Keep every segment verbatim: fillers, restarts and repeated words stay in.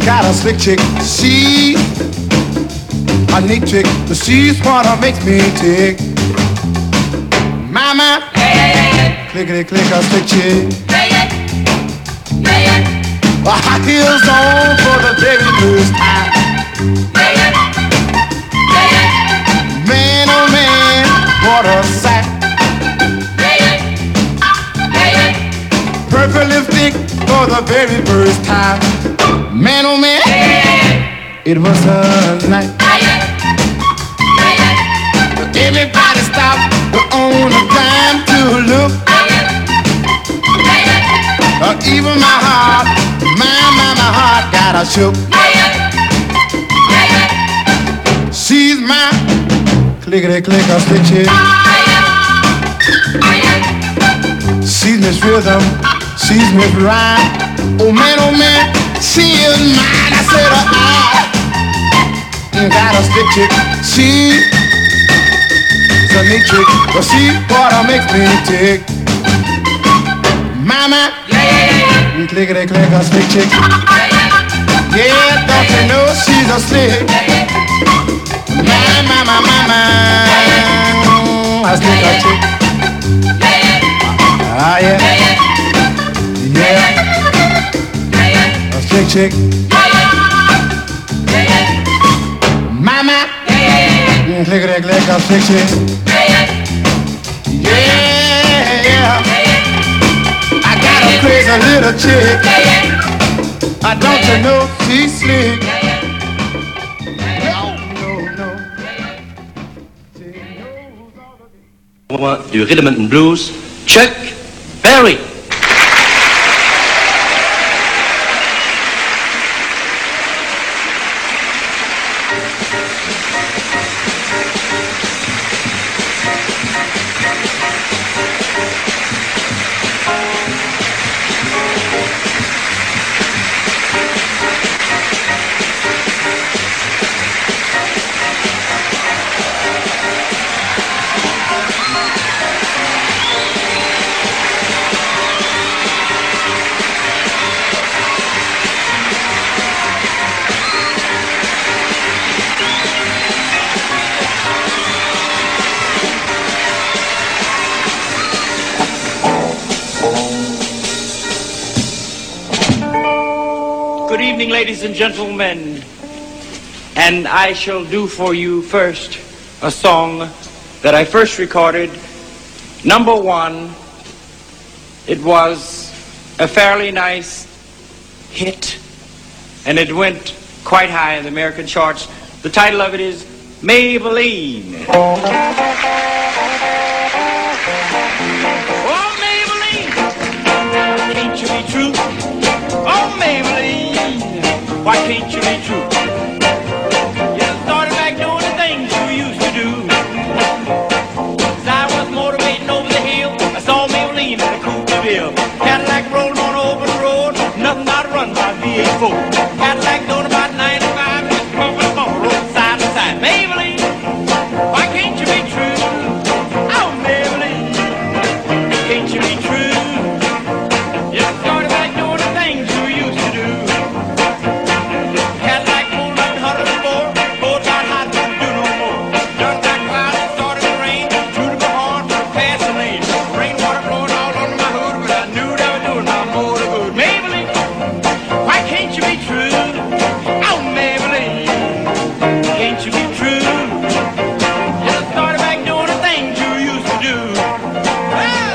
got a slick chick. She a neat chick, but she's what makes me tick. Mama, clickety click a slick chick. High heels on for the very first time. Man, oh man, what a sight. Purple lipstick for the very first time. Man, oh man, it was a night. Everybody stopped on a dime to look. Uh, even my heart, my, my, my heart got a shook. She's my clickety clicker stick chick. She's Miss Rhythm, she's Miss Rhyme. Oh man, oh man, she is mine. I said, uh, I got a stick chick. She's a neat chick, but she what makes me tick. Mama, clickety click a slick chick. Yeah, don't you know she's a slick. My, my, my, my, my, a slick a chick. Ah, yeah. Yeah. A slick chick. Mama, clickety click a slick chick. Yeah. I got a crazy little chick. I don't you know she's slick. No, no, no. Du Rhythm and Blues, Chuck Berry. Good evening, ladies and gentlemen, and I shall do for you first a song that I first recorded. Number one, it was a fairly nice hit, and it went quite high in the American charts. The title of it is Maybelline. Oh, Maybelline, can't you be true? Oh, Maybelline, why can't you be true? You started back doing the things you used to do. As I was motivating over the hill, I saw Maybelline in a coupe de ville. Cadillac rolling on over the road, nothing not run by V eight four. Cadillac doing about ninety-five, just bumping bump, rolling side to side. Maybelline, why can't you be true? Oh, Maybelline, can't you be true? You started back doing the things you used to do. Cadillac pulled like a hundred and four, both got hot, couldn't do no more. Done got clouds, it started to rain, tooted my horn for a passing lane. Rainwater blowing all under my hood, but I knew they were doing my motor good. Maybelline, why can't you be true? Oh, Maybelline, can't you be true? You started back doing the things you used to do. Well,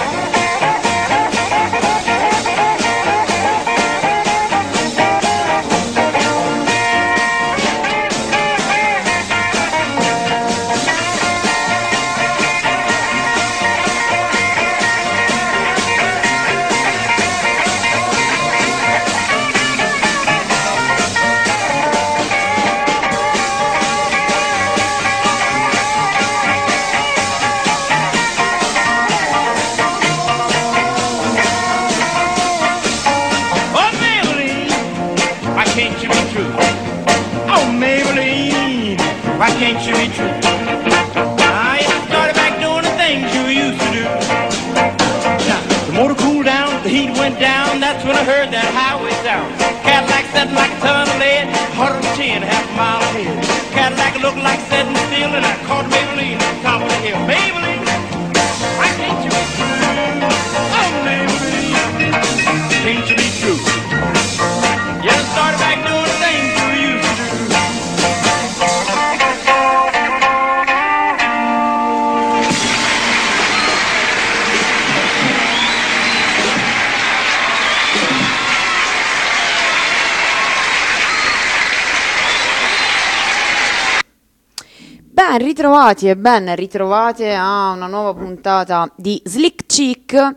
oh, Maybelline, why can't you be true? Oh, Maybelline, why can't you be true? Ah, you started back doing the things you used to do. Now, the motor cooled down, the heat went down, that's when I heard that highway sound. Cadillac sitting like a ton Ben ritrovati e ben ritrovate a una nuova puntata di Slick Chick.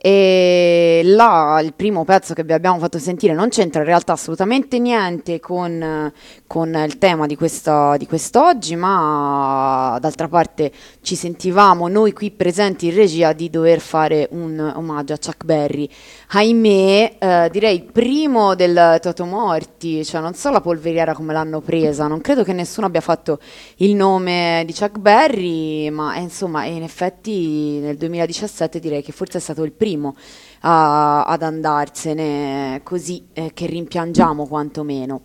E là il primo pezzo che vi abbiamo fatto sentire non c'entra in realtà assolutamente niente con, con il tema di, questa, di quest'oggi, ma d'altra parte ci sentivamo noi qui presenti in regia di dover fare un omaggio a Chuck Berry. Ahimè, eh, direi primo del Totomorti, cioè non so la polveriera come l'hanno presa, non credo che nessuno abbia fatto il nome di Chuck Berry, ma eh, insomma in effetti nel duemiladiciassette direi che forse è stato il primo a, ad andarsene così, eh, che rimpiangiamo quantomeno.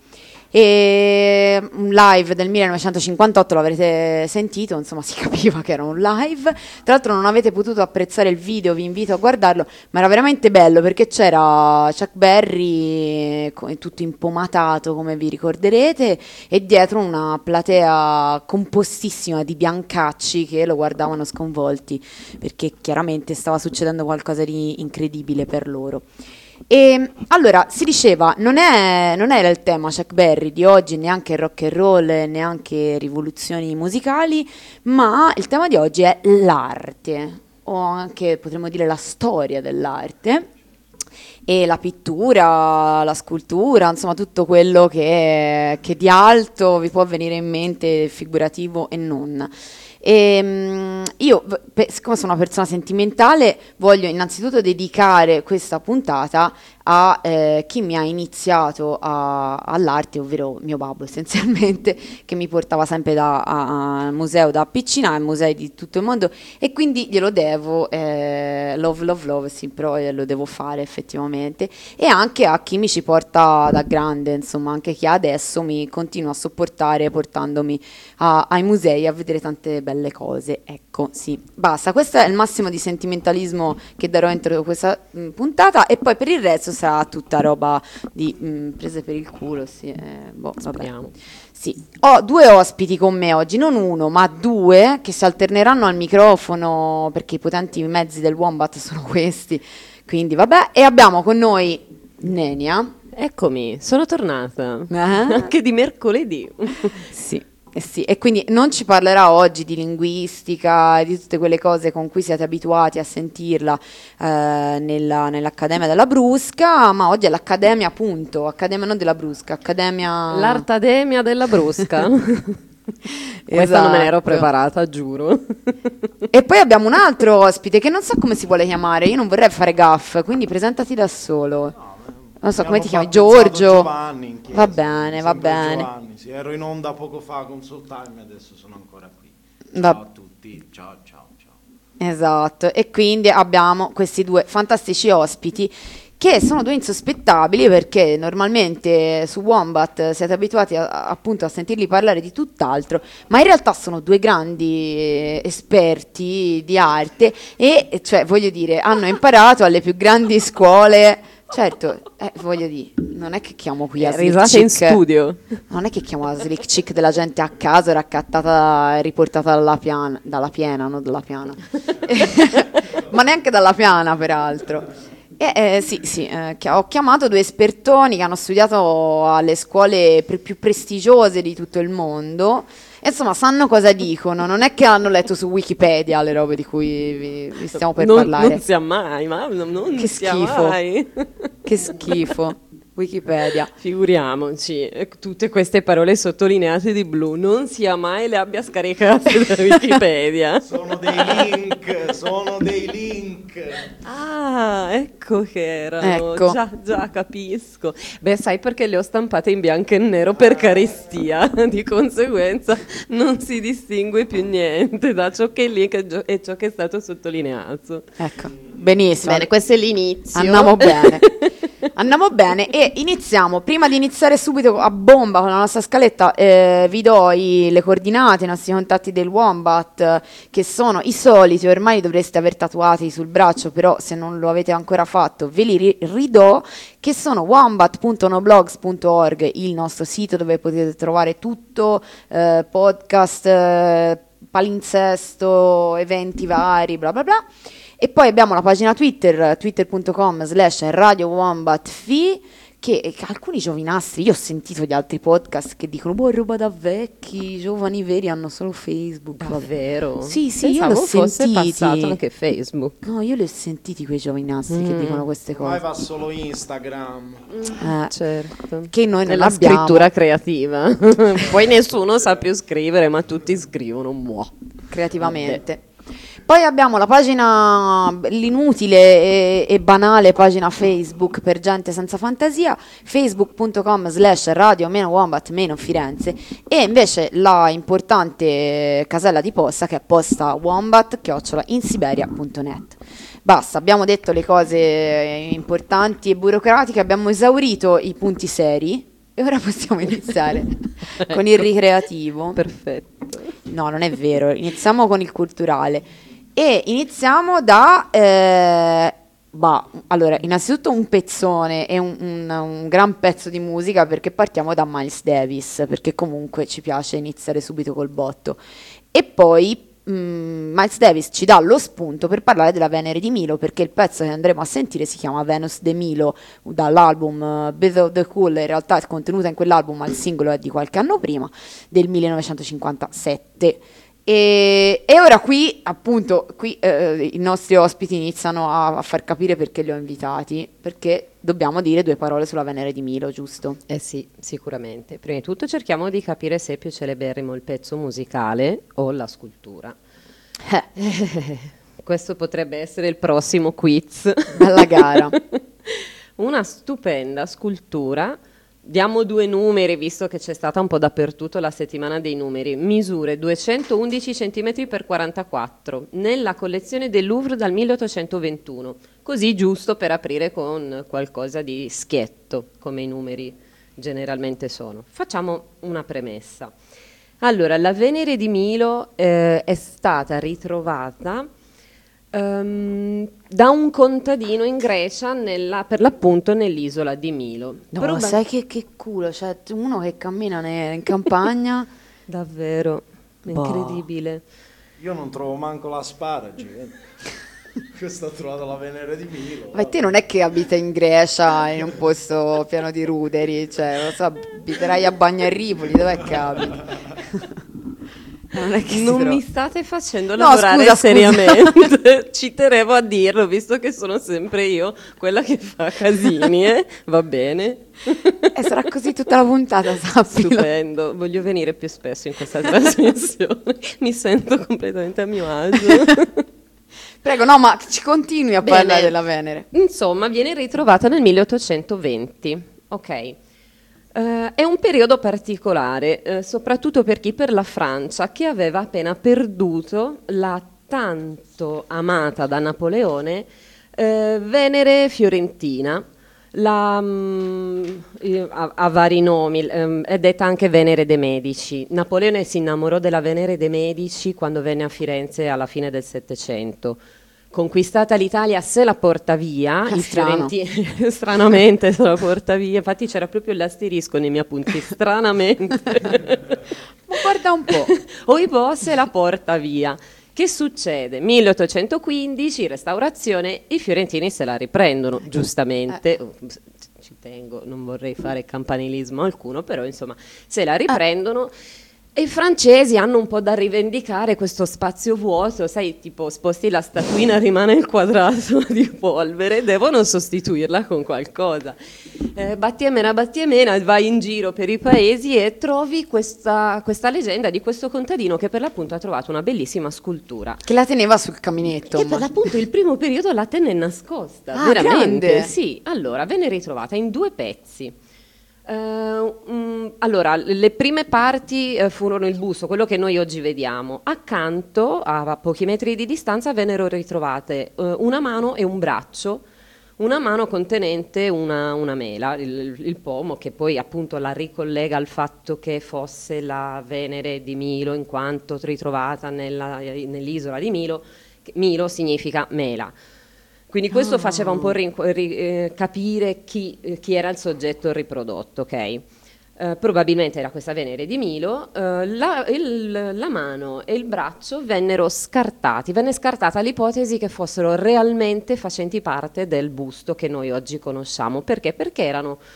E un live del millenovecentocinquantotto l'avrete sentito, insomma si capiva che era un live. Tra l'altro non avete potuto apprezzare il video, vi invito a guardarlo, ma era veramente bello perché c'era Chuck Berry co- tutto impomatato, come vi ricorderete, e dietro una platea compostissima di biancacci che lo guardavano sconvolti perché chiaramente stava succedendo qualcosa di incredibile per loro. E allora si diceva, non, è, non era il tema Chuck Berry di oggi, neanche rock and roll, neanche rivoluzioni musicali, ma il tema di oggi è l'arte, o anche potremmo dire la storia dell'arte, e la pittura, la scultura, insomma tutto quello che, che di alto vi può venire in mente, figurativo e non. E, um, io, pe- siccome sono una persona sentimentale, voglio innanzitutto dedicare questa puntata a eh, chi mi ha iniziato a, all'arte, ovvero mio babbo essenzialmente, che mi portava sempre da, a, al museo da piccina, ai musei di tutto il mondo, e quindi glielo devo, eh, love, love, love, sì, però eh, lo devo fare effettivamente, e anche a chi mi ci porta da grande, insomma, anche chi adesso mi continua a sopportare portandomi a, ai musei a vedere tante belle cose. Ecco, sì, basta, questo è il massimo di sentimentalismo che darò entro questa mh, puntata, e poi per il resto sarà tutta roba di mh, prese per il culo, sì, eh, boh, vabbè. Sì. Ho due ospiti con me oggi, non uno, ma due, che si alterneranno al microfono perché i potenti mezzi del Wombat sono questi, quindi vabbè, e abbiamo con noi Nenia. Eccomi, sono tornata, Eh? anche di mercoledì. Sì. Eh sì, e quindi non ci parlerà oggi di linguistica e di tutte quelle cose con cui siete abituati a sentirla eh, nella, nell'Accademia della Brusca, ma oggi è l'Accademia, appunto, Accademia non della Brusca, Accademia... L'Artademia della Brusca. Questa Esatto. non me ne ero preparata, giuro. E poi abbiamo un altro ospite che non so come si vuole chiamare, io non vorrei fare gaff, quindi presentati da solo. Non so, come ti chiami? Giorgio? Giovanni in chiesa. Va bene, va Sempre bene. Giovanni, sì, ero in onda poco fa con Soul Time e adesso sono ancora qui. Ciao Va- a tutti, ciao ciao ciao. Esatto, e quindi abbiamo questi due fantastici ospiti che sono due insospettabili perché normalmente su Wombat siete abituati a- a- appunto a sentirli parlare di tutt'altro, ma in realtà sono due grandi eh, esperti di arte e, cioè, voglio dire, hanno imparato alle più grandi scuole. Certo, eh, voglio dire, non è che chiamo qui a Eh, Slick risate in Chick, studio. non è che chiamo a Slick Chick della gente a caso raccattata e riportata dalla piana, dalla piena, non dalla piana, ma neanche dalla piana peraltro. E, eh, sì, sì, eh, chi- ho chiamato due espertoni che hanno studiato alle scuole pre- più prestigiose di tutto il mondo. E insomma, sanno cosa dicono, non è che hanno letto su Wikipedia le robe di cui vi, vi stiamo per non, parlare. non sia mai, ma non, non Che sia schifo. mai. Che schifo, Wikipedia. Figuriamoci, eh, tutte queste parole sottolineate di blu, non sia mai le abbia scaricate da Wikipedia. Sono dei link, sono dei link. Ah, ecco che erano, Ecco. già, già capisco. Beh, sai perché le ho stampate in bianco e nero per carestia, di conseguenza non si distingue più niente da ciò che è lì che gio- e ciò che è stato sottolineato. Ecco, benissimo. Bene, questo è l'inizio. Andiamo bene. Andiamo bene e iniziamo. Prima di iniziare subito a bomba con la nostra scaletta, eh, vi do i- le coordinate, i nostri contatti del Wombat, eh, che sono i soliti, ormai li dovreste aver tatuati sul braccio, però se non lo avete ancora fatto ve li ri- ridò, che sono wombat punto noblogs punto org, il nostro sito dove potete trovare tutto, eh, podcast, eh, palinsesto, eventi vari, bla bla bla. E poi abbiamo la pagina Twitter, twitter punto com slash radio wombat fi, che, che alcuni giovinastri, io ho sentito di altri podcast che dicono boh, è roba da vecchi, i giovani veri hanno solo Facebook. Davvero? Sì, sì, io Pensavo l'ho fosse sentiti. passato anche Facebook. No, io li ho sentiti quei giovinastri Mm. che dicono queste Ormai cose. va solo Instagram. Eh, Certo. che noi non Nella abbiamo. scrittura creativa. Poi nessuno sa più scrivere, ma tutti scrivono. Muah. Creativamente. Poi abbiamo la pagina, l'inutile e, e banale pagina Facebook per gente senza fantasia, facebook.com slash radio meno wombat meno Firenze, e invece la importante casella di posta che è posta wombat chiocciola insiberia punto net. Basta, abbiamo detto le cose importanti e burocratiche, abbiamo esaurito i punti seri e ora possiamo iniziare con il ricreativo. Perfetto. No, non è vero, iniziamo con il culturale e iniziamo da, eh, bah, allora, innanzitutto un pezzone e un, un- un gran pezzo di musica perché partiamo da Miles Davis, perché comunque ci piace iniziare subito col botto. E poi mm, Miles Davis ci dà lo spunto per parlare della Venere di Milo, perché il pezzo che andremo a sentire si chiama Venus de Milo dall'album uh, Bit of the Cool, in realtà è contenuta in quell'album, ma il singolo è di qualche anno prima, del millenovecentocinquantasette. E, e ora qui, appunto, qui eh, i nostri ospiti iniziano a, a far capire perché li ho invitati, perché dobbiamo dire due parole sulla Venere di Milo, giusto? Eh sì, sicuramente. Prima di tutto cerchiamo di capire se è più celeberrimo il pezzo musicale o la scultura. Eh, Questo potrebbe essere il prossimo quiz. bella gara. Una stupenda scultura. Diamo due numeri, visto che c'è stata un po' dappertutto la settimana dei numeri. Misure duecentoundici centimetri per quarantaquattro, nella collezione del Louvre dal milleottocentoventuno. Così giusto per aprire con qualcosa di schietto, come i numeri generalmente sono. Facciamo una premessa. Allora, la Venere di Milo eh, è stata ritrovata ehm, da un contadino in Grecia, nella- per l'appunto nell'isola di Milo. No, Proba- sai che, che culo, cioè uno che cammina ne- in campagna. Davvero, Boh. incredibile. Io non trovo manco l'asparagi. eh. Questo ho trovato la Venere di Milo. Ma te non è che abita in Grecia, in un posto pieno di ruderi, cioè, lo so, abiterai a Bagnarripoli, dov'è che abiti? Non è che si Non trova. mi state facendo No, lavorare scusa, scusa. seriamente. Ci tenevo a dirlo, visto che sono sempre io quella che fa casini, eh? Va bene. E sarà così tutta la puntata, sappilo. Stupendo, voglio venire più spesso in questa trasmissione. Mi sento completamente a mio agio. Prego, no, ma ci continui a Bene. parlare della Venere. Insomma, viene ritrovata nel milleottocentoventi. Ok. Eh, è un periodo particolare, eh, soprattutto per chi? Per la Francia, che aveva appena perduto la tanto amata da Napoleone eh, Venere fiorentina. La, mm, eh, ha, ha vari nomi, ehm, è detta anche Venere de' Medici. Napoleone si innamorò della Venere de' Medici quando venne a Firenze alla fine del Settecento. Conquistata l'Italia, se la porta via, Che i strano. fiorentini stranamente se la porta via, infatti c'era proprio l'asterisco nei miei appunti, stranamente. Ma guarda un po'. Oibò se la porta via. Che succede? milleottocentoquindici, restaurazione, i fiorentini se la riprendono, giustamente. Oh, Ci tengo, non vorrei fare campanilismo alcuno, però insomma se la riprendono. E i francesi hanno un po' da rivendicare questo spazio vuoto, sai, tipo sposti la statuina, rimane il quadrato di polvere, devono sostituirla con qualcosa. Eh, battiemena, battiemena, vai in giro per i paesi e trovi questa, questa leggenda di questo contadino che per l'appunto ha trovato una bellissima scultura. Che la teneva sul caminetto. Che per ma- l'appunto il primo periodo la tenne nascosta, Ah, veramente. grande. Sì, allora venne ritrovata in due pezzi. Eh, mm, allora, le prime parti eh, furono il busto, quello che noi oggi vediamo. Accanto, a pochi metri di distanza, vennero ritrovate eh, una mano e un braccio. Una mano contenente una, una mela, il, il pomo, che poi appunto la ricollega al fatto che fosse la Venere di Milo, in quanto ritrovata nella- nell'isola di Milo. Milo significa mela. Quindi questo faceva un po' rin- ri- eh, capire chi, eh, chi era il soggetto riprodotto, ok? Eh, probabilmente era questa Venere di Milo. Eh, la, il- la mano e il braccio vennero scartati, venne scartata l'ipotesi che fossero realmente facenti parte del busto che noi oggi conosciamo. Perché? Perché erano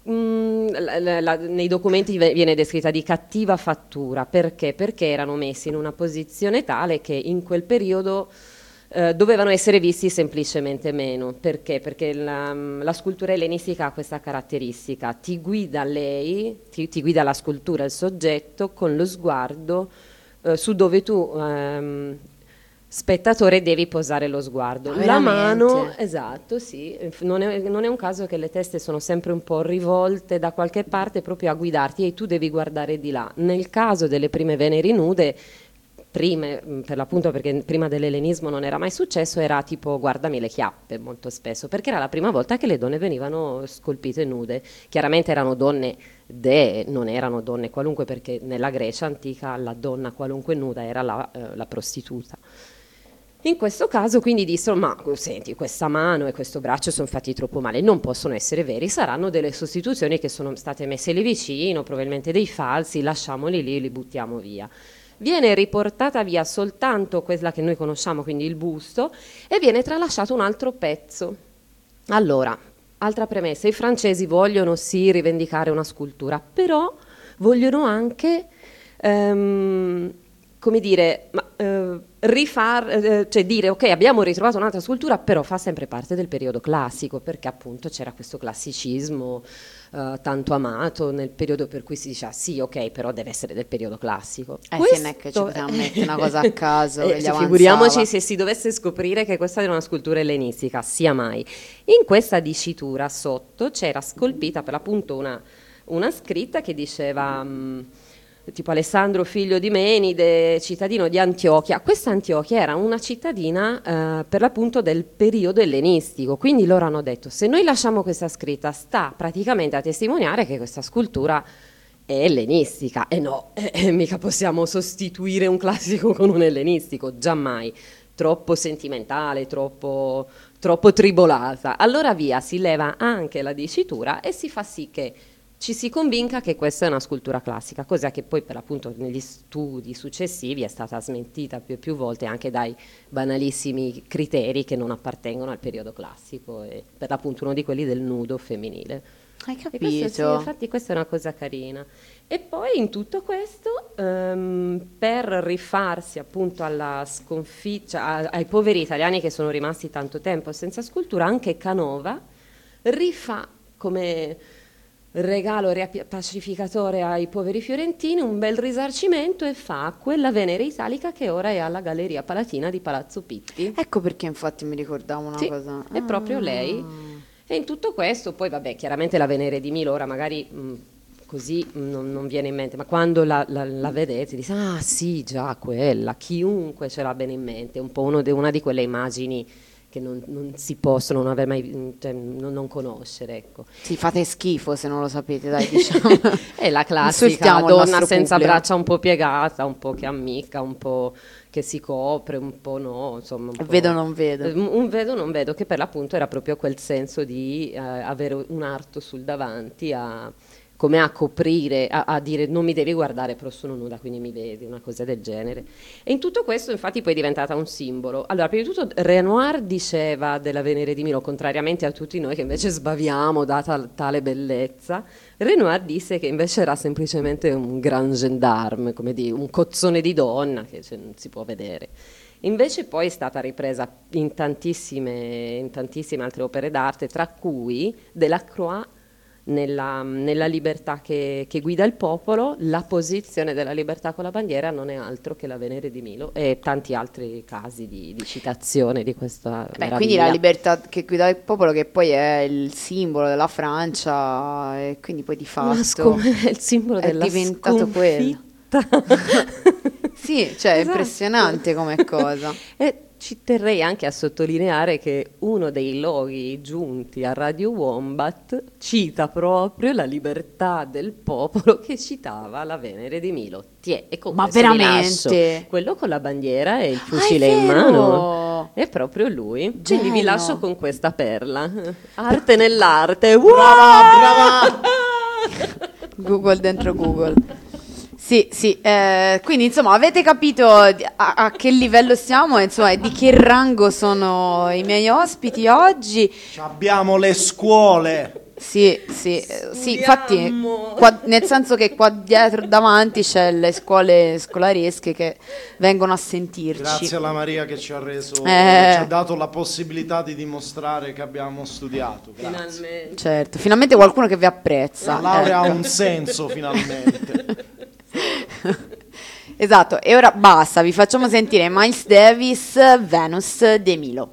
Mm, la, la, la, nei documenti viene descritta di cattiva fattura. Perché? Perché erano messi in una posizione tale che in quel periodo eh, dovevano essere visti semplicemente meno. Perché? Perché la, la scultura ellenistica ha questa caratteristica: ti guida lei, ti, ti guida la scultura, il soggetto, con lo sguardo eh, su dove tu ehm, spettatore devi posare lo sguardo. Ah, la veramente? mano, esatto, sì, non è, non è un caso che le teste sono sempre un po' rivolte da qualche parte proprio a guidarti, e tu devi guardare di là. Nel caso delle prime Veneri nude, prime, per l'appunto perché prima dell'ellenismo non era mai successo, era tipo guardami le chiappe molto spesso, perché era la prima volta che le donne venivano scolpite nude. Chiaramente erano donne dee, non erano donne qualunque, perché nella Grecia antica la donna qualunque nuda era la, eh, la prostituta. In questo caso quindi dissero: ma senti, questa mano e questo braccio sono fatti troppo male, non possono essere veri, saranno delle sostituzioni che sono state messe lì vicino, probabilmente dei falsi, lasciamoli lì, li buttiamo via. Viene riportata via soltanto quella che noi conosciamo, quindi il busto, e viene tralasciato un altro pezzo. Allora, altra premessa: i francesi vogliono sì rivendicare una scultura, però vogliono anche... Um, come dire, ma, eh, rifar, eh, cioè dire ok, abbiamo ritrovato un'altra scultura, però fa sempre parte del periodo classico, perché appunto c'era questo classicismo eh, tanto amato nel periodo per cui si diceva sì, ok, però deve essere del periodo classico. Eh Questo... sì, non è che ci potevamo mettere una cosa a caso eh, che gli sì, avanzava. figuriamoci se si dovesse scoprire che questa era una scultura ellenistica, sia mai. In questa dicitura sotto c'era scolpita per l'appunto una, una scritta che diceva... Mh, tipo Alessandro figlio di Menide, cittadino di Antiochia. Questa Antiochia era una cittadina eh, per l'appunto del periodo ellenistico, quindi loro hanno detto: se noi lasciamo questa scritta sta praticamente a testimoniare che questa scultura è ellenistica, e no, eh, mica possiamo sostituire un classico con un ellenistico, giammai, troppo sentimentale, troppo, troppo tribolata. Allora via, si leva anche la dicitura e si fa sì che ci si convinca che questa è una scultura classica, cosa che poi per appunto negli studi successivi è stata smentita più e più volte anche dai banalissimi criteri che non appartengono al periodo classico, e per l'appunto uno di quelli del nudo femminile. Hai E questo, capito? sì, infatti questa è una cosa carina. E poi in tutto questo, ehm, per rifarsi appunto alla sconfitta, ai poveri italiani che sono rimasti tanto tempo senza scultura, anche Canova rifà come regalo pacificatore ai poveri fiorentini un bel risarcimento, e fa quella Venere italica che ora è alla Galleria Palatina di Palazzo Pitti. Ecco perché infatti mi ricordavo una Sì, cosa. è proprio lei. E in tutto questo poi vabbè, chiaramente la Venere di Milo ora magari mh, così mh, non, non viene in mente, ma quando la, la, la vedete dite ah sì, già quella, chiunque ce l'ha bene in mente, un po' uno de, una di quelle immagini che non, non si possono non aver mai, cioè, non, non conoscere, ecco. Sì, fate schifo se non lo sapete, dai, diciamo. È la classica Insultiamo il donna nostro senza pubblico. braccia, un po' piegata, un po' che ammicca, un po' che si copre, un po' no, insomma. Un po'. Vedo non vedo. Un vedo non vedo, che per l'appunto era proprio quel senso di eh, avere un arto sul davanti, a, come a coprire, a, a dire non mi devi guardare però sono nuda quindi mi vedi, una cosa del genere. E in tutto questo infatti poi è diventata un simbolo. Allora, prima di tutto Renoir diceva della Venere di Milo, contrariamente a tutti noi che invece sbaviamo data tale bellezza, Renoir disse che invece era semplicemente un grand gendarme, come dire, un cozzone di donna che cioè, non si può vedere. Invece poi è stata ripresa in tantissime, in tantissime altre opere d'arte, tra cui Delacroix nella, nella libertà che, che guida il popolo. La posizione della libertà con la bandiera non è altro che la Venere di Milo, e tanti altri casi di, di citazione di questa Beh, meraviglia. quindi la libertà che guida il popolo, che poi è il simbolo della Francia, e quindi poi di Una fatto scom- è il simbolo è della diventato quello. Sì, cioè è Esatto. impressionante come cosa. E ci terrei anche a sottolineare che uno dei loghi giunti a Radio Wombat cita proprio la libertà del popolo, che citava la Venere di Milo. Tiè, e con Ma questo vi veramente? lascio. Quello con la bandiera e il Ah, è fucile in vero! mano è proprio lui. Quindi vi Bello. lascio con questa perla. Arte nell'arte. Brava, brava! Google dentro Google. Sì, sì, eh, quindi insomma avete capito di- a, a che livello siamo, insomma, e di che rango sono i miei ospiti oggi. Abbiamo le scuole. Sì, sì, eh, sì, infatti, qua- nel senso che qua dietro davanti c'è le scuole scolaresche che vengono a sentirci. Grazie alla Maria che ci ha reso, Eh. ci ha dato la possibilità di dimostrare che abbiamo studiato. Grazie. Finalmente. Certo, finalmente qualcuno che vi apprezza. La laurea ha eh. un senso finalmente. Esatto, e ora basta, vi facciamo sentire Miles Davis, Venus de Milo.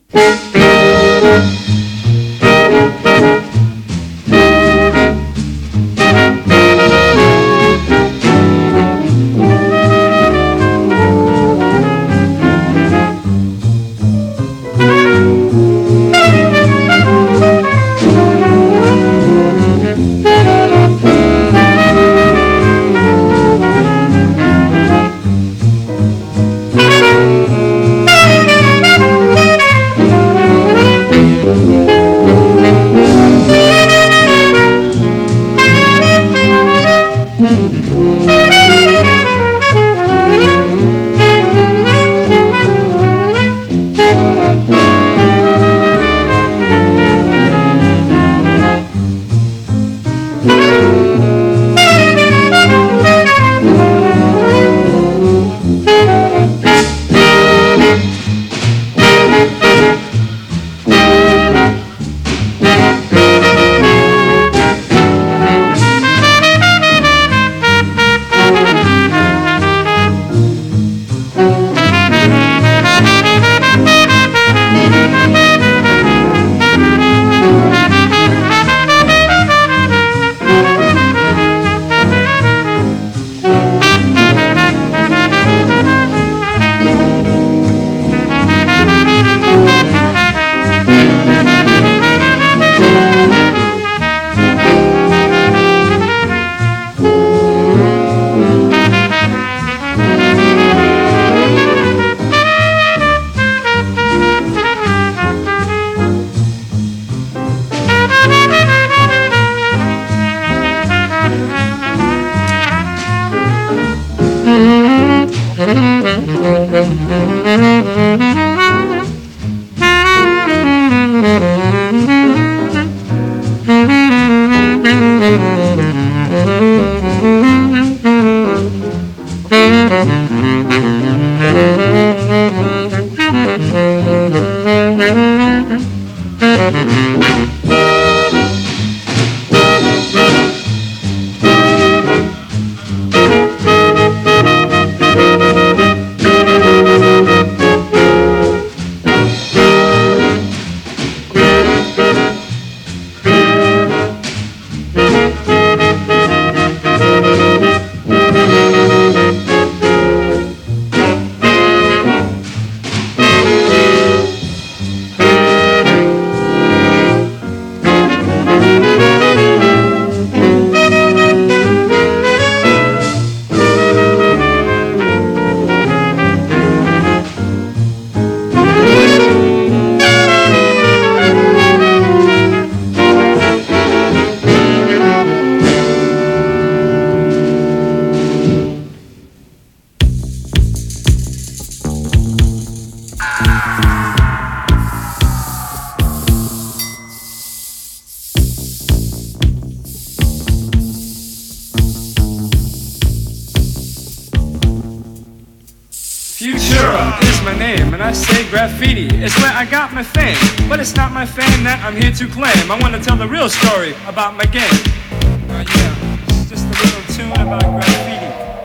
Futura is my name, and I say graffiti is where I got my fame. But it's not my fame that I'm here to claim. I want to tell the real story about my game. Uh, yeah, it's just a little tune about graffiti.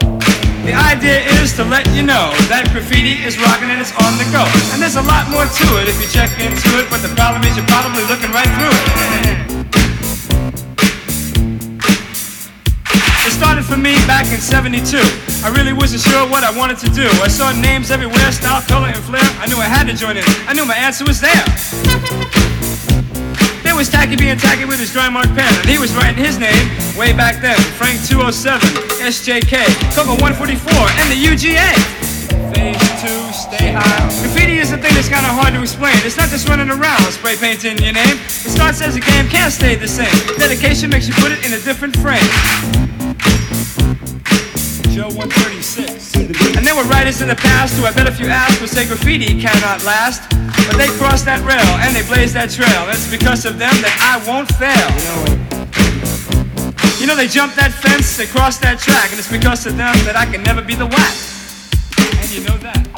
The idea is to let you know that graffiti is rocking and it's on the go. And there's a lot more to it if you check into it, but the problem is you're probably looking right through it. It started for me back in seventy-two. I really wasn't sure what I wanted to do. I saw names everywhere, style, color, and flair. I knew I had to join in. I knew my answer was there. There was Tacky being tacky with his dry mark pen, and he was writing his name way back then. Frank two oh seven, S J K, Coco one forty-four, and the U G A. Phase two, stay high. Graffiti is a thing that's kind of hard to explain. It's not just running around, spray painting your name. It starts as a game, can't stay the same. Dedication makes you put it in a different frame. Joe one thirty-six. And there were writers in the past who I bet if you asked would say graffiti cannot last. But they crossed that rail and they blazed that trail. It's because of them that I won't fail. You know they jumped that fence, they crossed that track, and it's because of them that I can never be the whack. And you know that.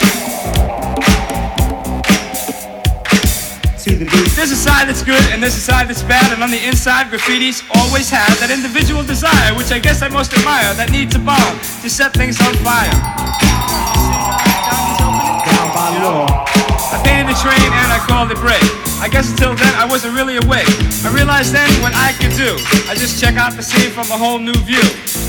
There's a side that's good and there's a side that's bad, and on the inside graffiti's always had that individual desire, which I guess I most admire, that need to bomb, to set things on fire. Down by law. I painted a train and I called it break. I guess until then I wasn't really awake. I realized then what I could do. I just check out the scene from a whole new view.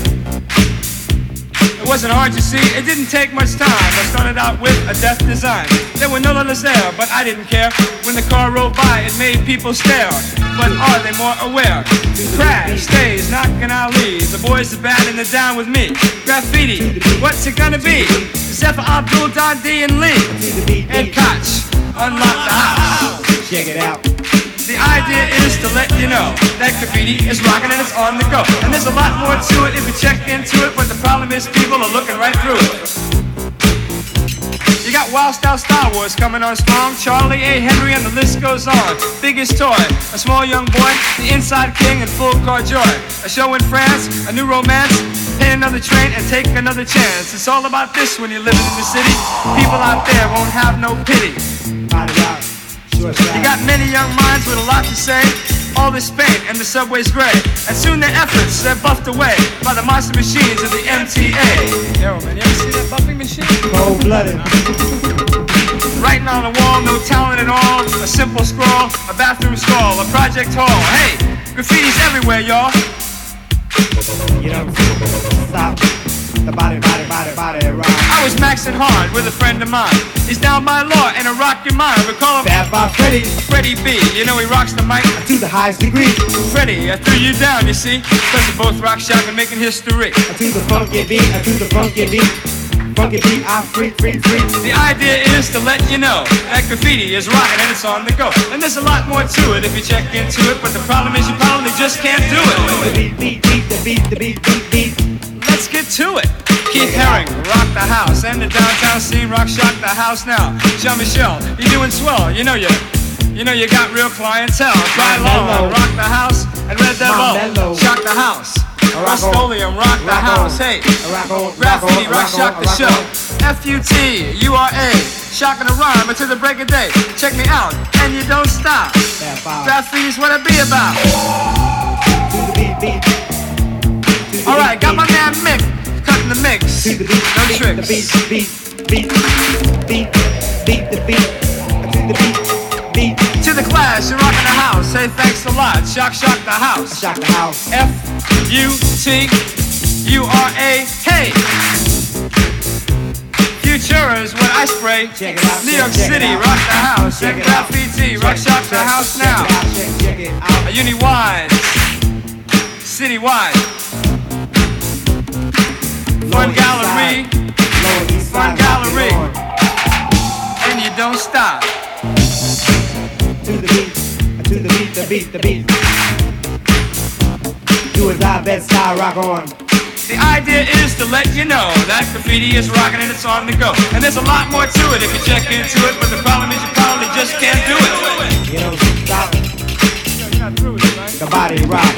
It wasn't hard to see, it didn't take much time. I started out with a death design. There were no letters there, but I didn't care. When the car rolled by, it made people stare. But are they more aware? Crash, stays, knocking our leads. The boys are bad and they're down with me. Graffiti, what's it gonna be? Zephyr, Abdul, Dundee, and Lee. And Koch, unlock the house. Check it out. The idea is to let you know that graffiti is rocking and it's on the go. And there's a lot more to it if you check into it, but the problem is people are looking right through it. You got Wild Style Star Wars coming on strong, Charlie A. Henry and the list goes on. Biggest toy, a small young boy, the inside king and full car joy. A show in France, a new romance, pay another train and take another chance. It's all about this when you're living in the city. People out there won't have no pity. You got many young minds with a lot to say. All this paint and the subway's gray, and soon their efforts, they're buffed away by the monster machines of the M T A. Yo, man, you ever see that buffing machine? Cold-blooded. Writing on the wall, no talent at all. A simple scrawl, a bathroom stall, a project hall. Hey, graffiti's everywhere, y'all. You don't stop. The body, body, body, body, rock. I was maxing hard with a friend of mine. He's down by law and a rock your mind. We call him Bad Bob Freddy. Freddie B. You know he rocks the mic To the highest degree. Freddie, I threw you down, you see, because we both rock shock and making history. To the funky beat, to the funky beat. Funky beat, I freak, freak, freak. The idea is to let you know that graffiti is rocking and it's on the go. And there's a lot more to it if you check into it, but the problem is you probably just can't do it. The beat, beat, beat, the beat, the beat, beat, beat. Let's get to it. Keith Haring, rock the house, and the downtown scene, rock shock the house now. Jean-Michel, you doing swell, you know you, you know you got real clientele. Try low, rock the house, and Red Devil, shock the house. Rust-Oleum, rock the house, hey. Graffiti, rock shock the show. F U T U R A, shocking the rhyme until the break of day. Check me out, and you don't stop. Graffiti's what it be about. Alright, got my man Mick cutting the mix. To the beat, No beat, tricks. the beat, beat, beat, beat, beat, the beat, to the beat, beat. To the Clash, you're rocking the house. Hey, thanks a lot. Shock, shock the house. Shock the house. F U T U R A, hey. Futura is what I spray. Check it out, New check- York check it City, out. rock the house. Check And it out. graffiti, rock Check- shock the check- house check now. it out, Check, check it out. A uni-wide, city-wide. Fun gallery, Lower East fun Side, gallery. rock it and you don't stop. on. To the beat, to the beat, the beat, the beat. Do it live, best style, rock on. The idea is to let you know that graffiti is rocking and it's on the go. And there's a lot more to it if you check into it, but the problem is you probably just can't do it. You don't stop. You're not through with it, right? The body rock.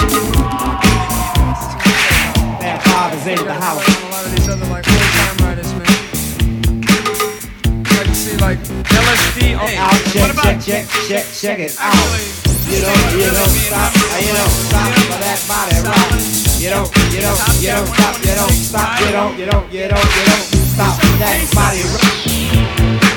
Bad Bob is in the house. A lot of these other like old-time writers, man. Like you see like L S D. Oh, Out, what check, about check, check, check, check it out. actually? You don't, you don't stop, you don't stop for that body rock. You don't, you don't, you don't stop, you don't stop, you don't, you don't, you don't, you don't stop for that body rock.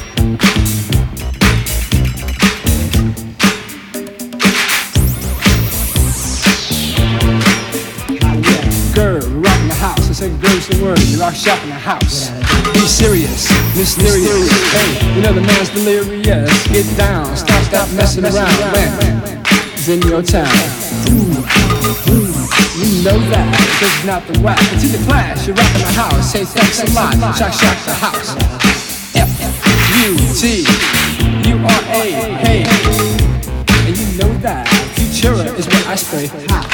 Girl, we rockin' the house. I said, girl's the word. You rock shop in the house. Be serious, mysterious. Hey, you know the man's delirious. Get down, stop, stop messing around. Man, it's in your town. Ooh, ooh, you know that. This is not the whack. But to the Clash, you're rockin' the house. Say thanks a lot. Shock, shock the house. F U T U R A. Hey, and you know that. Futura is what I spray. Ha.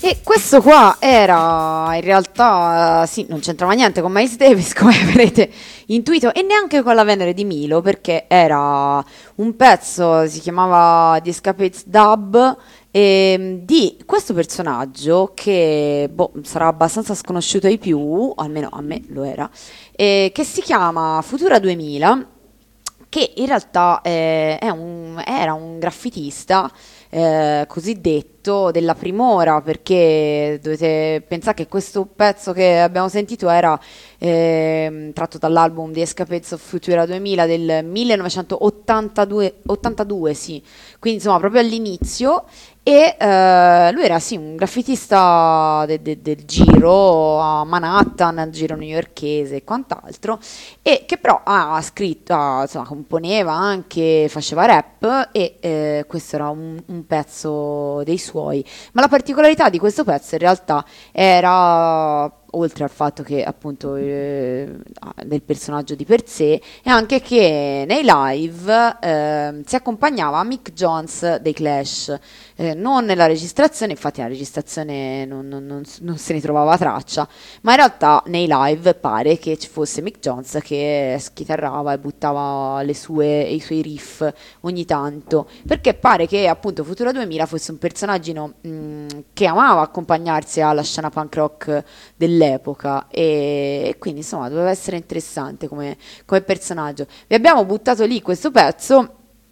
E questo qua era in realtà, sì, non c'entrava niente con Miles Davis, come avrete intuito, e neanche con la Venere di Milo, perché era un pezzo, si chiamava The Escapades Dub, ehm, di questo personaggio che boh, sarà abbastanza sconosciuto ai più, almeno a me lo era, eh, che si chiama Futura duemila, che in realtà eh, è un- era un graffitista eh, cosiddetto della primora, perché dovete pensare che questo pezzo che abbiamo sentito era ehm, tratto dall'album The Escapades of Futura duemila del millenovecentottantadue, ottantadue, sì, quindi insomma proprio all'inizio. E eh, lui era sì un graffitista de- de- del giro a Manhattan, al giro newyorkese e quant'altro, e che però ha scritto, ha- insomma, componeva anche, faceva rap, e eh, questo era un, un pezzo dei suoi. Ma la particolarità di questo pezzo in realtà era, oltre al fatto che appunto eh, del personaggio di per sé, è anche che nei live eh, si accompagnava a Mick Jones dei Clash, eh, non nella registrazione, infatti la registrazione non, non- non s- non se ne trovava traccia, ma in realtà nei live pare che ci fosse Mick Jones che schitarrava e buttava le sue, i suoi riff ogni tanto, perché pare che appunto Futura duemila fosse un personaggino mh, che amava accompagnarsi alla scena punk rock dell'epoca, e, e quindi insomma doveva essere interessante come, come personaggio. Vi abbiamo buttato lì questo pezzo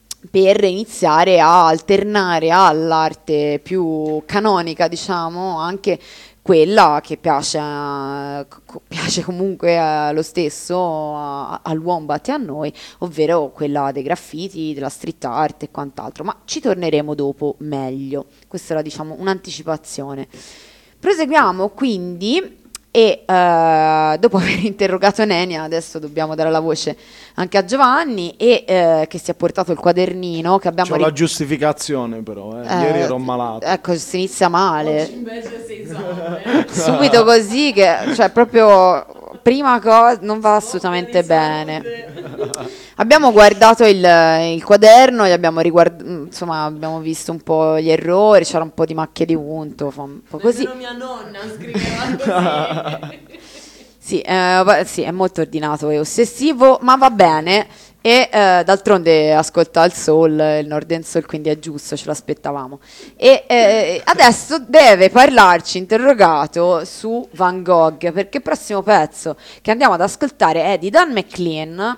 per iniziare a alternare all'arte più canonica, diciamo, anche quella che piace, a- co- piace comunque eh, lo stesso a- al Wombat e a noi, ovvero quella dei graffiti, della street art e quant'altro, ma ci torneremo dopo meglio. Questa era, diciamo, un'anticipazione. Proseguiamo quindi e eh, dopo aver interrogato Nenia, adesso dobbiamo dare la voce anche a Giovanni, e eh, che si è portato il quadernino che abbiamo C'ho ri- la giustificazione però, eh. eh, Ieri ero malato. Ecco, si inizia male. Invece sei sane. Subito così, che cioè proprio prima cosa non va assolutamente bene. Abbiamo guardato il, il quaderno, gli abbiamo riguard- insomma, abbiamo visto un po' gli errori, c'era un po' di macchie di unto, fa un po' così. Nemmeno mia nonna scriveva così. Sì, eh, va- sì, è molto ordinato e ossessivo, ma va bene. E eh, d'altronde ascolta il soul, il Northern Soul, quindi è giusto, ce l'aspettavamo. E eh, adesso deve parlarci, interrogato, su Van Gogh, perché il prossimo pezzo che andiamo ad ascoltare è di Dan McLean,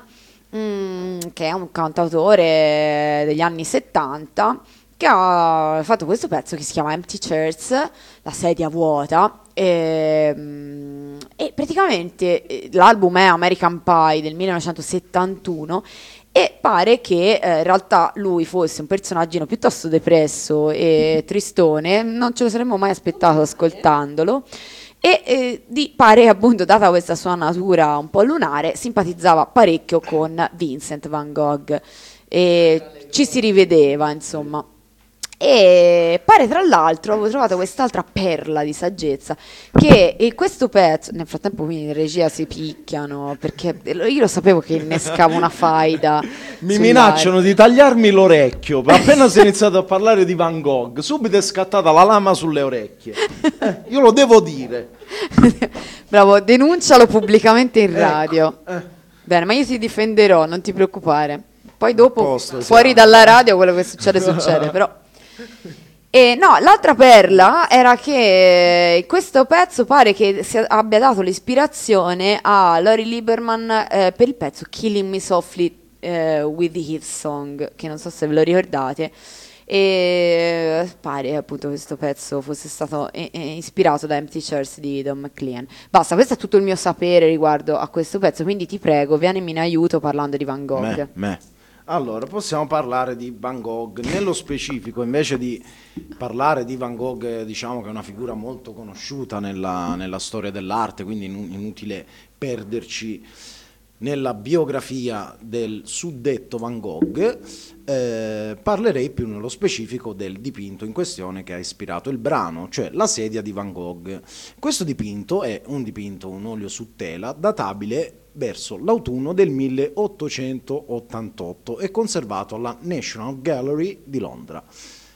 mm, che è un cantautore degli anni settanta, che ha fatto questo pezzo che si chiama Empty Chairs, la sedia vuota, e, mm, e praticamente eh, l'album è American Pie del millenovecentosettantuno, e pare che eh, in realtà lui fosse un personaggino piuttosto depresso e tristone, non ce lo saremmo mai aspettato ascoltandolo. E eh, di pare, appunto, data questa sua natura un po' lunare, simpatizzava parecchio con Vincent Van Gogh e ci si rivedeva, insomma. E pare, tra l'altro, avevo trovato quest'altra perla di saggezza, che eh, questo pezzo, nel frattempo qui in regia si picchiano, perché io lo sapevo che innescavo una faida. Mi sull'arte. minacciano di tagliarmi l'orecchio. Appena si è iniziato a parlare di Van Gogh, subito è scattata la lama sulle orecchie. Eh, io lo devo dire. Bravo, denuncialo pubblicamente in Ecco, radio. eh. Bene, ma io ti difenderò, non ti preoccupare. Poi dopo, posto fuori siamo. dalla radio, quello che succede succede, però. E no, l'altra perla era che questo pezzo pare che si abbia dato l'ispirazione a Lori Lieberman eh, per il pezzo Killing Me Softly eh, with the Hit Song, che non so se ve lo ricordate. E pare appunto questo pezzo fosse stato eh, eh, ispirato da Empty Chairs di Don McLean. Basta, questo è tutto il mio sapere riguardo a questo pezzo, quindi ti prego, vienimi in aiuto parlando di Van Gogh. Me, me. Allora, possiamo parlare di Van Gogh. Nello specifico, invece di parlare di Van Gogh, eh, diciamo che è una figura molto conosciuta nella, nella storia dell'arte, quindi inu- inutile perderci nella biografia del suddetto Van Gogh, eh, parlerei più nello specifico del dipinto in questione che ha ispirato il brano, cioè la sedia di Van Gogh. Questo dipinto è un dipinto, un olio su tela, databile verso l'autunno del milleottocentottantotto e conservato alla National Gallery di Londra.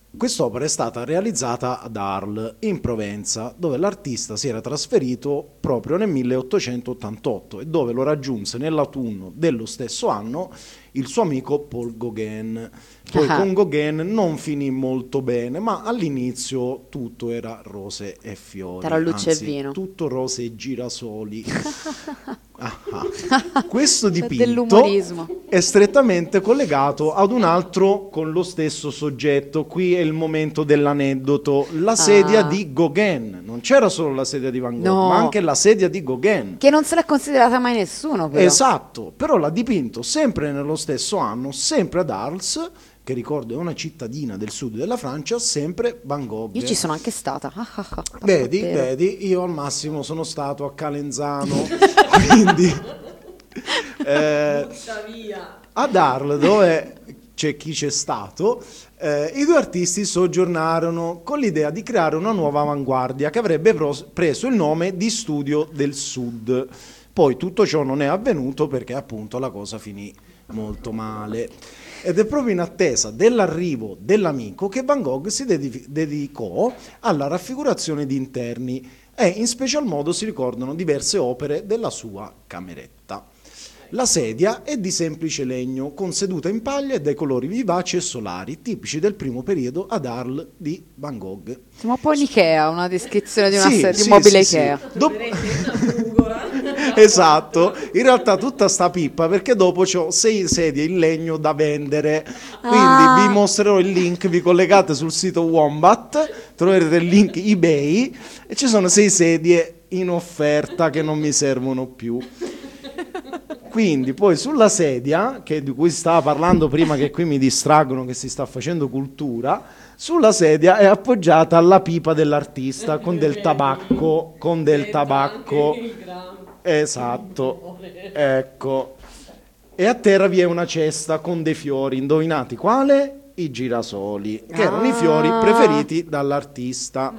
Quest'opera è stata realizzata ad Arles, in Provenza, dove l'artista si era trasferito proprio nel milleottocentottantotto e dove lo raggiunse nell'autunno dello stesso anno il suo amico Paul Gauguin. Poi Ah. con Gauguin non finì molto bene, ma all'inizio tutto era rose e fiori. Era luce anzi, e vino. tutto rose e girasoli. Ah, ah. Questo C'è dipinto dell'umorismo. è strettamente collegato ad un altro con lo stesso soggetto. Qui è il momento dell'aneddoto. La sedia Ah. di Gauguin. Non c'era solo la sedia di Van Gogh, No. ma anche la sedia di Gauguin. Che non se l'ha considerata mai nessuno, però. Esatto, però l'ha dipinto sempre nello stesso anno, sempre ad Arles, che ricordo è una cittadina del sud della Francia, sempre Van Gogh. Io ci sono anche stata. Ah, ah, ah, Vedi, davvero. vedi, io al massimo sono stato a Calenzano, quindi eh, ad Arles, dove c'è chi c'è stato, eh, i due artisti soggiornarono con l'idea di creare una nuova avanguardia che avrebbe pros- preso il nome di Studio del Sud. Poi tutto ciò non è avvenuto perché appunto la cosa finì molto male. Ed è proprio in attesa dell'arrivo dell'amico che Van Gogh si dedi- dedicò alla raffigurazione di interni e in special modo si ricordano diverse opere della sua cameretta. La sedia è di semplice legno, con seduta in paglia e dai colori vivaci e solari, tipici del primo periodo ad Arles di Van Gogh. Siamo un po' in Ikea, una descrizione di, una Sì, serie, di sì, un mobile sì, Ikea. sì. Dop- Esatto, in realtà tutta sta pippa perché dopo ho sei sedie in legno da vendere, quindi Ah. vi mostrerò il link, vi collegate sul sito Wombat, troverete il link eBay e ci sono sei sedie in offerta che non mi servono più. Quindi poi sulla sedia, che di cui stava parlando prima, che qui mi distraggono che si sta facendo cultura, sulla sedia è appoggiata la pipa dell'artista con del tabacco, con del tabacco. Esatto, ecco. E a terra vi è una cesta con dei fiori, indovinati quale? I girasoli, che erano i fiori Ah. preferiti dall'artista.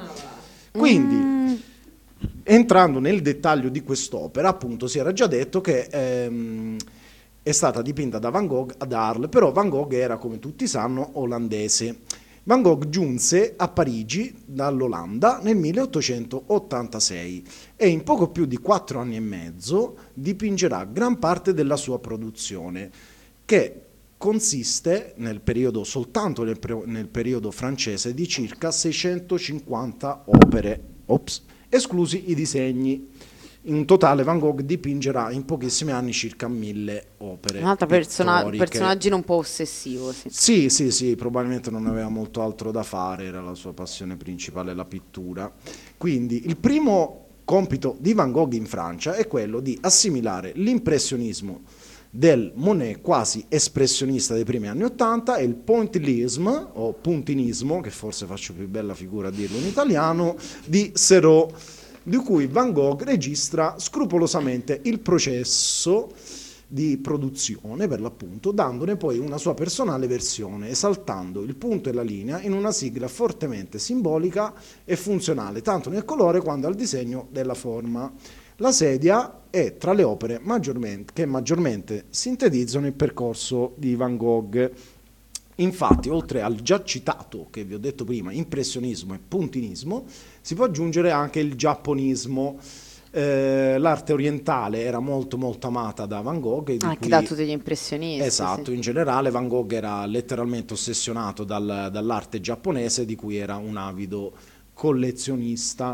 Quindi, entrando nel dettaglio di quest'opera, appunto si era già detto che ehm, è stata dipinta da Van Gogh ad Arles, però Van Gogh era, come tutti sanno, olandese. Van Gogh giunse a Parigi dall'Olanda nel milleottocentottantasei e in poco più di quattro anni e mezzo dipingerà gran parte della sua produzione, che consiste nel periodo, soltanto nel, pre- nel periodo francese, di circa seicentocinquanta opere, ops, esclusi i disegni. In totale Van Gogh dipingerà in pochissimi anni circa mille opere. Un'altra persona- pittoriche. personaggino un po' ossessivo, sì. Sì, sì, sì, probabilmente non aveva molto altro da fare, era la sua passione principale la pittura. Quindi il primo compito di Van Gogh in Francia è quello di assimilare l'impressionismo del Monet quasi espressionista dei primi anni Ottanta e il pointillism o puntinismo, che forse faccio più bella figura a dirlo in italiano, di Serrault, di cui Van Gogh registra scrupolosamente il processo di produzione, per l'appunto, dandone poi una sua personale versione, esaltando il punto e la linea in una sigla fortemente simbolica e funzionale, tanto nel colore quanto al disegno della forma. La sedia è tra le opere maggiormente, che maggiormente sintetizzano il percorso di Van Gogh. Infatti, oltre al già citato, che vi ho detto prima, impressionismo e puntinismo, si può aggiungere anche il giapponismo. Eh, l'arte orientale era molto molto amata da Van Gogh. Di Anche cui, da tutti gli impressionisti. esatto, sì. in generale Van Gogh era letteralmente ossessionato dal- dall'arte giapponese, di cui era un avido collezionista.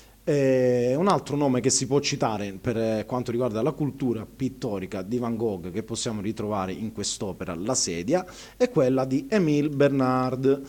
Eh, un altro nome che si può citare per eh, quanto riguarda la cultura pittorica di Van Gogh, che possiamo ritrovare in quest'opera, La sedia, è quella di Émile Bernard,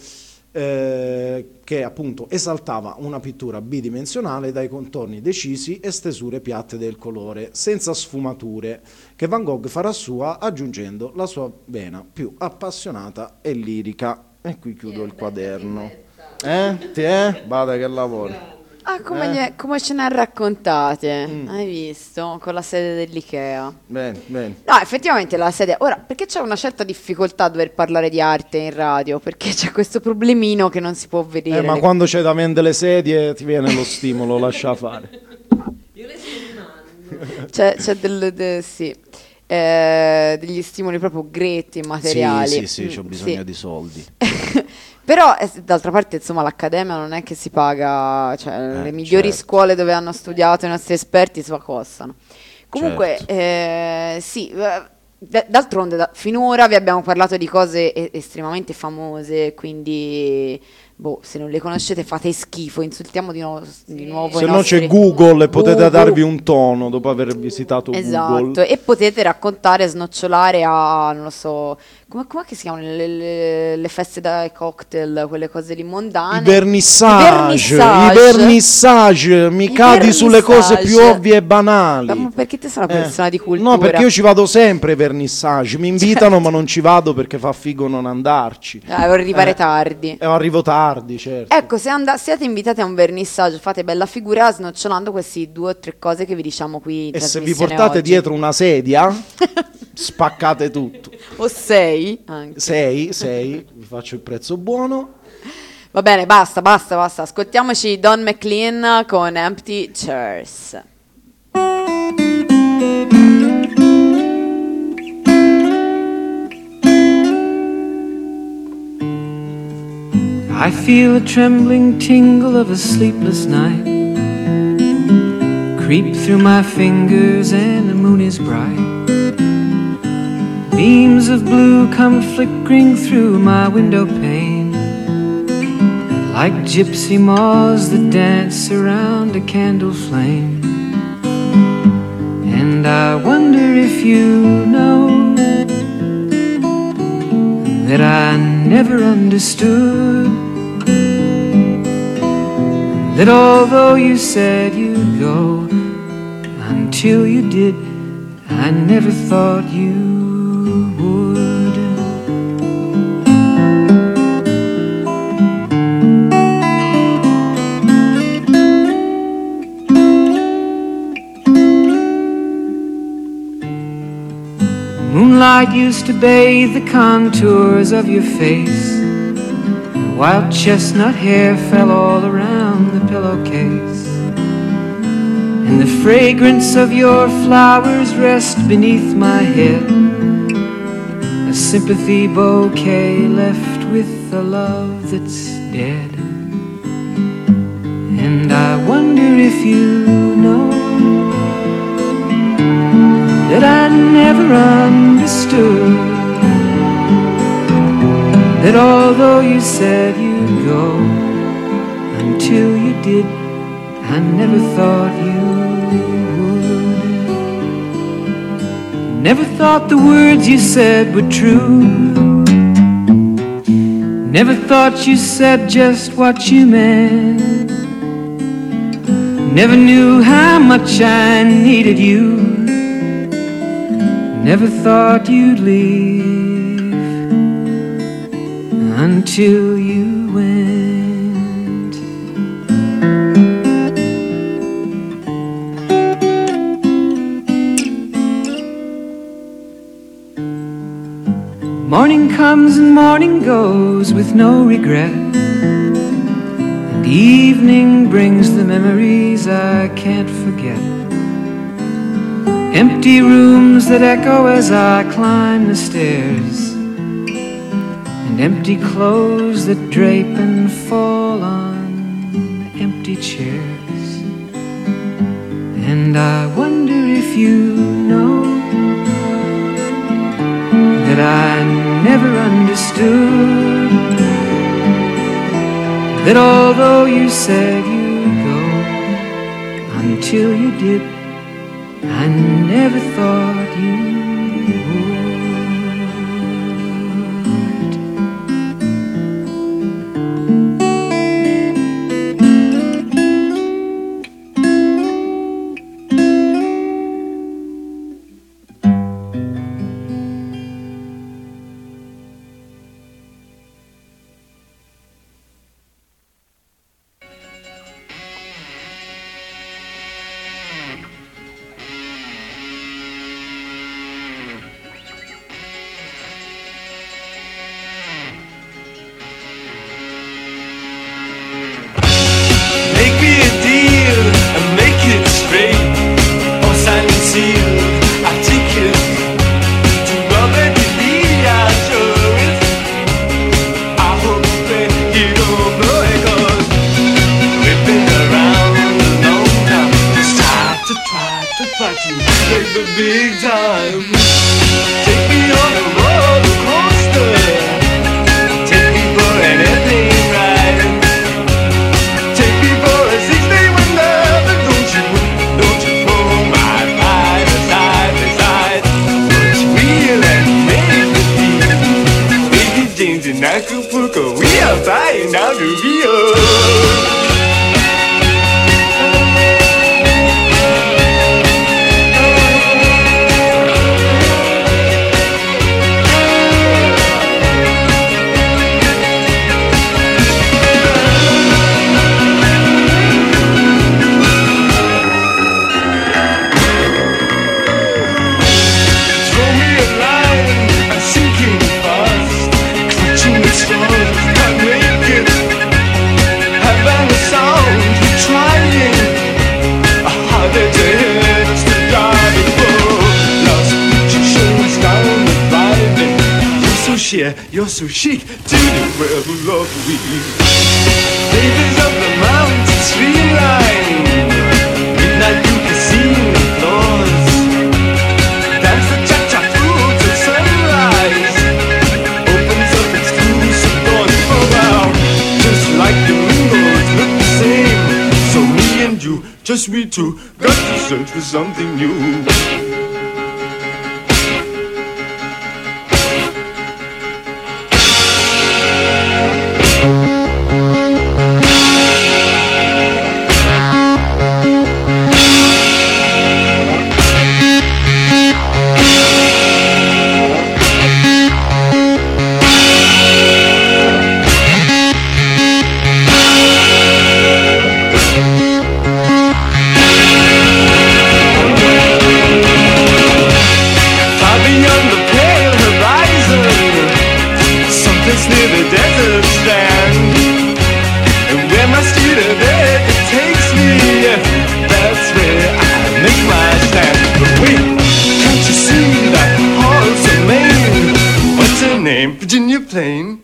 eh, che appunto esaltava una pittura bidimensionale dai contorni decisi e stesure piatte del colore, senza sfumature, che Van Gogh farà sua aggiungendo la sua vena più appassionata e lirica. E qui chiudo il quaderno. Eh? Ti è? Vada che lavoro. Ah, come, Eh? gli- come ce ne ha raccontate? Mm. Hai visto? Con la sede dell'Ikea. Bene, bene. No, effettivamente la sedia. Ora, perché c'è una certa difficoltà a dover parlare di arte in radio? Perché c'è questo problemino che non si può vedere. Eh, ma le- quando c'è da vendere le sedie ti viene lo stimolo, lascia fare. C'è, c'è del, de- sì. Eh, degli stimoli proprio gretti, materiali. Sì, sì, sì, Mm, c'ho bisogno sì. di soldi. Però eh, d'altra parte insomma l'accademia non è che si paga, cioè Eh, le migliori certo. scuole dove hanno studiato i nostri esperti insomma costano. Comunque Certo. eh, sì, eh, d- d'altronde da- finora vi abbiamo parlato di cose e- estremamente famose, quindi boh, se non le conoscete fate schifo, insultiamo di, nuovo di nuovo Se i no nostri... c'è Google e potete Google. darvi un tono dopo aver visitato Esatto, Google. e potete raccontare, snocciolare a, non lo so, come com'è che si chiamano le, le- le feste dai cocktail, quelle cose lì mondane? I vernissage, I i vernissage. vernissage, mi I cadi sulle cose più vernissage. ovvie e banali. Ma perché te sei una Eh. persona di cultura? No, perché io ci vado sempre ai vernissage, mi invitano ma non ci vado perché fa figo non andarci. Ah, devo arrivare Eh. tardi. E arrivo tardi, certo. Ecco, se and- siete invitati a un vernissage, fate bella figura snocciolando questi due o tre cose che vi diciamo qui in E se vi trasmissione portate oggi. dietro una sedia, spaccate tutto. O sei anche. Sei, sei, vi faccio il prezzo buono. Va bene, basta, basta, basta. Ascoltiamoci Don McLean con Empty Chairs. I feel a trembling tingle of a sleepless night creep through my fingers and the moon is bright. Beams of blue come flickering through my window pane like gypsy moths that dance around a candle flame. And I wonder if you know that I never understood that although you said you'd go, until you did, I never thought you would. Moonlight used to bathe the contours of your face. Wild chestnut hair fell all around the pillowcase, and the fragrance of your flowers rests beneath my head, a sympathy bouquet left with a love that's dead. And I wonder if you know that I never understood that although you said you'd go, until you did, I never thought you would. Never thought the words you said were true. Never thought you said just what you meant. Never knew how much I needed you. Never thought you'd leave until you went. Morning comes and morning goes with no regret, and evening brings the memories I can't forget. Empty rooms that echo as I climb the stairs, empty clothes that drape and fall on empty chairs. And I wonder if you know that I never understood that although you said you'd go, until you did, I never thought you would. sheer, you're so chic. Do you wear the lovely babies of the mountain streamline? Midnight blue casino floors, dance the cha-cha through till sunrise. Opens up exclusive doors. Oh wow, just like the windows look the same. So me and you, just we two, got to search for something new. Virginia Plain.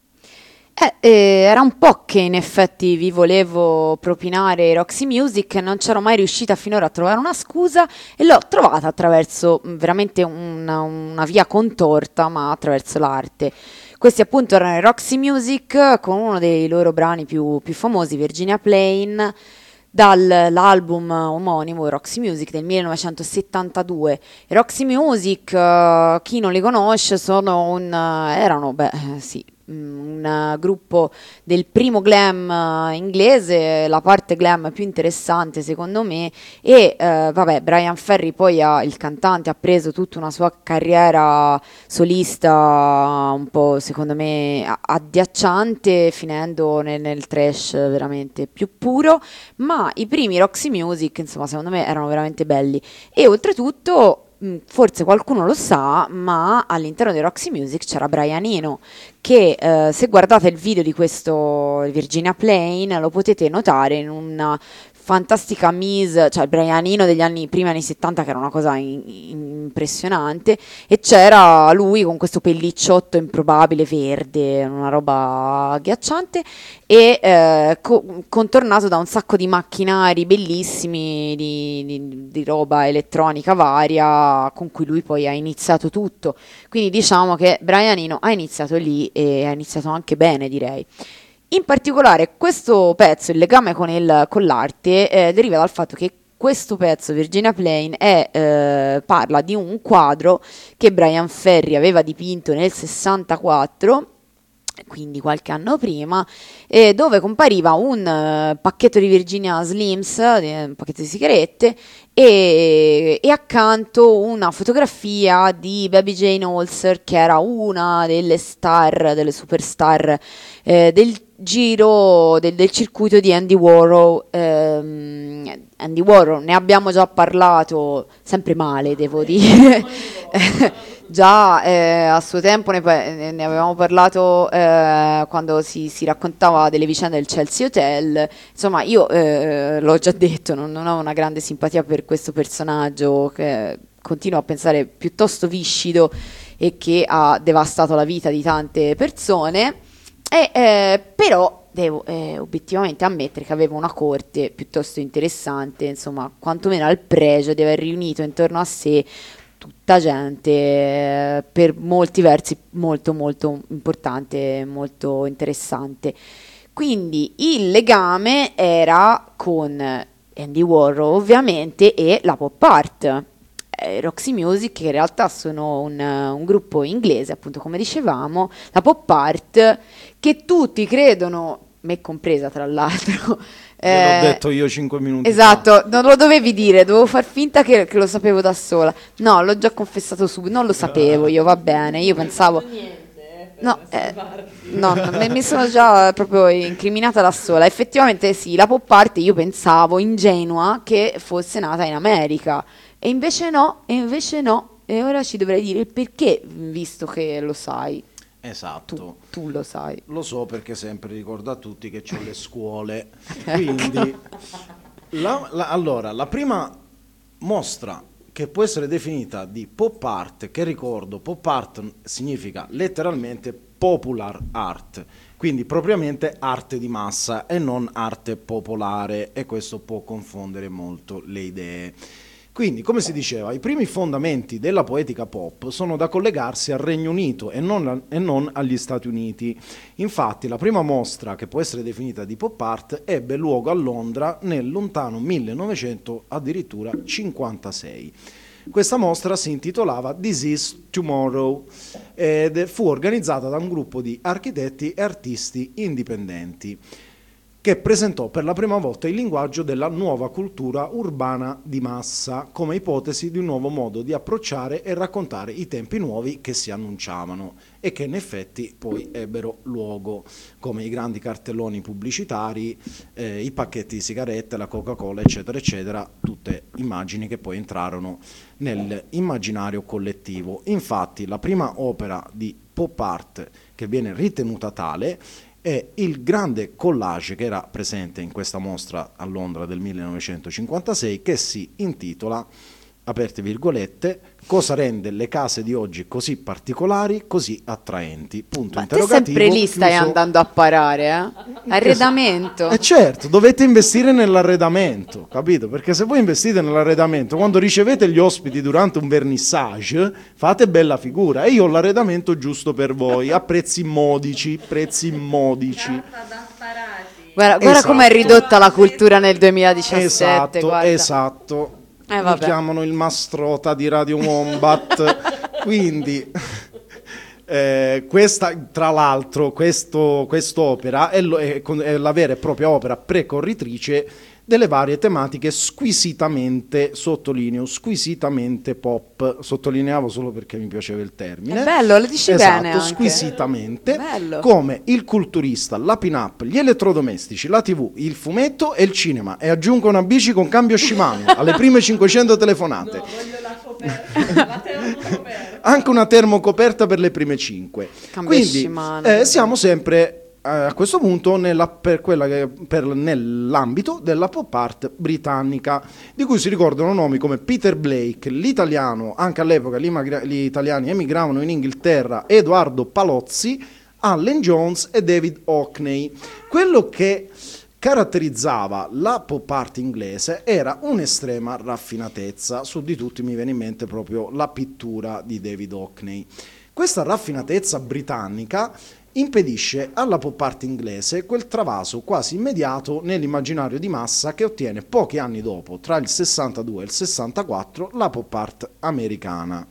Eh, eh, era un po' che in effetti vi volevo propinare Roxy Music, non c'ero mai riuscita finora a trovare una scusa e l'ho trovata attraverso mh, veramente una, una via contorta, ma attraverso l'arte. Questi appunto erano i Roxy Music con uno dei loro brani più, più famosi, Virginia Plain, dall'album omonimo Roxy Music del millenovecentosettantadue. I Roxy Music, uh, chi non li conosce, sono un, uh, erano, beh, sì, un uh, gruppo del primo glam uh, inglese, la parte glam più interessante secondo me, e uh, vabbè, Brian Ferry poi ha, il cantante, ha preso tutta una sua carriera solista un po' secondo me agghiacciante, finendo nel, nel trash veramente più puro, ma i primi Roxy Music insomma secondo me erano veramente belli. E oltretutto, forse qualcuno lo sa, ma all'interno di Roxy Music c'era Brian Eno, che eh, se guardate il video di questo Virginia Plain lo potete notare in una fantastica mise, cioè il Brian Eno degli anni primi anni settanta, che era una cosa in, in, impressionante, e c'era lui con questo pellicciotto improbabile verde, una roba agghiacciante, e eh, co- contornato da un sacco di macchinari bellissimi di, di, di roba elettronica varia, con cui lui poi ha iniziato tutto. Quindi diciamo che Brian Eno ha iniziato lì e ha iniziato anche bene, direi. In particolare questo pezzo, il legame con, il, con l'arte, eh, deriva dal fatto che questo pezzo, Virginia Plain, è, eh, parla di un quadro che Brian Ferry aveva dipinto nel sessantaquattro, quindi qualche anno prima, eh, dove compariva un uh, pacchetto di Virginia Slims, eh, un pacchetto di sigarette, e, e accanto una fotografia di Baby Jane Holzer, che era una delle star, delle superstar eh, del giro del, del circuito di Andy Warhol. ehm, Andy Warhol ne abbiamo già parlato, sempre male devo dire. Già eh, a suo tempo ne, ne avevamo parlato eh, quando si, si raccontava delle vicende del Chelsea Hotel. Insomma, io eh, l'ho già detto, non, non ho una grande simpatia per questo personaggio, che continuo a pensare piuttosto viscido e che ha devastato la vita di tante persone. E, eh, però devo eh, obiettivamente ammettere che aveva una corte piuttosto interessante, insomma, quantomeno al pregio di aver riunito intorno a sé tutta gente eh, per molti versi molto molto importante, molto interessante. Quindi il legame era con Andy Warhol ovviamente e la pop art. eh, Roxy Music, che in realtà sono un, un gruppo inglese, appunto come dicevamo, la pop art, che tutti credono, me compresa tra l'altro. L'ho detto io cinque minuti esatto, fa. Non lo dovevi dire, dovevo far finta che, che lo sapevo da sola. No, l'ho già confessato subito, non lo sapevo io, va bene, io pensavo... No, eh, no, no, mi sono già proprio incriminata da sola. Effettivamente sì, la pop art io pensavo, ingenua, che fosse nata in America. E invece no, e invece no. E ora ci dovrei dire il perché, visto che lo sai. Esatto. Tu, tu lo sai. Lo so perché sempre ricordo a tutti che c'ho le scuole. Quindi, la, la, allora, la prima mostra che può essere definita di pop art, che ricordo, pop art significa letteralmente popular art, quindi propriamente arte di massa e non arte popolare, e questo può confondere molto le idee. Quindi, come si diceva, i primi fondamenti della poetica pop sono da collegarsi al Regno Unito e non, e non agli Stati Uniti. Infatti, la prima mostra che può essere definita di pop art ebbe luogo a Londra nel lontano millenovecento addirittura cinquantasei. Questa mostra si intitolava This is Tomorrow ed fu organizzata da un gruppo di architetti e artisti indipendenti, che presentò per la prima volta il linguaggio della nuova cultura urbana di massa come ipotesi di un nuovo modo di approcciare e raccontare i tempi nuovi che si annunciavano e che in effetti poi ebbero luogo, come i grandi cartelloni pubblicitari, eh, i pacchetti di sigarette, la Coca-Cola, eccetera, eccetera, tutte immagini che poi entrarono nell'immaginario collettivo. Infatti la prima opera di pop art che viene ritenuta tale è il grande collage che era presente in questa mostra a Londra del millenovecentocinquantasei, che si intitola, aperte virgolette, cosa rende le case di oggi così particolari, così attraenti, punto Ma te interrogativo. sempre lì stai chiuso. andando a parare, eh? Arredamento. E certo, dovete investire nell'arredamento, capito? Perché se voi investite nell'arredamento, quando ricevete gli ospiti durante un vernissage, fate bella figura, e io ho l'arredamento giusto per voi, a prezzi modici, prezzi modici. Guarda, guarda Esatto. com'è ridotta la cultura nel duemiladiciassette. Esatto, guarda. esatto. Eh, Mi vabbè. chiamano il Mastrota di Radio Wombat. Quindi eh, questa, tra l'altro, questo, quest'opera è, lo- è con- è la vera e propria opera precorritrice delle varie tematiche squisitamente, sottolineo, squisitamente pop. Sottolineavo solo perché mi piaceva il termine. È bello, lo dici Esatto, bene anche. squisitamente, Bello. come il culturista, la pin-up, gli elettrodomestici, la tivù, il fumetto e il cinema. E aggiungo una bici con cambio Shimano alle prime cinquecento telefonate. Anche una termocoperta per le prime cinque. Cambio Quindi Shimano. eh, siamo sempre eh, a questo punto nella, per quella che, per, nell'ambito della pop art britannica, di cui si ricordano nomi come Peter Blake, l'italiano, anche all'epoca gli, imagra- gli italiani emigravano in Inghilterra, Edoardo Palozzi, Allen Jones e David Hockney. Quello che caratterizzava la pop art inglese era un'estrema raffinatezza. Su di tutti mi viene in mente proprio la pittura di David Hockney. Questa raffinatezza britannica impedisce alla pop art inglese quel travaso quasi immediato nell'immaginario di massa che ottiene pochi anni dopo, tra il sessantadue e il sessantaquattro, la pop art americana.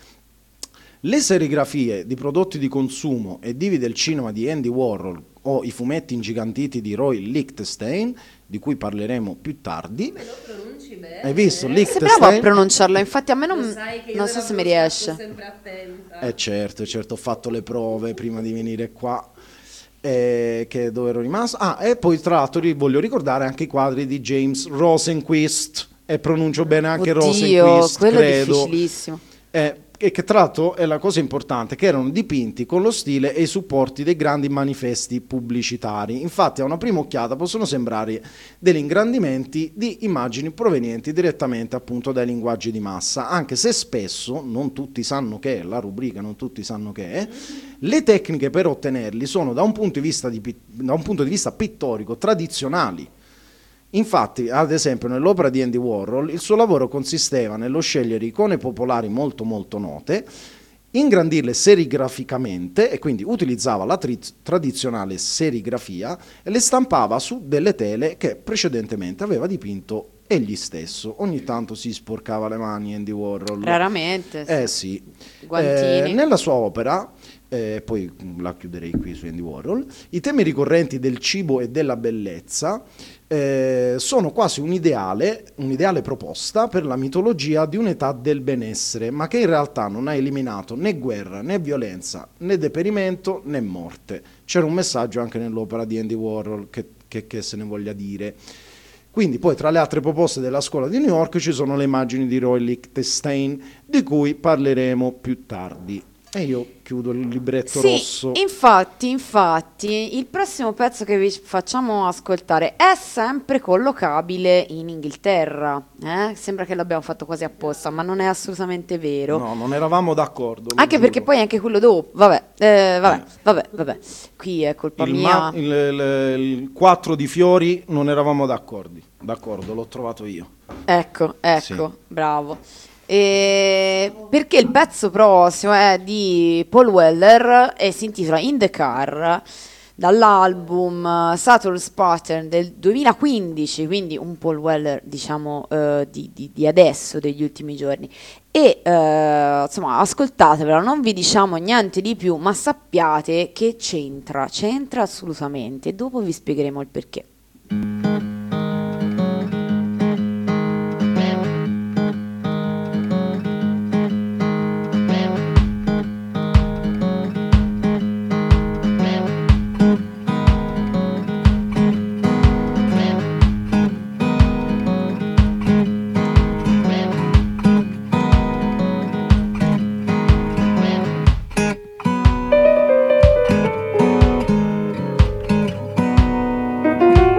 Le serigrafie di prodotti di consumo e divi del cinema di Andy Warhol o i fumetti ingigantiti di Roy Lichtenstein, di cui parleremo più tardi. Come lo pronunci bene? Hai visto? Se Lichtenstein? bravo a pronunciarlo, infatti a me non, Lo sai che io non so della se mi pronuncia riesce. sto sempre attenta. Eh certo, certo, ho fatto le prove prima di venire qua. Eh, che dove ero rimasto? Ah, e poi tra l'altro ri- voglio ricordare anche i quadri di James Rosenquist, e pronuncio bene anche Oddio, Rosenquist, quello è credo. difficilissimo. Eh, e che tra l'altro è la cosa importante, che erano dipinti con lo stile e i supporti dei grandi manifesti pubblicitari. Infatti a una prima occhiata possono sembrare degli ingrandimenti di immagini provenienti direttamente appunto dai linguaggi di massa, anche se spesso, non tutti sanno che è, la rubrica non tutti sanno che è, le tecniche per ottenerli sono da un punto di vista, di, da un punto di vista pittorico tradizionali. Infatti, ad esempio, nell'opera di Andy Warhol, il suo lavoro consisteva nello scegliere icone popolari molto molto note, ingrandirle serigraficamente, e quindi utilizzava la tri- tradizionale serigrafia e le stampava su delle tele che precedentemente aveva dipinto egli stesso. Ogni tanto si sporcava le mani Andy Warhol. Raramente. sì. Eh sì. Guantini. Eh, nella sua opera, eh, poi la chiuderei qui su Andy Warhol, i temi ricorrenti del cibo e della bellezza eh, sono quasi un ideale, un'ideale proposta per la mitologia di un'età del benessere, ma che in realtà non ha eliminato né guerra, né violenza, né deperimento, né morte. C'era un messaggio anche nell'opera di Andy Warhol che, che, che se ne voglia dire. Quindi poi tra le altre proposte della scuola di New York ci sono le immagini di Roy Lichtenstein, di cui parleremo più tardi. E io chiudo il libretto Sì, rosso. infatti, infatti, il prossimo pezzo che vi facciamo ascoltare è sempre collocabile in Inghilterra. eh? Sembra che l'abbiamo fatto quasi apposta, ma non è assolutamente vero. No, non eravamo d'accordo. lo Anche giuro. perché poi anche quello dopo, vabbè, eh, vabbè, vabbè, vabbè. Qui è colpa il, mia. ma- il, il- il quattro di fiori non eravamo d'accordo. D'accordo, l'ho trovato io. Ecco, ecco, Sì. bravo. E perché il pezzo prossimo è di Paul Weller e si intitola In the Car, dall'album uh, Saturn's Pattern del duemilaquindici, quindi un Paul Weller diciamo eh, di, di- di adesso, degli ultimi giorni. E eh, insomma, ascoltatevelo, non vi diciamo niente di più, ma sappiate che c'entra, c'entra assolutamente, e dopo vi spiegheremo il perché. Thank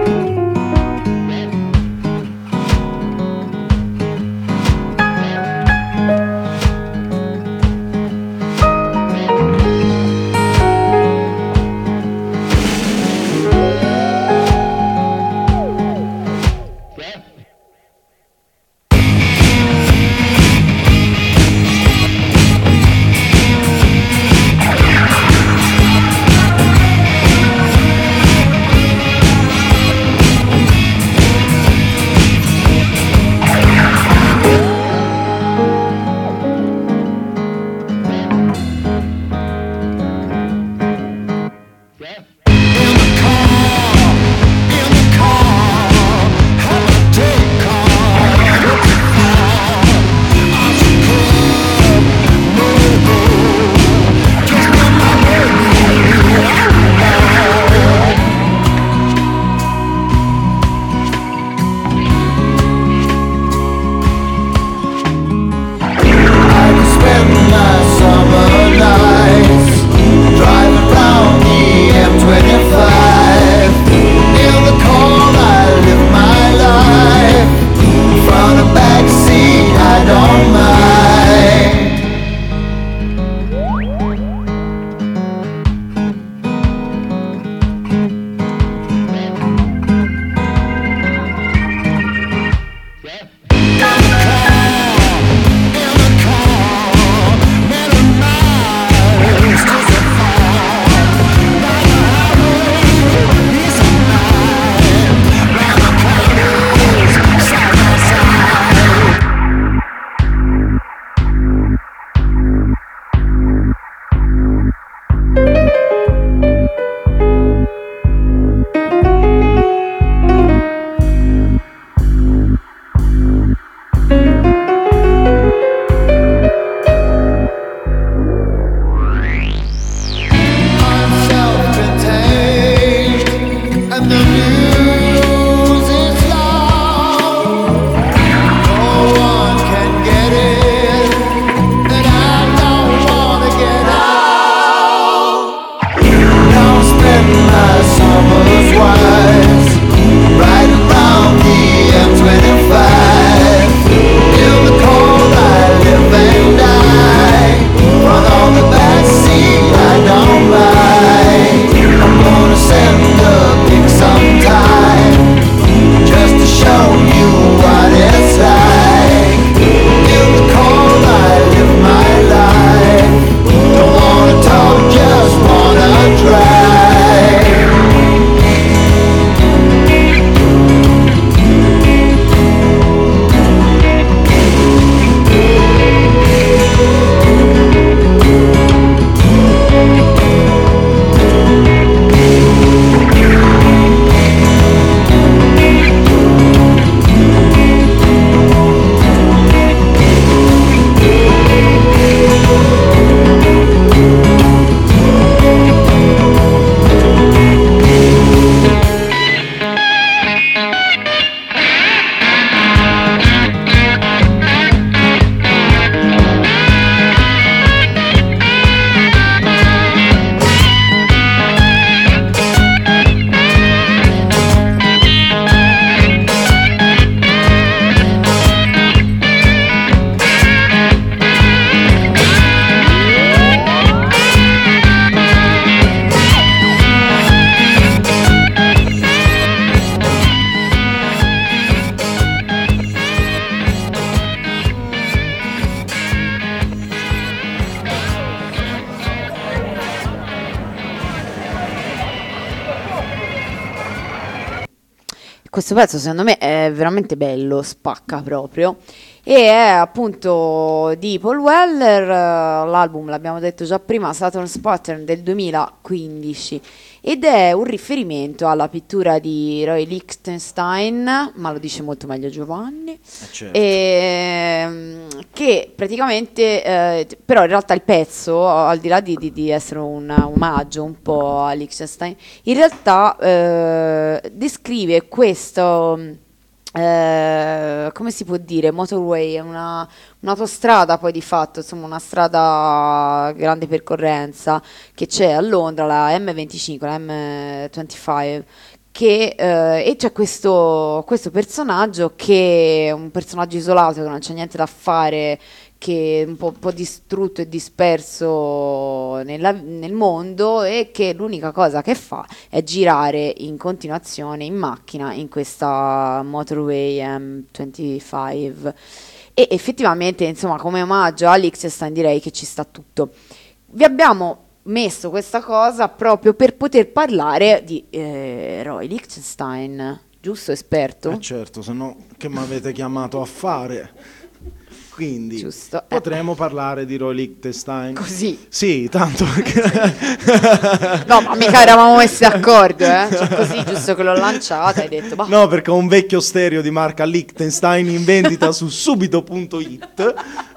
Questo pezzo secondo me è veramente bello, spacca proprio. E è appunto di Paul Weller, eh, l'album l'abbiamo detto già prima, Saturn's Pattern del duemilaquindici, ed è un riferimento alla pittura di Roy Lichtenstein, ma lo dice molto meglio Giovanni, Eh, certo. ehm, che praticamente, eh, però in realtà il pezzo, al di là di, di- di essere un omaggio un po' a Liechtenstein, in realtà eh, descrive questo, eh, come si può dire, motorway, è una, un'autostrada poi di fatto, insomma una strada a grande percorrenza che c'è a Londra, la M venticinque, la M venticinque, che, eh, e c'è questo, questo personaggio che è un personaggio isolato, che non c'è niente da fare, che è un po', un po' distrutto e disperso nella- nel mondo, e che l'unica cosa che fa è girare in continuazione in macchina in questa motorway M venticinque. E effettivamente, insomma, come omaggio a Liechtenstein direi che ci sta tutto. Vi abbiamo messo questa cosa proprio per poter parlare di eh, Roy Liechtenstein, giusto esperto? Eh certo, se no che mi avete chiamato a fare? Quindi Giusto, eh. potremmo parlare di Roy Lichtenstein. Così. Sì, tanto perché... No, ma mica eravamo messi d'accordo, eh? Cioè, così, giusto che l'ho lanciata, hai detto, bah. No, perché ho un vecchio stereo di marca Liechtenstein in vendita su subito punto it.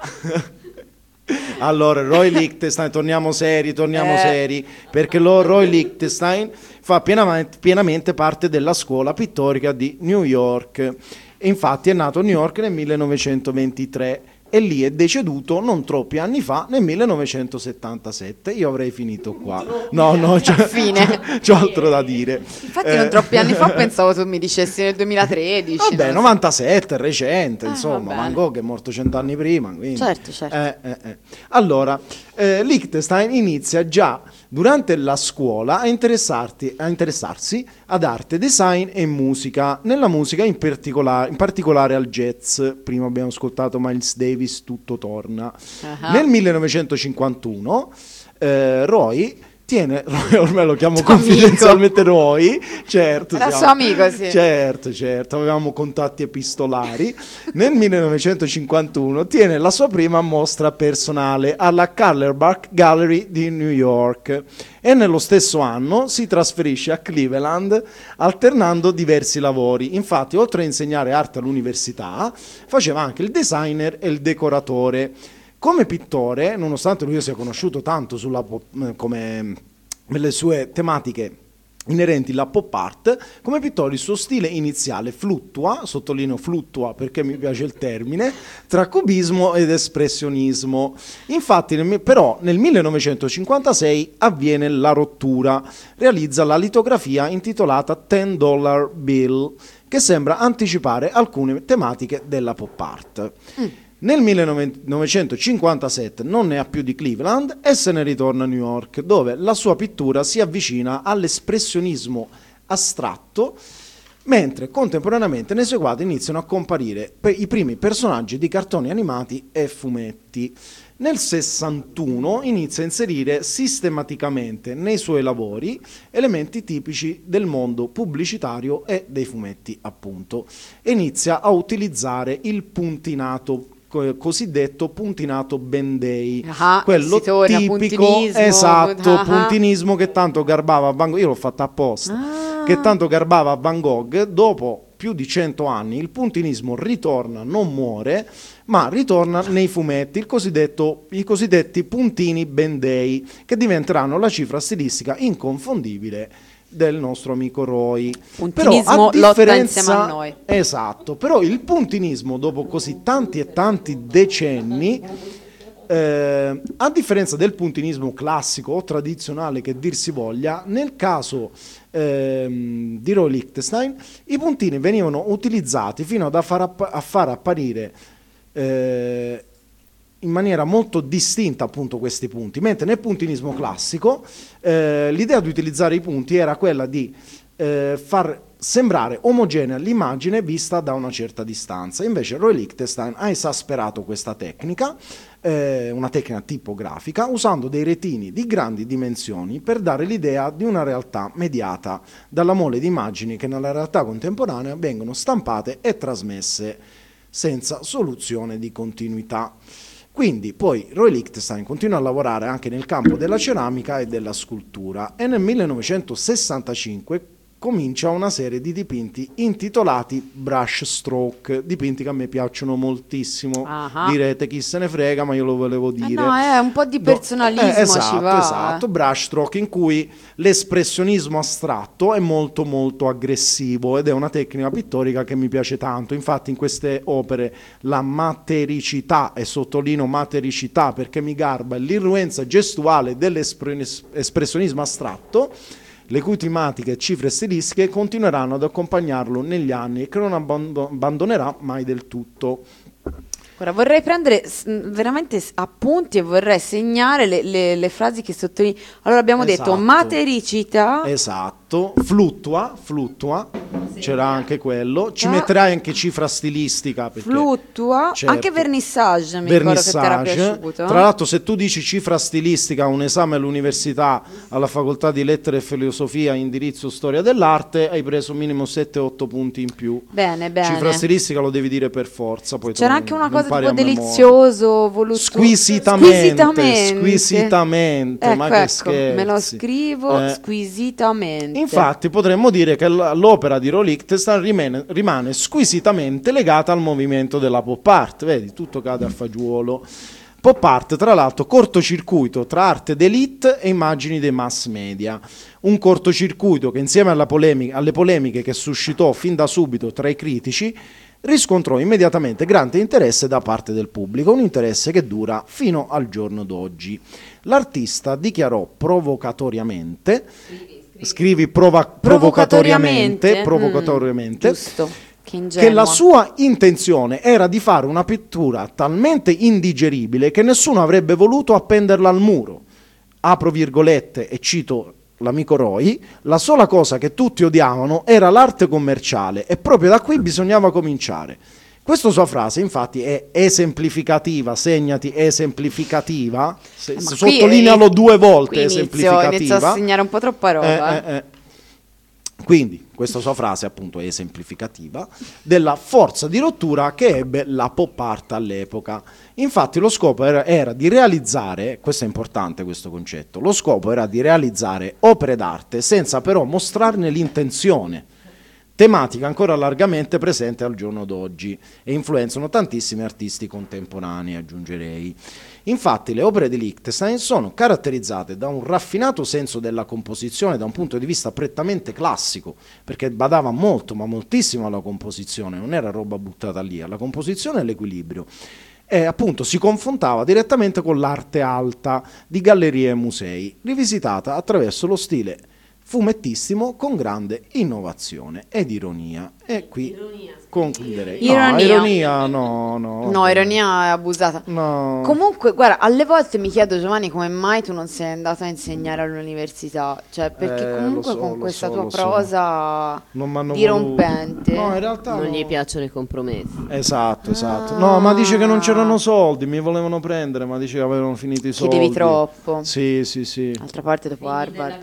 Allora, Roy Lichtenstein, torniamo seri, torniamo Eh. seri, perché lo Roy Lichtenstein fa pienamente, pienamente parte della scuola pittorica di New York. E infatti è nato a New York nel millenovecentoventitré e lì è deceduto non troppi anni fa, nel millenovecentosettantasette. Io avrei finito qua. No, no, c'ho, Fine. c'ho altro da dire. Infatti Eh, non troppi anni fa pensavo tu mi dicessi nel duemilatredici. Vabbè, non so. novantasette, è recente, Ah, insomma, va Van bene. Gogh è morto cent'anni prima. Quindi. Certo, certo. Eh, eh, eh. Allora, eh, Liechtenstein inizia già durante la scuola a, interessarti- a interessarsi ad arte, design e musica, nella musica in, particola- in particolare al jazz. Prima abbiamo ascoltato Miles Davis, Tutto torna. Ah. Nel millenovecentocinquantuno eh, Roy tiene, Roy, ormai lo chiamo Tuo confidenzialmente Roy, certo. Era siamo- suo amico, sì. Certo, certo, avevamo contatti epistolari. Nel millenovecentocinquantuno tiene la sua prima mostra personale alla Carlebach Gallery di New York e nello stesso anno si trasferisce a Cleveland alternando diversi lavori. Infatti, oltre a insegnare arte all'università, faceva anche il designer e il decoratore. Come pittore, nonostante lui sia conosciuto tanto sulla pop- eh, come nelle sue tematiche inerenti alla pop art, come pittore il suo stile iniziale fluttua, sottolineo fluttua perché mi piace il termine, tra cubismo ed espressionismo. Infatti, nel, però nel millenovecentocinquantasei avviene la rottura, realizza la litografia intitolata ten dollar Bill, che sembra anticipare alcune tematiche della pop art. Mm. Nel millenovecentocinquantasette non ne ha più di Cleveland e se ne ritorna a New York, dove la sua pittura si avvicina all'espressionismo astratto, mentre contemporaneamente nei suoi quadri iniziano a comparire pe- i primi personaggi di cartoni animati e fumetti. Nel sessantuno inizia a inserire sistematicamente nei suoi lavori elementi tipici del mondo pubblicitario e dei fumetti, appunto, e inizia a utilizzare il puntinato, co- cosiddetto puntinato Bendei, Ah, quello si torna, tipico, puntinismo, esatto, ah, ah. puntinismo che tanto garbava a Van Gogh, io l'ho fatta apposta, Ah. che tanto garbava a Van Gogh. Dopo più di cento anni il puntinismo ritorna, non muore, ma ritorna nei fumetti, il cosiddetto, i cosiddetti puntini Bendei, che diventeranno la cifra stilistica inconfondibile del nostro amico Roy. Puntinismo lotta insieme a noi. Esatto, però il puntinismo dopo così tanti e tanti decenni, eh, a differenza del puntinismo classico o tradizionale che dir si voglia, nel caso ehm, di Roy Lichtenstein i puntini venivano utilizzati fino ad a far, app- a far apparire eh, in maniera molto distinta appunto questi punti, mentre nel puntinismo classico eh, l'idea di utilizzare i punti era quella di eh, far sembrare omogenea l'immagine vista da una certa distanza. Invece Roy Lichtenstein ha esasperato questa tecnica, eh, una tecnica tipografica, usando dei retini di grandi dimensioni per dare l'idea di una realtà mediata dalla mole di immagini che nella realtà contemporanea vengono stampate e trasmesse senza soluzione di continuità. Quindi poi Roy Lichtenstein continua a lavorare anche nel campo della ceramica e della scultura e nel millenovecentosessantacinque comincia una serie di dipinti intitolati brush stroke, dipinti che a me piacciono moltissimo. Ah. Direte chi se ne frega, ma io lo volevo dire. Eh no, è un po' di personalismo, No, eh, esatto, ci va. esatto, brush stroke in cui l'espressionismo astratto è molto molto aggressivo ed è una tecnica pittorica che mi piace tanto. Infatti in queste opere la matericità, e sottolineo matericità perché mi garba, l'influenza gestuale dell'espressionismo astratto, le cui tematiche e cifre stilistiche continueranno ad accompagnarlo negli anni e che non abbando- abbandonerà mai del tutto. Ora vorrei prendere s- veramente s- appunti e vorrei segnare le, le- le frasi che sottolineo. Allora abbiamo Esatto. detto matericità, Esatto, fluttua, fluttua, c'era anche quello. Ci Ah. metterai anche cifra stilistica perché fluttua, certo. anche vernissage, mi ricordo che ti era Vernissage. piaciuto. Tra l'altro, se tu dici cifra stilistica a un esame all'università, alla facoltà di lettere e filosofia, indirizzo storia dell'arte, hai preso minimo sette otto punti in più. Bene, bene. Cifra stilistica lo devi dire per forza. Poi C'era tu anche una non cosa impari tipo a memoria. delizioso, voluto Squisitamente, squisitamente, Ecco, ma che ecco, scherzi. me lo scrivo Eh, squisitamente. Infatti potremmo dire che l- l'opera di Roy Lichtenstein rimane, rimane squisitamente legata al movimento della pop art, vedi, tutto cade a fagiolo. Pop art, tra l'altro, cortocircuito tra arte d'élite e immagini dei mass media. Un cortocircuito che insieme alla polemica- alle polemiche che suscitò fin da subito tra i critici riscontrò immediatamente grande interesse da parte del pubblico, un interesse che dura fino al giorno d'oggi. L'artista dichiarò provocatoriamente, scrivi prova- provocatoriamente, Provocatoriamente, provocatoriamente, mm, giusto, che che ingenua. la sua intenzione era di fare una pittura talmente indigeribile che nessuno avrebbe voluto appenderla al muro. Apro virgolette e cito l'amico Roy: la sola cosa che tutti odiavano era l'arte commerciale e proprio da qui bisognava cominciare. Questa sua frase infatti è esemplificativa, segnati esemplificativa, se, Eh, ma se qui- sottolinealo due volte, qui inizio, esemplificativa. inizio a segnare un po' troppa roba. Eh, eh, eh. Quindi questa sua frase appunto è esemplificativa della forza di rottura che ebbe la pop art all'epoca. Infatti lo scopo era, era di realizzare, questo è importante questo concetto, lo scopo era di realizzare opere d'arte senza però mostrarne l'intenzione, tematica ancora largamente presente al giorno d'oggi e influenzano tantissimi artisti contemporanei, aggiungerei. Infatti le opere di Lichtenstein sono caratterizzate da un raffinato senso della composizione da un punto di vista prettamente classico, perché badava molto, ma moltissimo alla composizione, non era roba buttata lì, alla composizione e all'equilibrio. E appunto si confrontava direttamente con l'arte alta di gallerie e musei, rivisitata attraverso lo stile fumettissimo con grande innovazione ed ironia. E qui concluderei. Ironia. No, ironia no, no. No, ironia è abusata. No. Comunque, guarda, alle volte mi chiedo, Giovanni, come mai tu non sei andato a insegnare all'università? Cioè, perché Eh, comunque lo so, con lo questa so, tua lo so. prosa Non m'hanno dirompente. voluto. No, in realtà Non no. gli piacciono i compromessi. Esatto, esatto. No, ma dice che non c'erano soldi, mi volevano prendere, ma dice che avevano finito i soldi. Chiedevi troppo. Sì, sì, sì. D'altra parte dopo Harvard.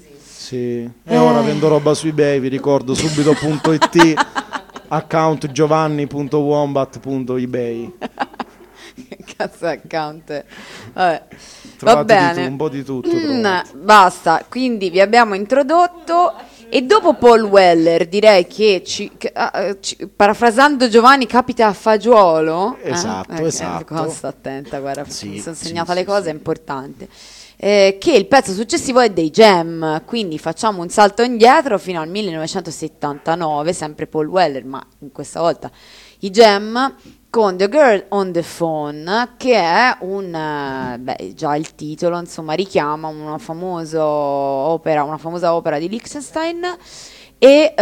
Sì. E ora vendo roba su eBay, vi ricordo subito.it, account giovanni punto wombat punto ebay. Che cazzo è account? Vabbè. Va Trovate di bene. tu- un po' di tutto. Mm, trovate. basta, quindi vi abbiamo introdotto e dopo Paul Weller direi che, ci, che, ah, ci- parafrasando Giovanni, capita a fagiolo. eh? Esatto, Eh, esatto. qua sto attenta, guarda, Sì, mi sono sì, segnata sì, le cose, sì. è importante. Eh, che il pezzo successivo è dei Jam, quindi facciamo un salto indietro fino al millenovecentosettantanove, sempre Paul Weller, ma in questa volta i Jam con The Girl on the Phone, che è un, eh, beh, già il titolo, insomma, richiama una, famoso opera, una famosa opera di Lichtenstein. E,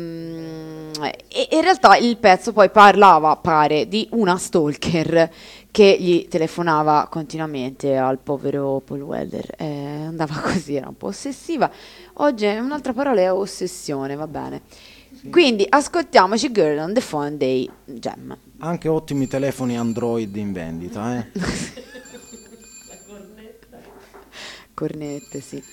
ehm, e in realtà il pezzo poi parlava, pare, di una stalker che gli telefonava continuamente al povero Paul Weller, eh, andava così, era un po' ossessiva. Oggi è un'altra parola, è ossessione, va bene. Sì. Quindi ascoltiamoci Girl on the Phone dei Gem. Anche ottimi telefoni Android in vendita, eh. cornetta. Cornette, sì.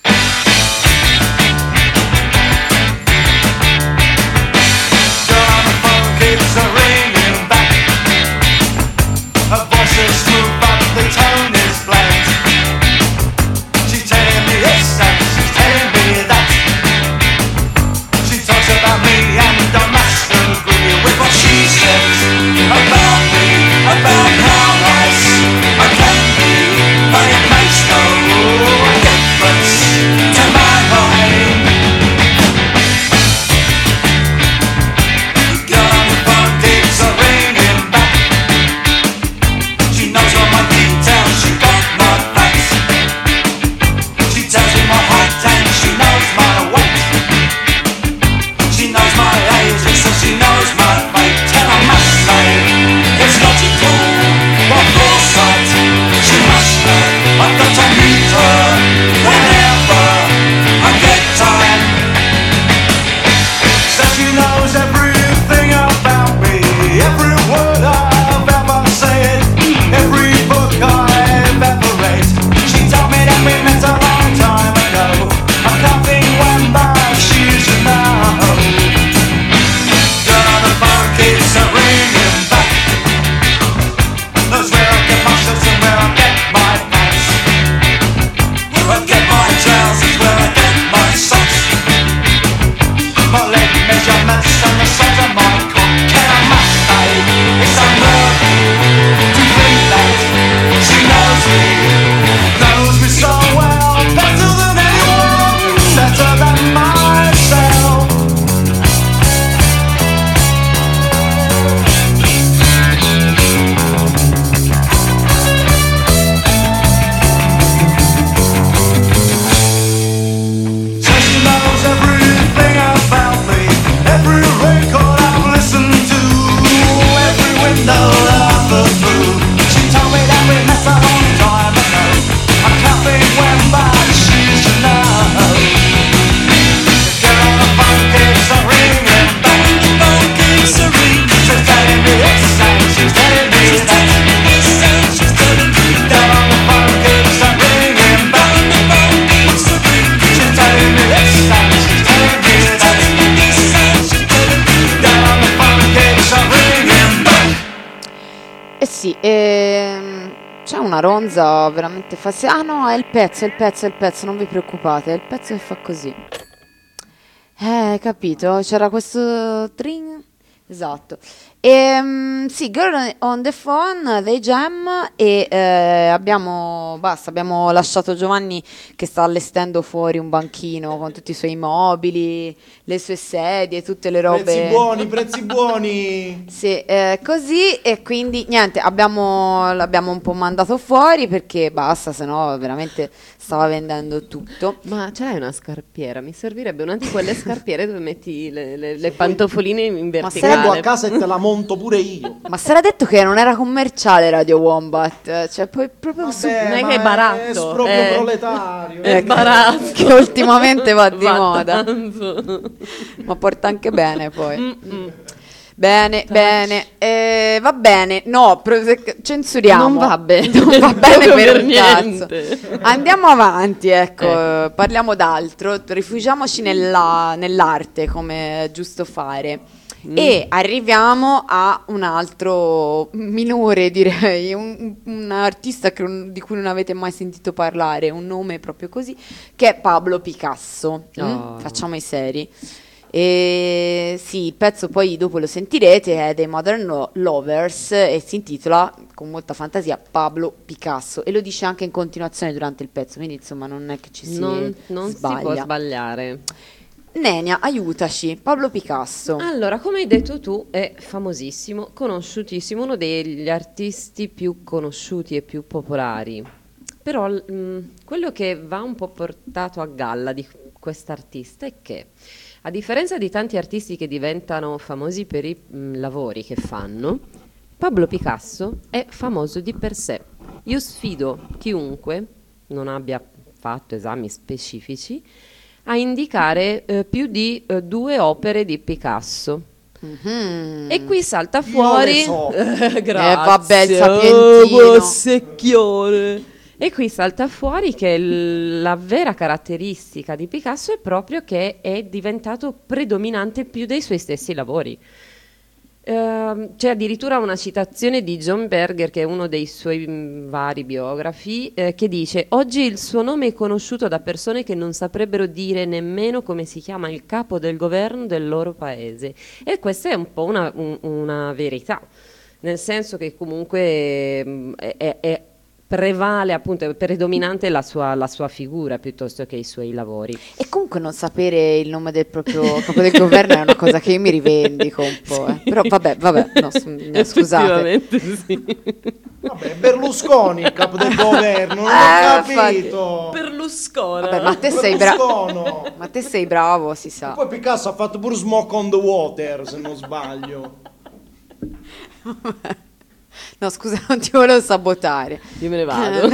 Keeps a ringing back. Her voice is smooth, but the tone is flat. She's telling me this and she's telling me that. She talks about me and I must agree with what she says about me, about how nice I can be, but it makes no difference to my mind. Sì, ehm, c'è una ronza veramente fa... Ah no, è il pezzo, è il pezzo, è il pezzo, non vi preoccupate, è il pezzo che fa così. Eh, capito? C'era questo tring. Esatto. Ehm, sì, Girl on the Phone dei Gem e eh, abbiamo, basta, abbiamo lasciato Giovanni che sta allestendo fuori un banchino con tutti i suoi mobili, le sue sedie, tutte le robe. Prezzi buoni, prezzi buoni. Sì, eh, così e quindi niente, abbiamo, l'abbiamo un po' mandato fuori perché basta, sennò veramente stava vendendo tutto. Ma ce l'hai una scarpiera? Mi servirebbe una di quelle scarpiere dove metti le, le, le pantofoline in verticale. Ma a casa e te la monto pure io. Ma si era detto che non era commerciale Radio Wombat, cioè poi proprio Vabbè, su... non è ma che è baratto, è proprio eh. proletario. È Eh, baratto. che ultimamente va di Va moda, tanto. ma porta anche bene poi. Mm-mm. Bene, bene, eh, va bene, no, pro- censuriamo. Non va bene. Non va bene Proprio per per un cazzo. niente. Andiamo avanti, ecco, Ecco. parliamo d'altro, rifugiamoci nella- nell'arte come è giusto fare. Mm. E arriviamo a un altro minore, direi, un, un artista che non- di cui non avete mai sentito parlare, un nome proprio così, che è Pablo Picasso. Mm? Oh. Facciamo i seri. E sì, il pezzo poi dopo lo sentirete, è dei Modern Lo- Lovers e si intitola con molta fantasia Pablo Picasso e lo dice anche in continuazione durante il pezzo, quindi insomma non è che ci si Non, non si sbaglia. può sbagliare. Nenia, aiutaci, Pablo Picasso. Allora, come hai detto tu, è famosissimo, conosciutissimo, uno degli artisti più conosciuti e più popolari. Però mh, quello che va un po' portato a galla di quest'artista è che, a differenza di tanti artisti che diventano famosi per i mh, lavori che fanno, Pablo Picasso è famoso di per sé. Io sfido chiunque non abbia fatto esami specifici a indicare eh, più di eh, due opere di Picasso. Mhm. E qui salta fuori so. grazie, Eh, vabbè, il oh, sapientino. buon secchione. E qui salta fuori che l- la vera caratteristica di Picasso è proprio che è diventato predominante più dei suoi stessi lavori. Ehm, c'è addirittura una citazione di John Berger, che è uno dei suoi mh, vari biografi, eh, che dice: oggi il suo nome è conosciuto da persone che non saprebbero dire nemmeno come si chiama il capo del governo del loro paese. E questa è un po' una, un- una verità, nel senso che comunque mh, è, è- è- prevale, appunto, è predominante la sua, la sua figura piuttosto che i suoi lavori. E comunque non sapere il nome del proprio capo del governo è una cosa che io mi rivendico un po'. eh. Però vabbè, vabbè, no, s- no, scusate. Effettivamente sì. Vabbè, Berlusconi, il capo del governo, non ho Eh, capito. Berlusconi. Vabbè, ma te sei bravo. Berlusconi. Ma te sei bravo, si sa. Poi Picasso ha fatto pure Smoke on the Water, se non sbaglio. No, scusa, non ti volevo sabotare. Io me ne vado.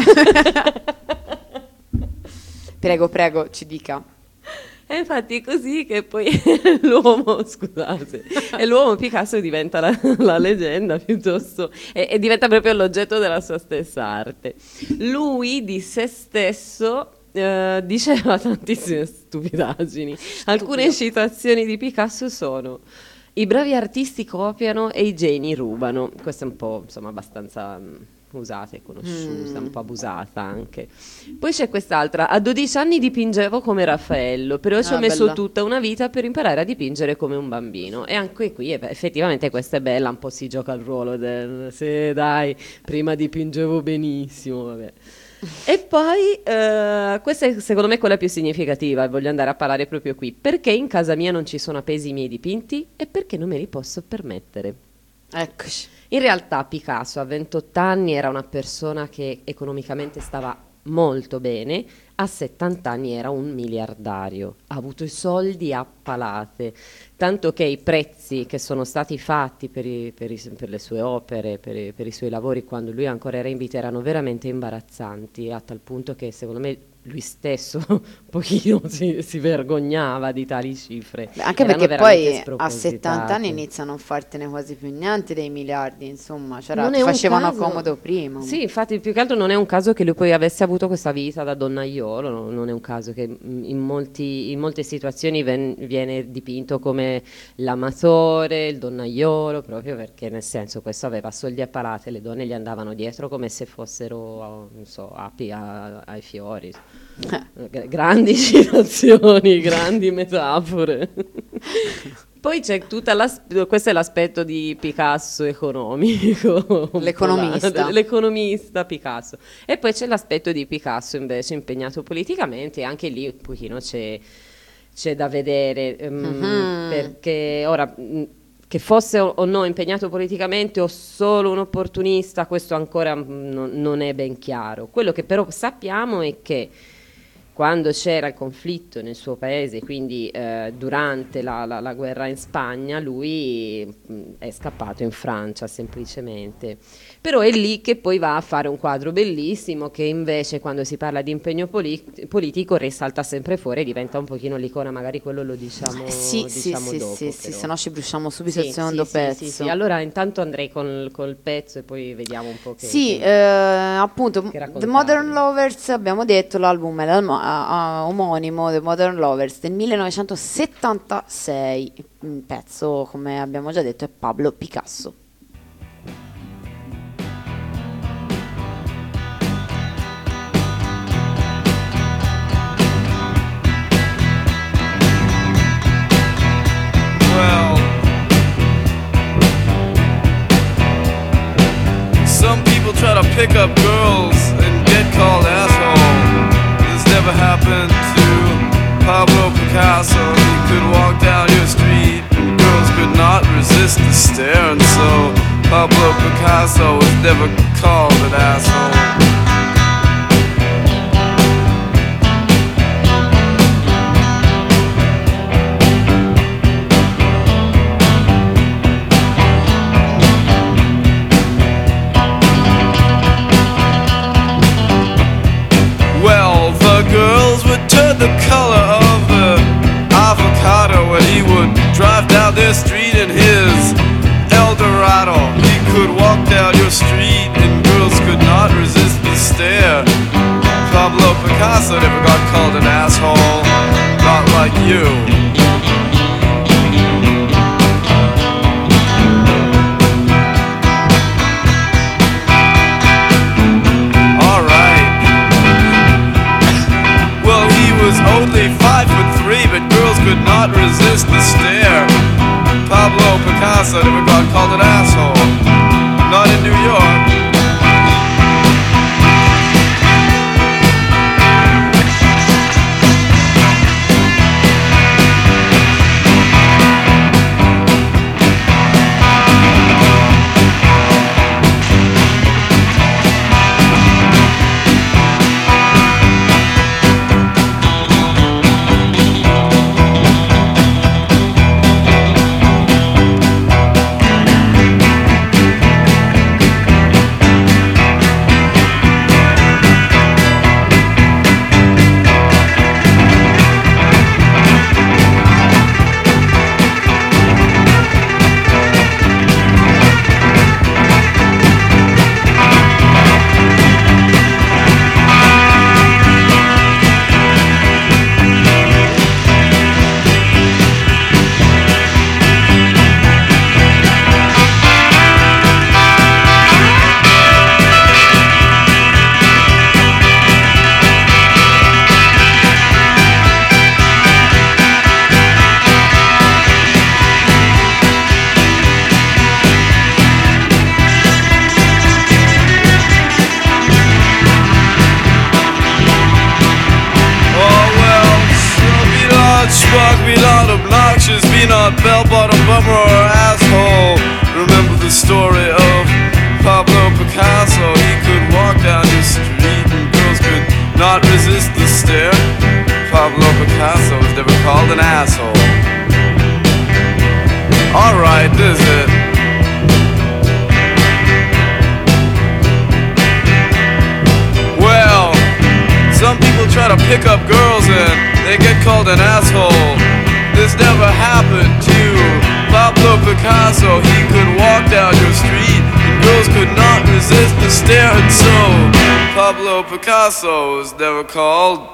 Prego, prego, ci dica. E infatti è così che poi l'uomo, scusate, e l'uomo Picasso diventa la, la leggenda piuttosto, e, e diventa proprio l'oggetto della sua stessa arte. Lui di se stesso eh, diceva tantissime stupidaggini. Alcune citazioni di Picasso sono: i bravi artisti copiano e i geni rubano. Questa è un po', insomma, abbastanza mh, usata e conosciuta, Mm. un po' abusata anche. Poi c'è quest'altra: a dodici anni dipingevo come Raffaello, però ci Ah, ho messo bella. tutta una vita per imparare a dipingere come un bambino. E anche qui eh, beh, effettivamente questa è bella, un po' si gioca il ruolo del sì, dai, prima dipingevo benissimo, vabbè. E poi eh, questa è secondo me quella più significativa, e voglio andare a parlare proprio qui. Perché in casa mia non ci sono appesi i miei dipinti? E perché non me li posso permettere. Eccoci. In realtà Picasso a ventotto anni era una persona che economicamente stava molto bene, a settanta anni era un miliardario, ha avuto i soldi a palate, tanto che i prezzi che sono stati fatti per, i- per i- per le sue opere, per i, per i suoi lavori quando lui ancora era in vita erano veramente imbarazzanti, a tal punto che secondo me lui stesso un pochino si, si vergognava di tali cifre. Beh, anche Erano perché veramente poi a spropositate. settanta anni iniziano a non fartene quasi più niente dei miliardi, insomma, c'era, Non ti è un facevano caso- comodo prima. Sì, infatti più che altro non è un caso che lui poi avesse avuto questa vita da donnaiolo, no- non è un caso che mm, in, molti- in molte situazioni ven- viene dipinto come l'amatore, il donnaiolo, proprio perché nel senso questo aveva soldi a palate, le donne gli andavano dietro come se fossero, non so, api a- ai fiori. Gra- grandi citazioni, grandi metafore. Poi c'è tutta l'as- questo è l'aspetto di Picasso economico, un L'economista. po' là- l'economista Picasso. E poi c'è l'aspetto di Picasso invece impegnato politicamente, e anche lì un pochino c'è, c'è da vedere, ehm, Mhm. perché ora mh, che fosse o o no impegnato politicamente o solo un opportunista, questo ancora mh, non- non è ben chiaro. Quello che però sappiamo è che quando c'era il conflitto nel suo paese, quindi eh, durante la, la- la guerra in Spagna, lui mh, è scappato in Francia semplicemente. Però è lì che poi va a fare un quadro bellissimo che invece quando si parla di impegno poli- politico risalta sempre fuori e diventa un pochino l'icona, magari quello lo diciamo, Eh, Sì, sì, diciamo sì, dopo. sì, sì, però. se no ci bruciamo subito Sì, il secondo sì, sì, pezzo. sì, sì. Allora intanto andrei col, col pezzo e poi vediamo un po' che... Sì, che- eh, appunto, che The raccontarvi. Modern Lovers, abbiamo detto, l'album è l'almo- a- a- omonimo, The Modern Lovers, del millenovecentosettantasei. Il pezzo, come abbiamo già detto, è Pablo Picasso. Well, some people try to pick up girls and get called asshole. This never happened to Pablo Picasso. He could walk down your street and girls could not resist the stare, and so Pablo Picasso was never called an asshole. his El Dorado. He could walk down your street and girls could not resist the stare. Pablo Picasso never got called an asshole, not like you. Only five foot three, but girls could not resist the stare. Pablo Picasso never got called an asshole, not in New York. Bell-bottom bummer or asshole. Remember the story of Pablo Picasso. He could walk down your street and girls could not resist the stare. Pablo Picasso was never called an asshole. Alright, this is it. Well, some people try to pick up girls and they get called an asshole. This never happened to Pablo Picasso. He could walk down your street and girls could not resist the stare. And so Pablo Picasso was never called.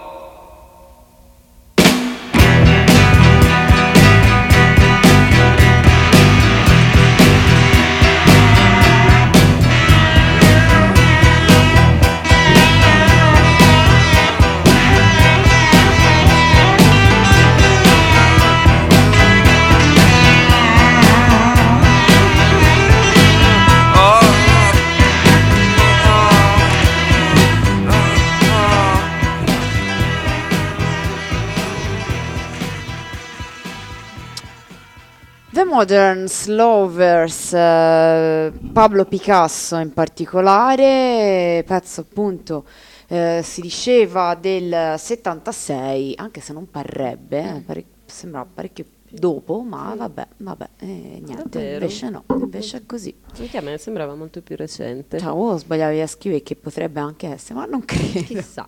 The Modern Lovers, eh, Pablo Picasso in particolare, pezzo appunto eh, si diceva del settantasei, anche se non parrebbe, eh, pare- sembra parecchio dopo, ma vabbè, vabbè, eh, niente, Davvero? invece no, invece è così. Anche a me sembrava molto più recente. Cioè, oh, sbagliavi a scrivere che potrebbe anche essere, ma non credo. Chissà.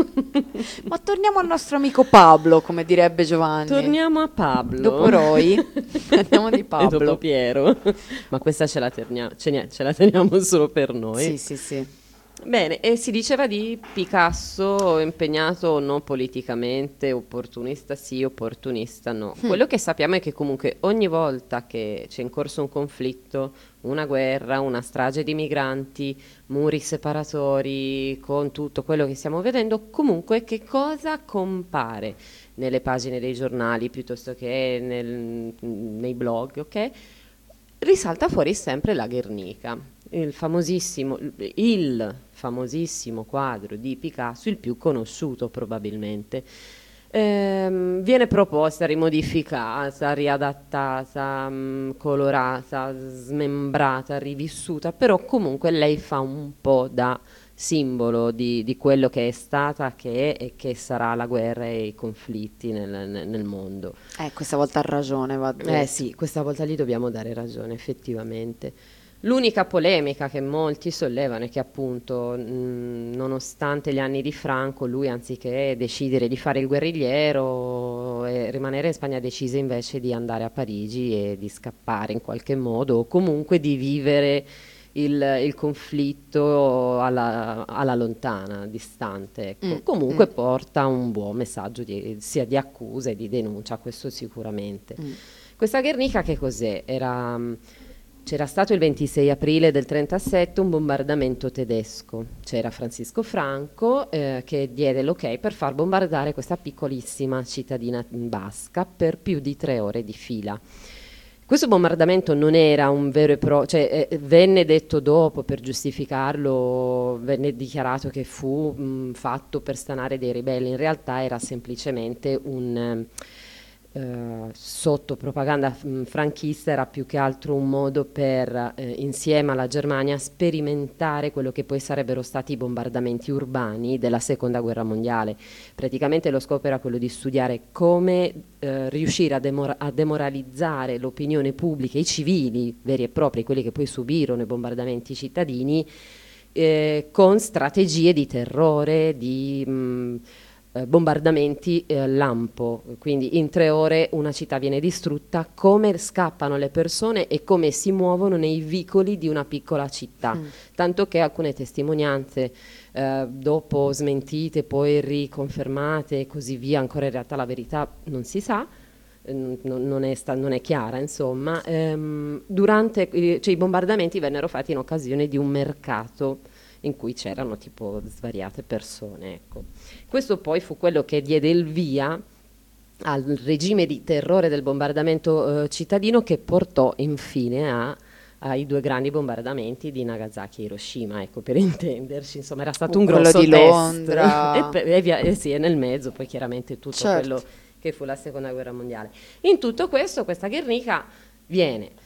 Ma torniamo al nostro amico Pablo, come direbbe Giovanni. Torniamo a Pablo. Dopo Roy, andiamo di E Pablo. dopo Piero. Ma questa ce la, ternia- ce, ne- ce la teniamo solo per noi. Sì, sì, sì. Bene, e si diceva di Picasso impegnato non politicamente, opportunista sì, opportunista no. Mm. Quello che sappiamo è che comunque ogni volta che c'è in corso un conflitto, una guerra, una strage di migranti, muri separatori, con tutto quello che stiamo vedendo, comunque che cosa compare nelle pagine dei giornali piuttosto che nel- nei blog, ok? Risalta fuori sempre la Guernica, il famosissimo, il famosissimo quadro di Picasso, il più conosciuto probabilmente. Ehm, viene proposta, rimodificata, riadattata, mh, colorata, smembrata, rivissuta, però comunque lei fa un po' da simbolo di, di quello che è stata, che è e che sarà la guerra e i conflitti nel, nel- nel mondo. Eh, questa volta ha ragione, va detto. Eh sì, questa volta gli dobbiamo dare ragione, effettivamente. L'unica polemica che molti sollevano è che appunto mh, nonostante gli anni di Franco, lui anziché decidere di fare il guerrigliero e rimanere in Spagna decise invece di andare a Parigi e di scappare in qualche modo o comunque di vivere il, il conflitto alla, alla lontana, distante. Ecco. Mm, Comunque mm. porta un buon messaggio di- sia di accusa e di denuncia, questo sicuramente. Mm. Questa Guernica che cos'è? Era... mh, C'era stato il ventisei aprile del trentasette un bombardamento tedesco. C'era Francisco Franco eh, che diede l'ok per far bombardare questa piccolissima cittadina basca per più di tre ore di fila. Questo bombardamento non era un vero e proprio, cioè eh, venne detto dopo per giustificarlo, venne dichiarato che fu mh, fatto per stanare dei ribelli, in realtà era semplicemente un... Uh, sotto propaganda mh, franchista era più che altro un modo per, eh, insieme alla Germania, sperimentare quello che poi sarebbero stati i bombardamenti urbani della seconda guerra mondiale. Praticamente lo scopo era quello di studiare come eh, riuscire a, demora- a demoralizzare l'opinione pubblica, i civili veri e propri, quelli che poi subirono i bombardamenti cittadini, eh, con strategie di terrore, di... Mh, Eh, bombardamenti eh, lampo, quindi in tre ore una città viene distrutta, come scappano le persone e come si muovono nei vicoli di una piccola città, mm. tanto che alcune testimonianze eh, dopo smentite, poi riconfermate e così via, ancora in realtà la verità non si sa, eh, non, non, è sta, non è chiara, insomma, ehm, durante eh, cioè, i bombardamenti vennero fatti in occasione di un mercato in cui c'erano tipo svariate persone, ecco. Questo poi fu quello che diede il via al regime di terrore del bombardamento eh, cittadino, che portò infine a, ai due grandi bombardamenti di Nagasaki e Hiroshima, ecco, per intenderci, insomma era stato Uh, un quello grosso di test. Londra. e, pe- e via, e sì, e nel mezzo poi chiaramente tutto Certo. quello che fu la seconda guerra mondiale. In tutto questo questa Guernica viene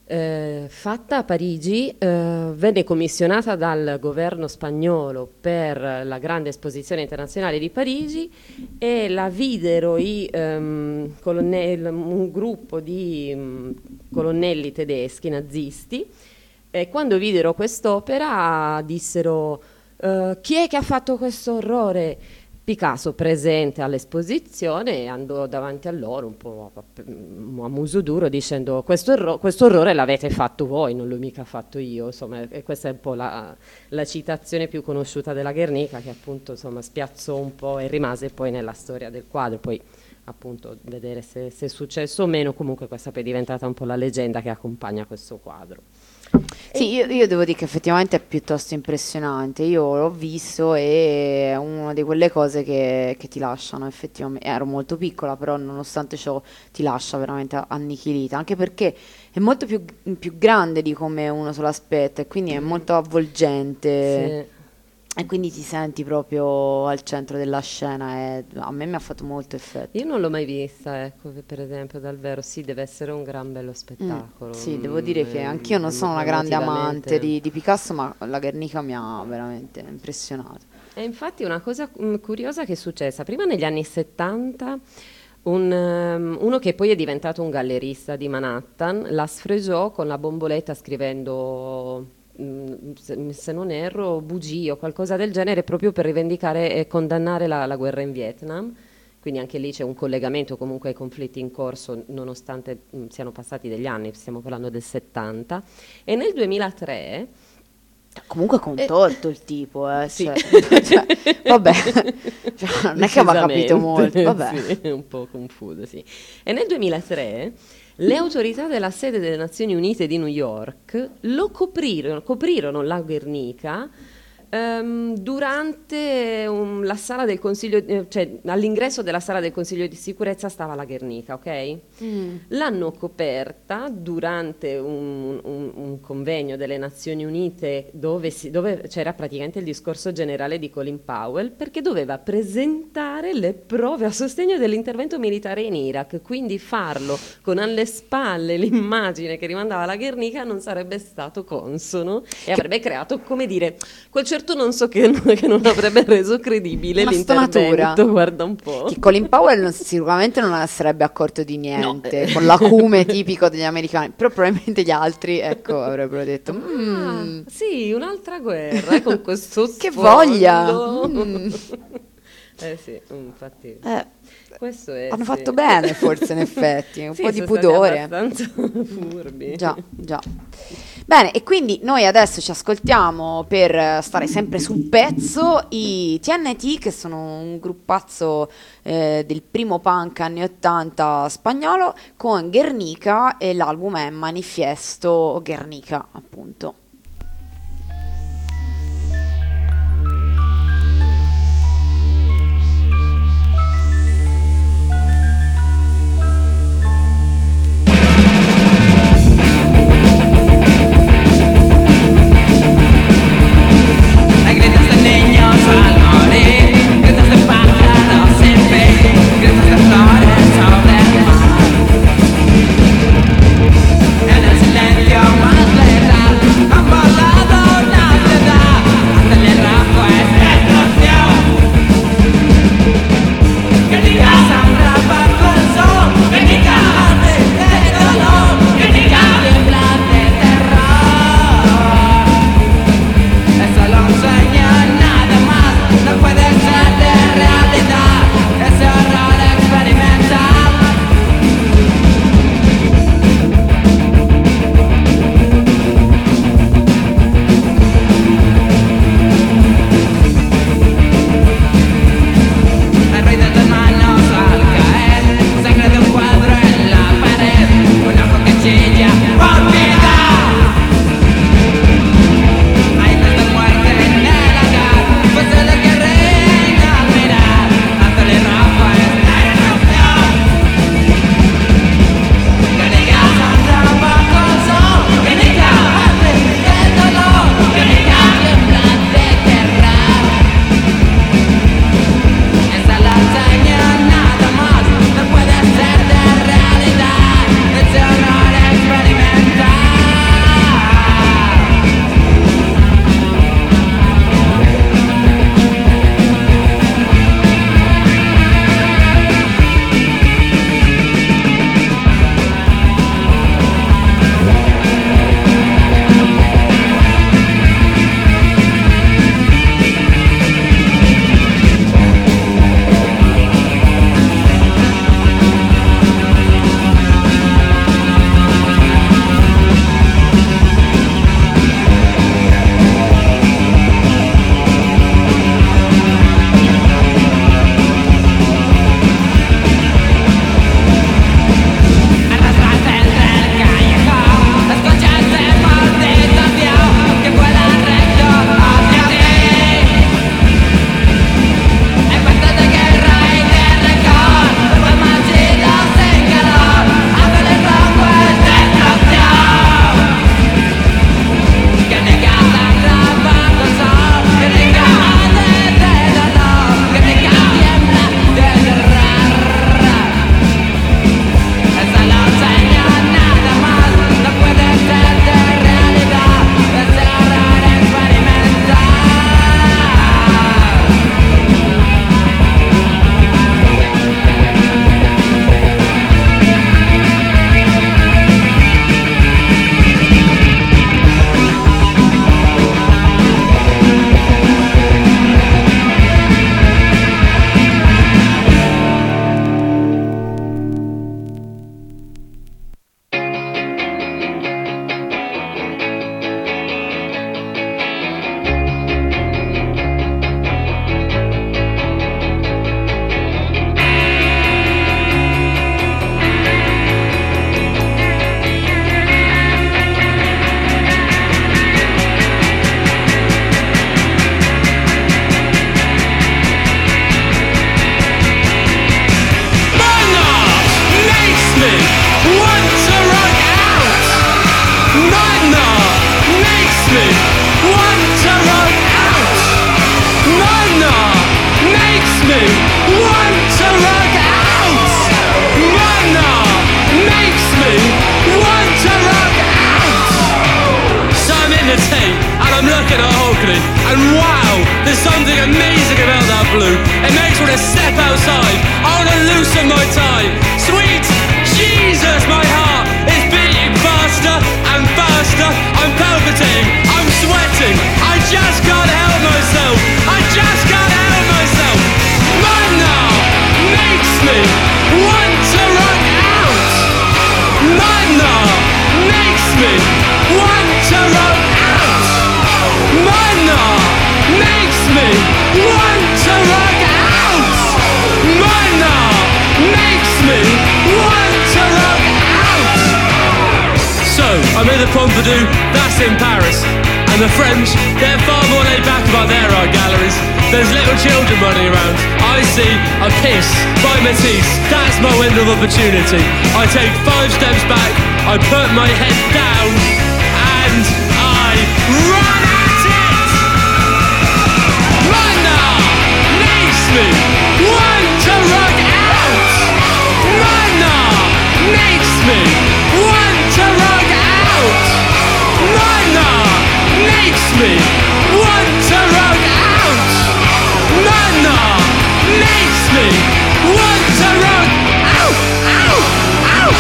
Eh, fatta a Parigi, eh, venne commissionata dal governo spagnolo per la grande esposizione internazionale di Parigi e la videro i, ehm, colonnelli, un gruppo di mh, colonnelli tedeschi nazisti, e quando videro quest'opera dissero eh, chi è che ha fatto questo orrore? Picasso, presente all'esposizione, andò davanti a loro un po' a, a muso duro dicendo questo, erro- questo orrore l'avete fatto voi, non l'ho mica fatto io, insomma, e questa è un po' la, la citazione più conosciuta della Guernica, che appunto insomma spiazzò un po' e rimase poi nella storia del quadro. Poi appunto vedere se, se è successo o meno, comunque questa poi è diventata un po' la leggenda che accompagna questo quadro. Sì, io, io devo dire che effettivamente è piuttosto impressionante. Io l'ho visto e è una di quelle cose che, che ti lasciano effettivamente. Ero molto piccola, però nonostante ciò ti lascia veramente annichilita, anche perché è molto più, più grande di come uno se lo aspetta e quindi è molto avvolgente. Sì. E quindi ti senti proprio al centro della scena e a me mi ha fatto molto effetto. Io non l'ho mai vista, ecco, per esempio, dal vero. Sì, deve essere un gran bello spettacolo. Mm, sì, devo dire che Mm, anch'io non sono una grande emotivamente. amante di, di Picasso, ma la Guernica mi ha veramente impressionato. E infatti una cosa mm, curiosa che è successa, prima negli anni settanta, un, um, uno che poi è diventato un gallerista di Manhattan la sfregiò con la bomboletta scrivendo... Se, se non erro, bugie o qualcosa del genere, proprio per rivendicare e condannare la, la guerra in Vietnam. Quindi anche lì c'è un collegamento comunque ai conflitti in corso, nonostante mh, siano passati degli anni, stiamo parlando del settanta. E nel duemilatré... Comunque con torto eh, il tipo, eh, sì. cioè, cioè, vabbè, cioè, non è che aveva capito molto, vabbè. Sì, è un po' confuso, sì. E nel duemilatré le autorità della sede delle Nazioni Unite di New York lo coprirono, coprirono la Guernica ehm, durante un, la sala del Consiglio, eh, cioè all'ingresso della sala del Consiglio di sicurezza stava la Guernica, ok? Mm. L'hanno coperta durante un, un, un convegno delle Nazioni Unite dove, si, dove c'era praticamente il discorso generale di Colin Powell, perché doveva presentare le prove a sostegno dell'intervento militare in Iraq, quindi farlo con alle spalle l'immagine che rimandava alla Guernica non sarebbe stato consono e avrebbe creato, come dire, quel certo certo non so che, che non avrebbe reso credibile Una l'intervento, stonatura. guarda un po'. Che Colin Powell non- sicuramente non si sarebbe accorto di niente, No. con l'acume tipico degli americani, però probabilmente gli altri, ecco, avrebbero detto "Mm, Ah, sì, un'altra guerra eh, con questo che sfondo. voglia! Mm." Eh sì, infatti. Eh, Questo è hanno sì. fatto bene forse in effetti, un Sì, po' di sono stati pudore. abbastanza furbi. Già, già. Bene, e quindi noi adesso ci ascoltiamo, per eh, stare sempre sul pezzo, i T N T, che sono un gruppazzo eh, del primo punk anni ottanta spagnolo, con Guernica, e l'album è Manifiesto Guernica, appunto. Gritos de niños al morir, gritos de pájaros sin fin, gritos de flores sobre el mar. En el silencio más letal han volado una ciudad, acelerado esta explosión. Que diga sangre bajo el sol, que diga arte de dolor, que diga tiembla de terror. Eso no enseña nada más, no puede ser de realidad, ese horror experimental. El ruido de manos al caer, sangre de un cuadro en la pared, un ojo que chilla por piedad. Hay tanta muerte en el hogar, pues se le que reina al mirar, hasta le ropa esta erupción. Que diga sangre bajo el sol, que diga arte de dolor, que diga tiembla de terror. Esa la enseña nada más, no puede ser de realidad, ese horror experimental. Arrastrarse entre el callejón, escuchar ese maldito Dios que vuela recto hacia ti. En parte de guerra y de rencor, cuerpos marchitos sin calor, hacerle rojo esta explosión. Que diga sangre bajo el sol, que diga arte de dolor, que diga tiembla de terror. Esa no enseña nada más, no puede ser de realidad, ese horror experimental. And I'm looking at all balcony, and wow, there's something amazing about that blue. It makes me want to step outside. I want to loosen my tie. Sweet Jesus, my heart is beating faster and faster. I'm palpitating, I'm sweating. I just can't help myself. I just can't help myself. Mana makes me want to rock out. Mana makes me want to rock out. Mana makes me want to rock out. Mana makes me want to rock out. So, I'm in the Pompidou, that's in Paris. And the French, they're far more laid back about their art galleries. There's little children running around. I see a piss by Matisse. That's my window of opportunity. I take five steps back, I put my head down, and I run at it! Mana makes me want to rock out! Mana makes me want to rock out! Mana makes me want to rock out! Mana makes me want to rock out! Ow! Ow!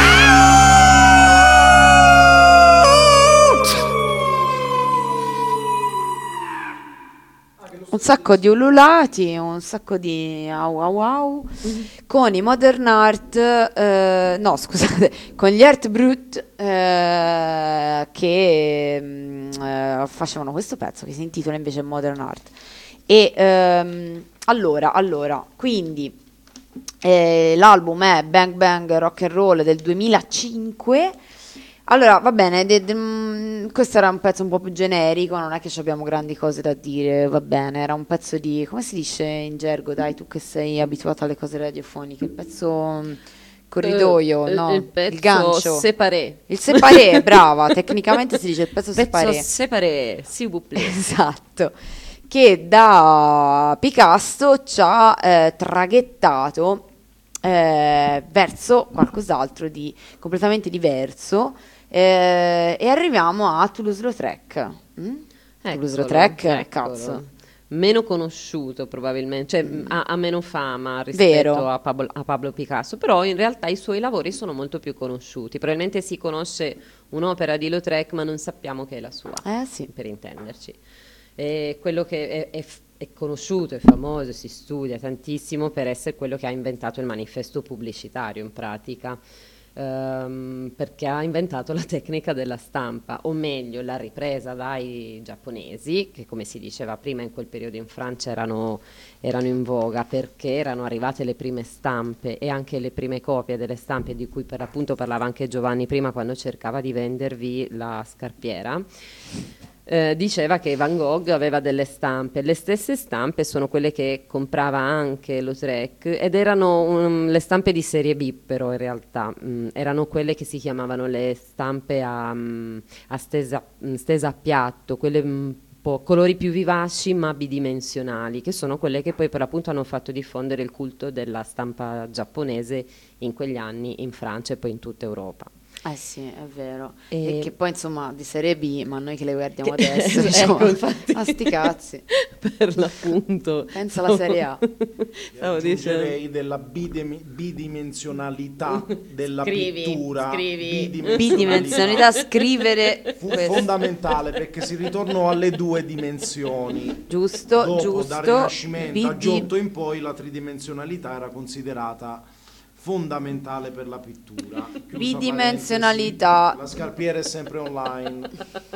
Un sacco di ululati, un sacco di au au au, con i Modern Art, eh, no scusate, con gli Art Brut eh, che mh, eh, facevano questo pezzo che si intitola invece Modern Art. E ehm, allora, allora, quindi eh, l'album è Bang Bang Rock and Roll del duemilacinque. Allora, va bene, de- de- mh, questo era un pezzo un po' più generico, non è che ci abbiamo grandi cose da dire, va bene, era un pezzo di, come si dice in gergo, dai, tu che sei abituato alle cose radiofoniche, il pezzo mh, corridoio, Eh, no, il pezzo gancio. séparé. Il séparé, brava, tecnicamente si dice il pezzo séparé. Pezzo séparé, s'il vous plaît. Esatto, che da Picasso ci ha eh, traghettato eh, verso qualcos'altro di completamente diverso. Eh, e arriviamo a Toulouse-Lautrec. Mm? Toulouse-Lautrec, Eccolo. cazzo. Meno conosciuto probabilmente, cioè mm. ha, ha meno fama rispetto Vero. a Pablo, a Pablo Picasso, però in realtà i suoi lavori sono molto più conosciuti. Probabilmente si conosce un'opera di Lautrec, ma non sappiamo che è la sua, Eh sì. per intenderci. E quello che è, è, è conosciuto, è famoso, si studia tantissimo per essere quello che ha inventato il manifesto pubblicitario in pratica. Um, perché ha inventato la tecnica della stampa, o meglio l'ha ripresa dai giapponesi, che come si diceva prima in quel periodo in Francia erano, erano in voga, perché erano arrivate le prime stampe e anche le prime copie delle stampe di cui per appunto parlava anche Giovanni prima quando cercava di vendervi la scarpiera. Eh, diceva che Van Gogh aveva delle stampe, le stesse stampe sono quelle che comprava anche Lautrec ed erano um, le stampe di serie B, però in realtà um, erano quelle che si chiamavano le stampe a, um, a stesa, stesa a piatto, quelle un po' colori più vivaci ma bidimensionali, che sono quelle che poi per l'appunto hanno fatto diffondere il culto della stampa giapponese in quegli anni in Francia e poi in tutta Europa. Eh sì, è vero. E- E che poi insomma di serie B, ma noi che le guardiamo Che- adesso, ecco, diciamo, infatti. a sti cazzi. Per l'appunto. Pensa alla Serie A. Stavo dicendo. Aggiungerei della bidemi- bidimensionalità della Scrivi, pittura. scrivi. Bidimensionalità, scrivere Fu questo. fondamentale perché si ritornò alle due dimensioni. Giusto, Dopo, giusto. dal Rinascimento a Bidi- Giotto in poi la tridimensionalità era considerata fondamentale per la pittura. Chiusa Bidimensionalità. parentesi, la scarpiera è sempre online.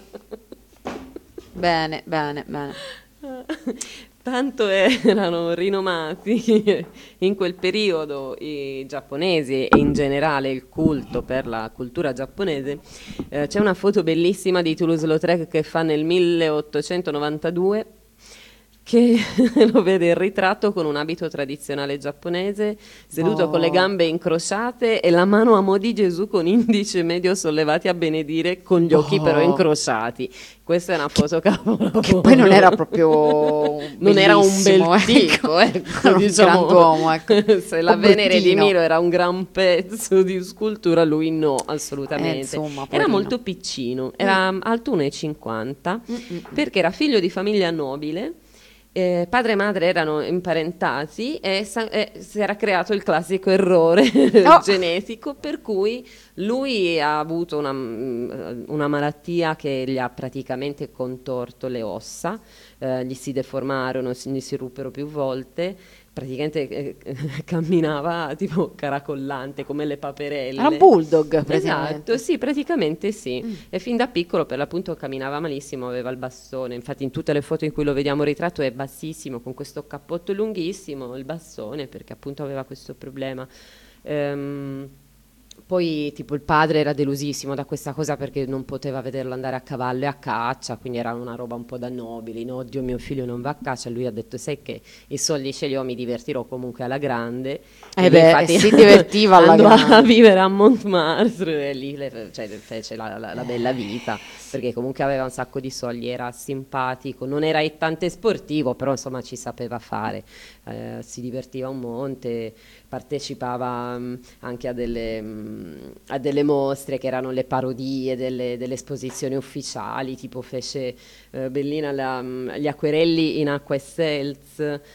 Bene, bene, bene. Tanto erano rinomati in quel periodo i giapponesi e in generale il culto per la cultura giapponese. Eh, c'è una foto bellissima di Toulouse-Lautrec che fa nel milleottocentonovantadue, che lo vede in ritratto con un abito tradizionale giapponese, seduto Oh. con le gambe incrociate e la mano a mo' di Gesù con indice medio sollevati a benedire, con gli occhi Oh. però incrociati. Questa è una foto capolavoro. Che poi non era proprio non era un bel bellissimo, tipo, ecco. ecco, Era un diciamo. grand'uomo, ecco. Se la Un Venere di bruttino. Milo era un gran pezzo di scultura, lui no, assolutamente. Eh, insomma, era poverino. molto piccino, era alto uno e cinquanta, perché era figlio di famiglia nobile. Eh, padre e madre erano imparentati e, sa- e si era creato il classico errore Oh. genetico, per cui lui ha avuto una, una malattia che gli ha praticamente contorto le ossa, eh, gli si deformarono, si- gli si ruppero più volte, praticamente eh, camminava tipo caracollante come le paperelle. Era un bulldog, praticamente. Esatto, sì, praticamente sì. E fin da piccolo per l'appunto camminava malissimo, aveva il bastone. Infatti in tutte le foto in cui lo vediamo ritratto è bassissimo, con questo cappotto lunghissimo, il bastone, perché appunto aveva questo problema. Ehm, Poi tipo il padre era delusissimo da questa cosa perché non poteva vederlo andare a cavallo e a caccia, quindi era una roba un po' da nobili, no? Oddio, mio figlio non va a caccia. Lui ha detto: sai che i soldi ce li ho, mi divertirò comunque alla grande. Eh E lui beh, infatti si divertiva alla andò grande. a vivere a Montmartre e lì le- cioè, fece la, la- la bella vita, perché comunque aveva un sacco di soldi, era simpatico, non era tante sportivo, però insomma ci sapeva fare, eh, si divertiva un monte, partecipava mh, anche a delle, mh, a delle mostre che erano le parodie delle, delle esposizioni ufficiali, tipo fece eh, Bellina la- mh, gli acquerelli in acqua e seltz,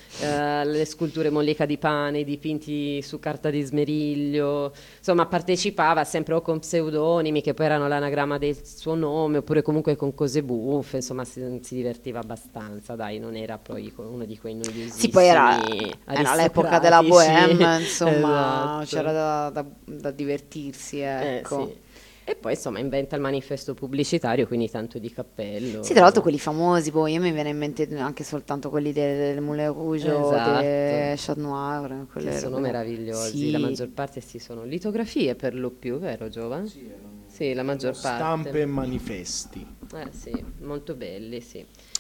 eh, le sculture mollica di pane, i dipinti su carta di smeriglio, insomma partecipava sempre o con pseudonimi che poi erano l'anagramma del suo nome, oppure comunque con cose buffe, insomma si, si divertiva abbastanza, dai, non era poi co- uno di quei noiosissimi Sì, poi era, era l'epoca della aristocratici. bohème, insomma, Esatto. c'era da, da- da divertirsi, Eh, ecco. sì. E poi insomma inventa il manifesto pubblicitario, quindi tanto di cappello. Sì, tra l'altro quelli famosi, poi io mi viene in mente anche soltanto quelli del, del Moulin Rouge o Esatto. del Chat Noir, che quelle sono robe- meravigliosi, Sì. la maggior parte sì, sono litografie per lo più, vero Giova? Sì, la maggior parte. Stampe e manifesti. Eh sì, molto belli, sì.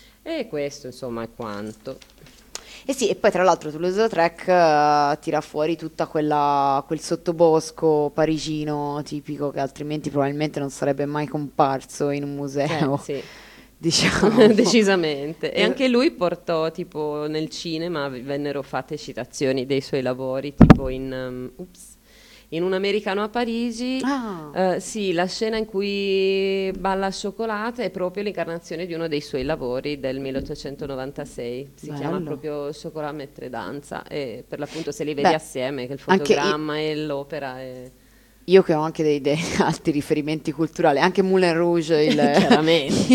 E questo insomma è quanto. Eh sì, e poi tra l'altro Toulouse-Lautrec eh, tira fuori tutta quella, quel sottobosco parigino tipico che altrimenti probabilmente non sarebbe mai comparso in un museo. Eh, sì. Diciamo. Decisamente. E Eh, anche lui portò, tipo, nel cinema v- vennero fatte citazioni dei suoi lavori, tipo in, um, ups, in Un americano a Parigi. Ah. eh, sì, la scena in cui balla Scioccolata è proprio l'incarnazione di uno dei suoi lavori del milleottocentonovantasei. Si Bello. chiama proprio Chocolat mentre danza. E per l'appunto se li vedi Beh, assieme, che il anche i- fotogramma e l'opera è... Io che ho anche dei, dei altri riferimenti culturali, anche Moulin Rouge, il, Chiaramente.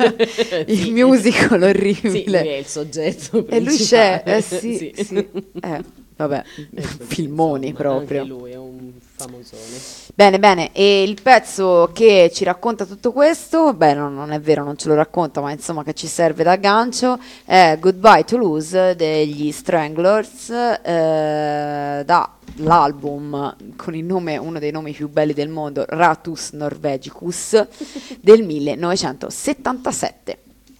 il, il Sì. musical Sì, orribile. lui è il soggetto E lui c'è, principale. eh sì, Sì. sì. Eh, vabbè, Ecco, filmoni insomma, proprio. Anche lui è un famosone. Bene, bene, e il pezzo che ci racconta tutto questo, beh, no, non è vero, non ce lo racconta, ma insomma che ci serve da gancio, è Goodbye Toulouse degli Stranglers, eh, dall'album con il nome, uno dei nomi più belli del mondo, Ratus Norvegicus, del millenovecentosettantasette.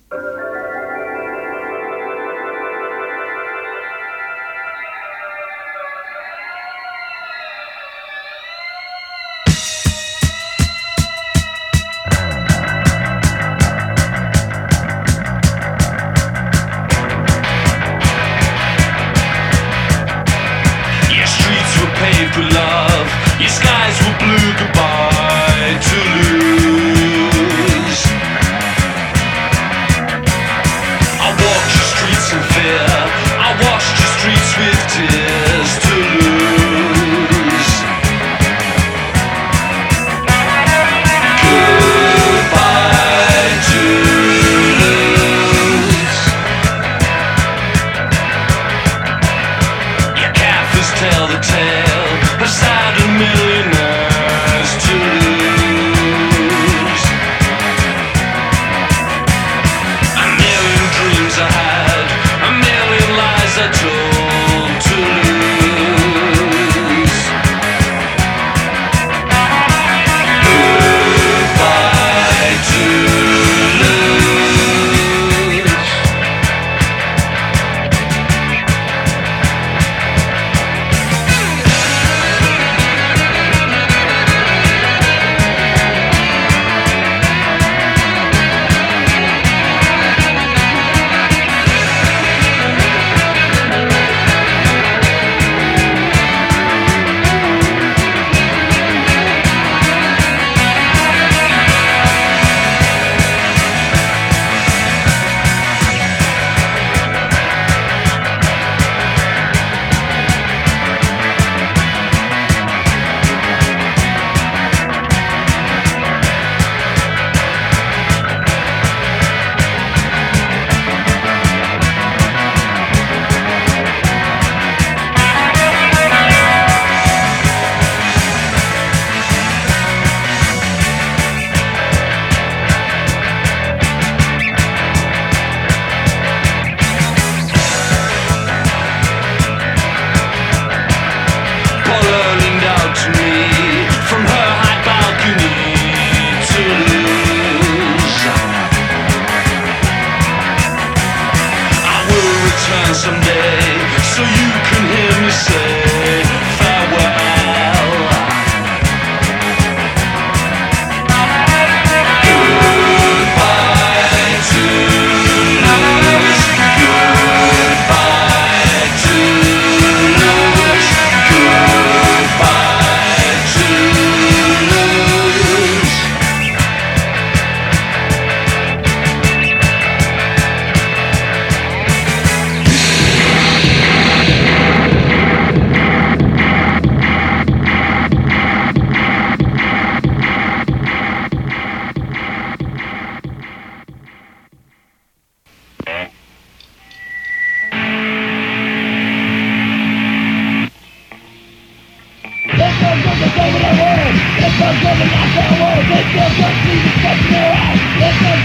Your streets were paved with love, your skies were blue. Goodbye, Toulouse.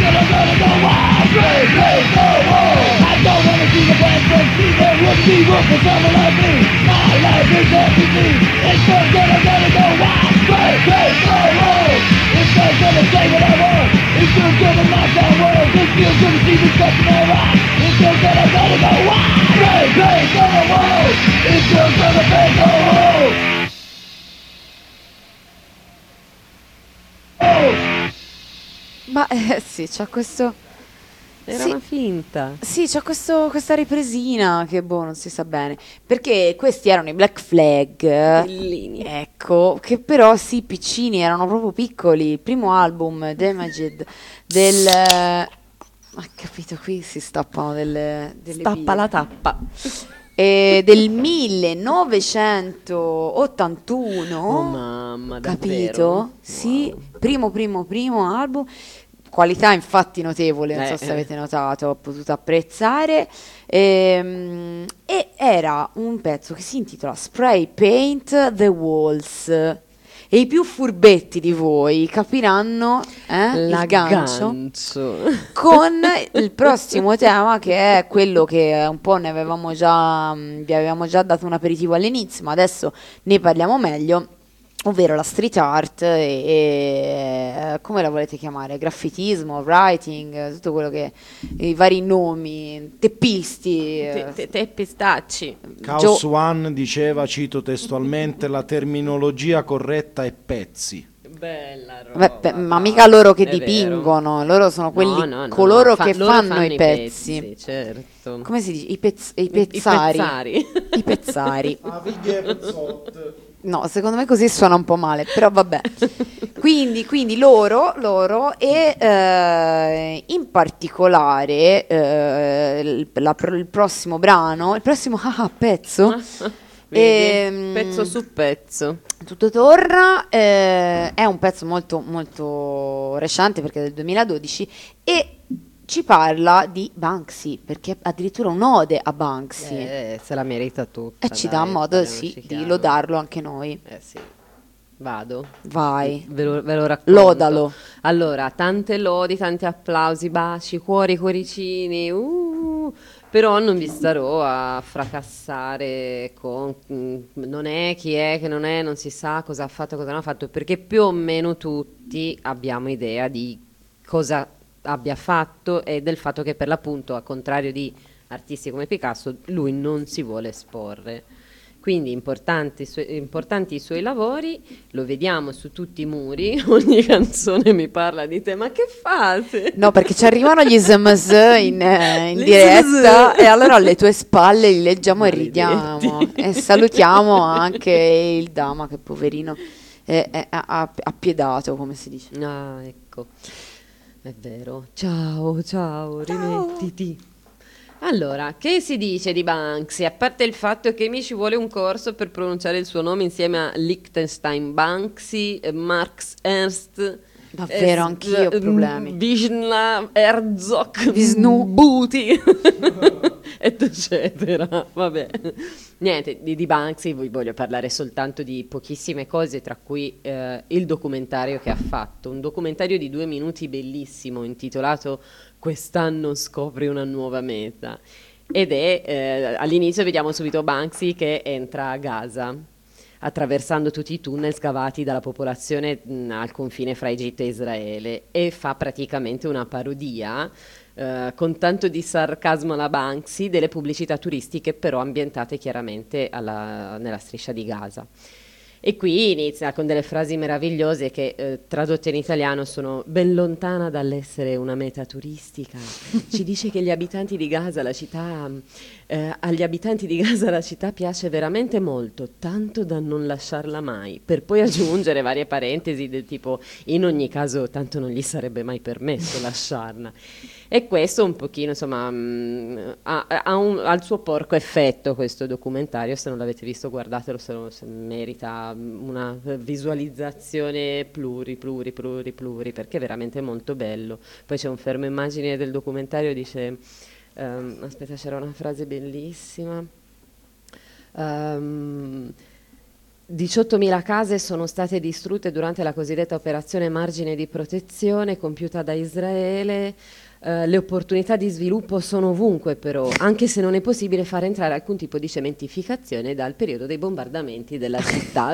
gonna, gonna go wild, break, break, go home. I don't wanna see the bad things, see there would be room for someone like me. My life is everything. It's just gonna, gonna go wild, break, break, go home. It's just gonna say what I want. It's just gonna knock down walls. It feels good to see me touching my rock. It's just gonna, gonna go wild, break, break, go home. It's just gonna break, go home. Ma eh, sì, c'ha questo... Era sì, una finta. Sì, c'ha questo, questa ripresina che boh, non si sa bene. Perché questi erano i Black Flag. Bellini. Ecco, che però sì, piccini, erano proprio piccoli. Il primo album, Damaged, del... Ha capito, qui si stappano delle... delle Stappa pile. la tappa. E del millenovecentottantuno. Oh mamma, davvero? Capito? Sì, primo primo primo album, qualità infatti notevole, non Eh, so se eh. avete notato, ho potuto apprezzare. Ehm, e era un pezzo che si intitola Spray Paint the Walls. E i più furbetti di voi capiranno eh, il gancio L'aggancio. con il prossimo tema, che è quello che un po' ne avevamo già, mh, vi avevamo già dato un aperitivo all'inizio, ma adesso ne parliamo meglio, ovvero la street art e, e come la volete chiamare, graffitismo, writing, eh, tutto quello che, i vari nomi, teppisti, eh, Te- te- te pistacci. Chaos One diceva, cito testualmente, la terminologia corretta è pezzi. Bella roba. Beh, beh, ma mica loro che è dipingono, loro sono quelli, No, no, no, coloro no, fa- che loro fanno, fanno i i pezzi. pezzi, certo. Come si dice? I, pezz- i I- i pezzari. pezzari. I pezzari. Ah, figlie pezzot. No, secondo me così suona un po' male, però vabbè. Quindi, quindi loro, loro e eh, in particolare eh, il, la- il prossimo brano, il prossimo ah, ah, pezzo, Vedi? ehm, Pezzo su pezzo. Tutto torna, eh, è un pezzo molto, molto recente perché è del duemiladodici e ci parla di Banksy, perché è addirittura un'ode a Banksy. Eh, se la merita tutta. E ci dai, dà modo parliamoci sì, di chiaro. lodarlo anche noi. Eh sì. Vado. Vai. Ve lo, ve lo racconto. Lodalo. Allora, tante lodi, tanti applausi, baci, cuori, cuoricini. Uh, però non vi starò a fracassare con mm, non è, chi è, che non è, non si sa cosa ha fatto, cosa non ha fatto, perché più o meno tutti abbiamo idea di cosa abbia fatto e del fatto che per l'appunto, a contrario di artisti come Picasso, lui non si vuole esporre. Quindi importanti, su- importanti i suoi lavori, lo vediamo su tutti i muri, ogni canzone mi parla di te, ma che fate? No, perché ci arrivano gli S M S in, eh, in Gli diretta S M S. e allora alle tue spalle li leggiamo e Maledetti. ridiamo. E salutiamo anche il Dama, che poverino è, è- ha appiedato, come si dice. Ah, ecco, è vero. Ciao, ciao, rimettiti. Allora, che si dice di Banksy? A parte il fatto che mi ci vuole un corso per pronunciare il suo nome insieme a Liechtenstein, Banksy, eh, Marx Ernst. Davvero, eh, anch'io ho eh, problemi. Wisla, Herzog, Visnu. Buti, eccetera. Vabbè. Niente, di, di Banksy vi voglio parlare soltanto di pochissime cose, tra cui eh, il documentario che ha fatto. Un documentario di due minuti bellissimo, intitolato Quest'anno scopri una nuova meta. Ed è, eh, all'inizio vediamo subito Banksy che entra a Gaza, attraversando tutti i tunnel scavati dalla popolazione mh, al confine fra Egitto e Israele, e fa praticamente una parodia eh, con tanto di sarcasmo alla Banksy delle pubblicità turistiche, però ambientate chiaramente alla- nella striscia di Gaza. E qui inizia con delle frasi meravigliose che eh, tradotte in italiano sono: ben lontana dall'essere una meta turistica, ci dice che gli abitanti di Gaza, la città, eh, agli abitanti di Gaza la città piace veramente molto, tanto da non lasciarla mai, per poi aggiungere varie parentesi del tipo: in ogni caso tanto non gli sarebbe mai permesso lasciarla. E questo un pochino, insomma, mh, ha, ha un- ha il suo porco effetto questo documentario. Se non l'avete visto, guardatelo, se, lo- se merita mh, una visualizzazione pluri, pluri, pluri, pluri, perché è veramente molto bello. Poi c'è un fermo immagine del documentario, dice, ehm, aspetta, c'era una frase bellissima. Ehm, diciottomila case sono state distrutte durante la cosiddetta operazione margine di protezione compiuta da Israele. Uh, le opportunità di sviluppo sono ovunque, però, anche se non è possibile far entrare alcun tipo di cementificazione dal periodo dei bombardamenti della città.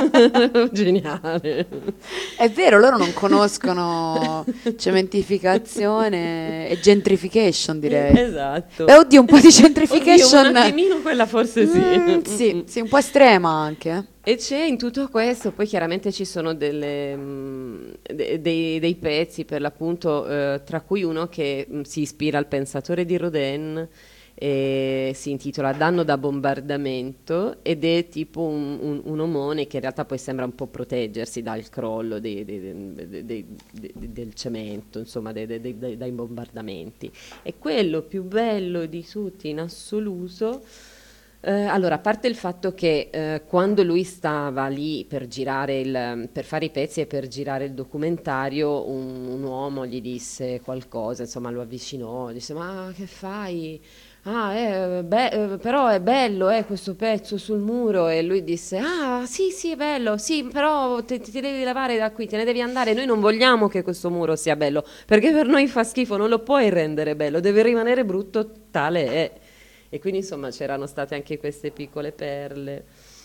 Geniale. È vero, loro non conoscono cementificazione e gentrification, direi. Esatto. E oddio, un po' di gentrification. Oddio, un attimino quella forse sì. Mm, sì, sì, un po' estrema anche. E c'è in tutto questo, poi chiaramente ci sono delle, mh, de- dei, dei pezzi per l'appunto, eh, tra cui uno che mh, si ispira al pensatore di Rodin e si intitola Danno da bombardamento ed è tipo un, un, un omone che in realtà poi sembra un po' proteggersi dal crollo dei, dei, dei, dei, dei, del cemento, insomma dei, dei, dei, dai bombardamenti. E quello più bello di tutti in assoluto. Eh, allora, a parte il fatto che eh, quando lui stava lì per girare il, per fare i pezzi e per girare il documentario, un, un uomo gli disse qualcosa, insomma lo avvicinò, disse: ma che fai? Ah, eh, beh, eh, però è bello eh, questo pezzo sul muro. E lui disse: ah sì sì è bello, sì, però te, ti devi levare da qui, te ne devi andare, noi non vogliamo che questo muro sia bello, perché per noi fa schifo, non lo puoi rendere bello, deve rimanere brutto, tale è. E quindi insomma c'erano state anche queste piccole perle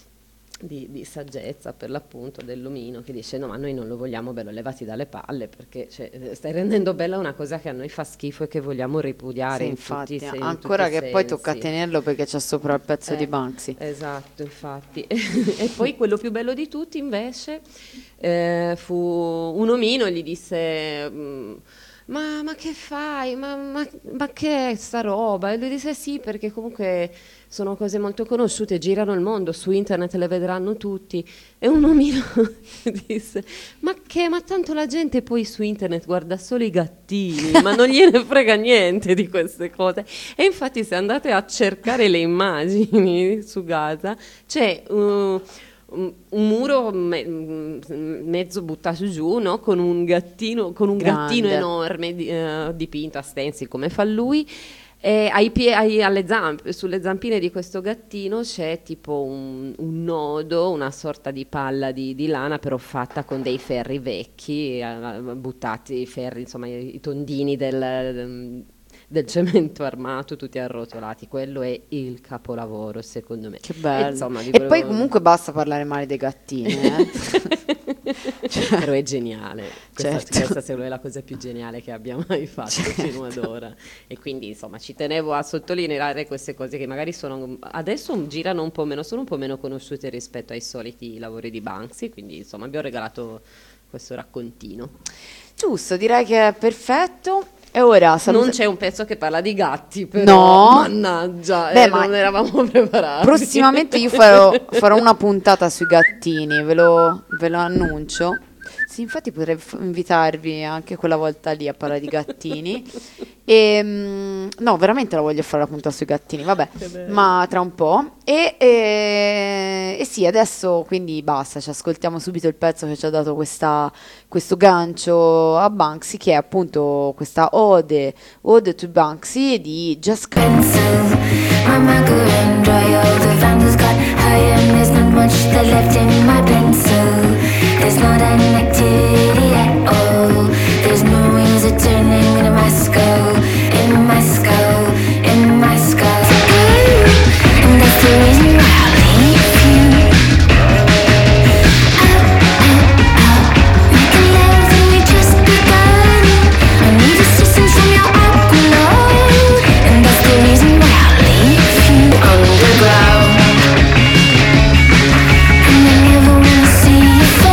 di, di saggezza per l'appunto dell'omino che dice: no, ma noi non lo vogliamo bello, levati dalle palle, perché cioè, stai rendendo bella una cosa che a noi fa schifo e che vogliamo ripudiare. Sì, in infatti, tutti, in ancora tutti i che poi sensi. tocca tenerlo perché c'è sopra il pezzo Eh, di Banksy. Esatto, infatti. E poi quello più bello di tutti invece eh, fu un omino, gli disse: mm, Ma, ma che fai? Ma, ma, ma che è sta roba? E lui disse: sì, perché comunque sono cose molto conosciute, girano il mondo, su internet le vedranno tutti. E un omino disse: ma che? Ma tanto la gente poi su internet guarda solo i gattini, ma non gliene frega niente di queste cose. E infatti se andate a cercare le immagini su Gaza, c'è uh, un un muro me- mezzo buttato giù, no? Con un gattino, con un Grande. gattino enorme di- eh, dipinto a stencil come fa lui. E ai pie- ai- alle zampe, sulle zampine di questo gattino c'è tipo un, un nodo, una sorta di palla di, di lana, però fatta con dei ferri vecchi, eh, buttati i ferri, insomma i, i tondini del, del cemento armato, tutti arrotolati. Quello è il capolavoro, secondo me. Che bello. E, insomma, di E quello- poi comunque basta parlare male dei gattini, eh? Cioè, Però è geniale, questa, certo. questa secondo me è la cosa più geniale che abbiamo mai fatto Certo. fino ad ora. E quindi insomma ci tenevo a sottolineare queste cose che magari sono adesso girano un po' meno, sono un po' meno conosciute rispetto ai soliti lavori di Banksy, quindi insomma abbiamo regalato questo raccontino. Giusto, direi che è perfetto. E ora saluta- Non c'è un pezzo che parla di gatti, però No. mannaggia, Beh, eh, ma non eravamo preparati. prossimamente io farò, farò una puntata sui gattini, ve lo, ve lo annuncio. Sì, infatti potrei f- invitarvi anche quella volta lì a parlare di gattini. E, mm, no, veramente la voglio fare la puntata sui gattini, vabbè, ma tra un po'. E, e, e sì, adesso quindi basta, ci ascoltiamo subito il pezzo che ci ha dato questa, questo gancio a Banksy, che è appunto questa ode, ode to Banksy di Just Come. Mama go and dry all the vandals got high and there's not much that left in my pencil. There's not an activity at all. There's no wheels are turning in my skull, in my skull, in my skull. And that's the reason why I leave you. Out, out, out, making love till we just begun. I need assistance from your alcohol. And that's the reason why I leave you underground. And I never wanna see you fall.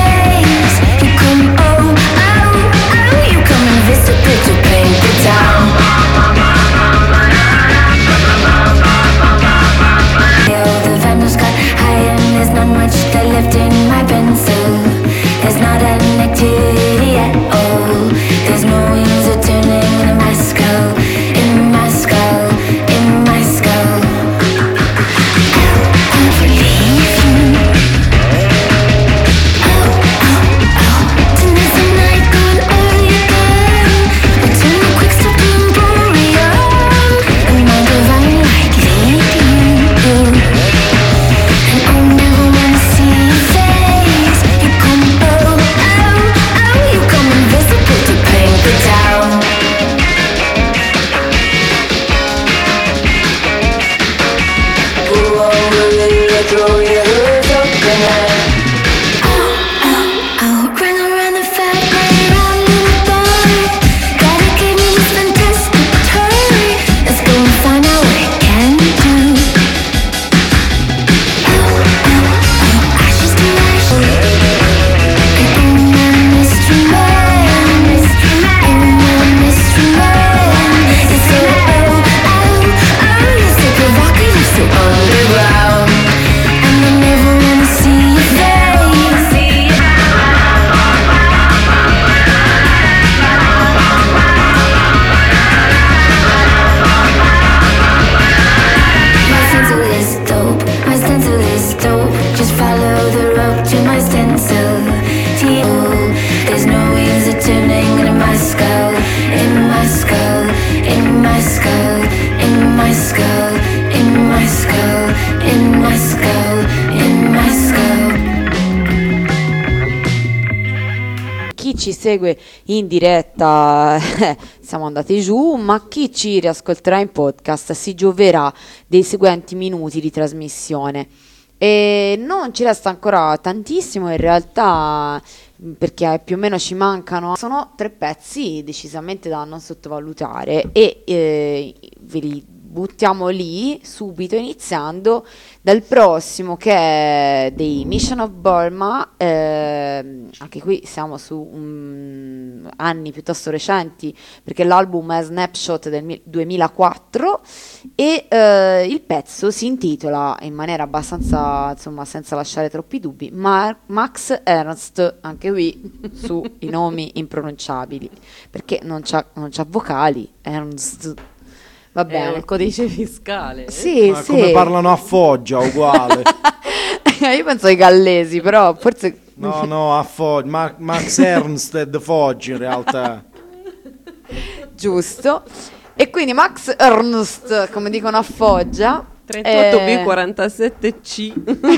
segue in diretta siamo andati giù, ma chi ci riascolterà in podcast si gioverà dei seguenti minuti di trasmissione. E non ci resta ancora tantissimo in realtà, perché più o meno ci mancano, sono tre pezzi decisamente da non sottovalutare e eh, ve li buttiamo lì subito, iniziando dal prossimo, che è dei Mission of Burma. Eh, anche qui siamo su um, anni piuttosto recenti, perché l'album è Snapshot del mi- duemilaquattro e eh, il pezzo si intitola in maniera abbastanza, insomma, senza lasciare troppi dubbi, Mar- Max Ernst, anche qui su i nomi impronunciabili, perché non c'ha, non c'ha vocali. Ernst, va bene. È un codice fiscale. Sì, Ma sì. come parlano a Foggia, uguale. Io penso ai gallesi, però forse... No, no, a Foggia. Ma- Max Ernst è di Foggia in realtà. Giusto. E quindi Max Ernst, come dicono a Foggia. trentotto B eh, quarantasette C.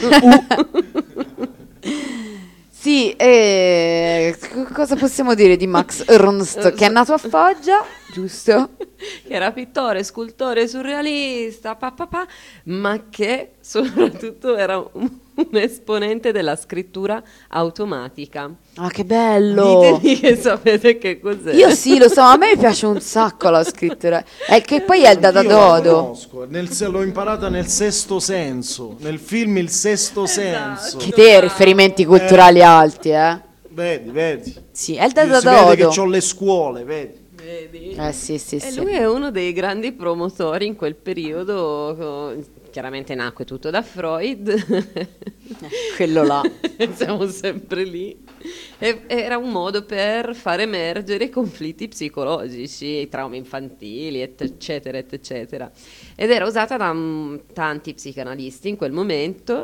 Sì, e c- cosa possiamo dire di Max Ernst, che è nato a Foggia, giusto? Che era pittore, scultore, surrealista, pa, pa, pa, ma che soprattutto era un, un esponente della scrittura automatica. Ah, che bello! Ditemi che sapete che cos'è. Io sì, lo so, a me piace un sacco la scrittura. È che poi è il Io la datadodo. conosco, nel se- l'ho imparata nel Sesto Senso, nel film Il Sesto Senso. Che te riferimenti culturali alti, eh? Vedi, vedi. Sì, è il Si vede datadodo. che ho le scuole, vedi. Vedi? Eh sì, sì, E sì. lui è uno dei grandi promotori in quel periodo, co- chiaramente nacque tutto da Freud. Quello là. Siamo sempre lì. E- era un modo per far emergere i conflitti psicologici, i traumi infantili, et- eccetera, et- eccetera. Ed era usata da mm, tanti psicanalisti in quel momento.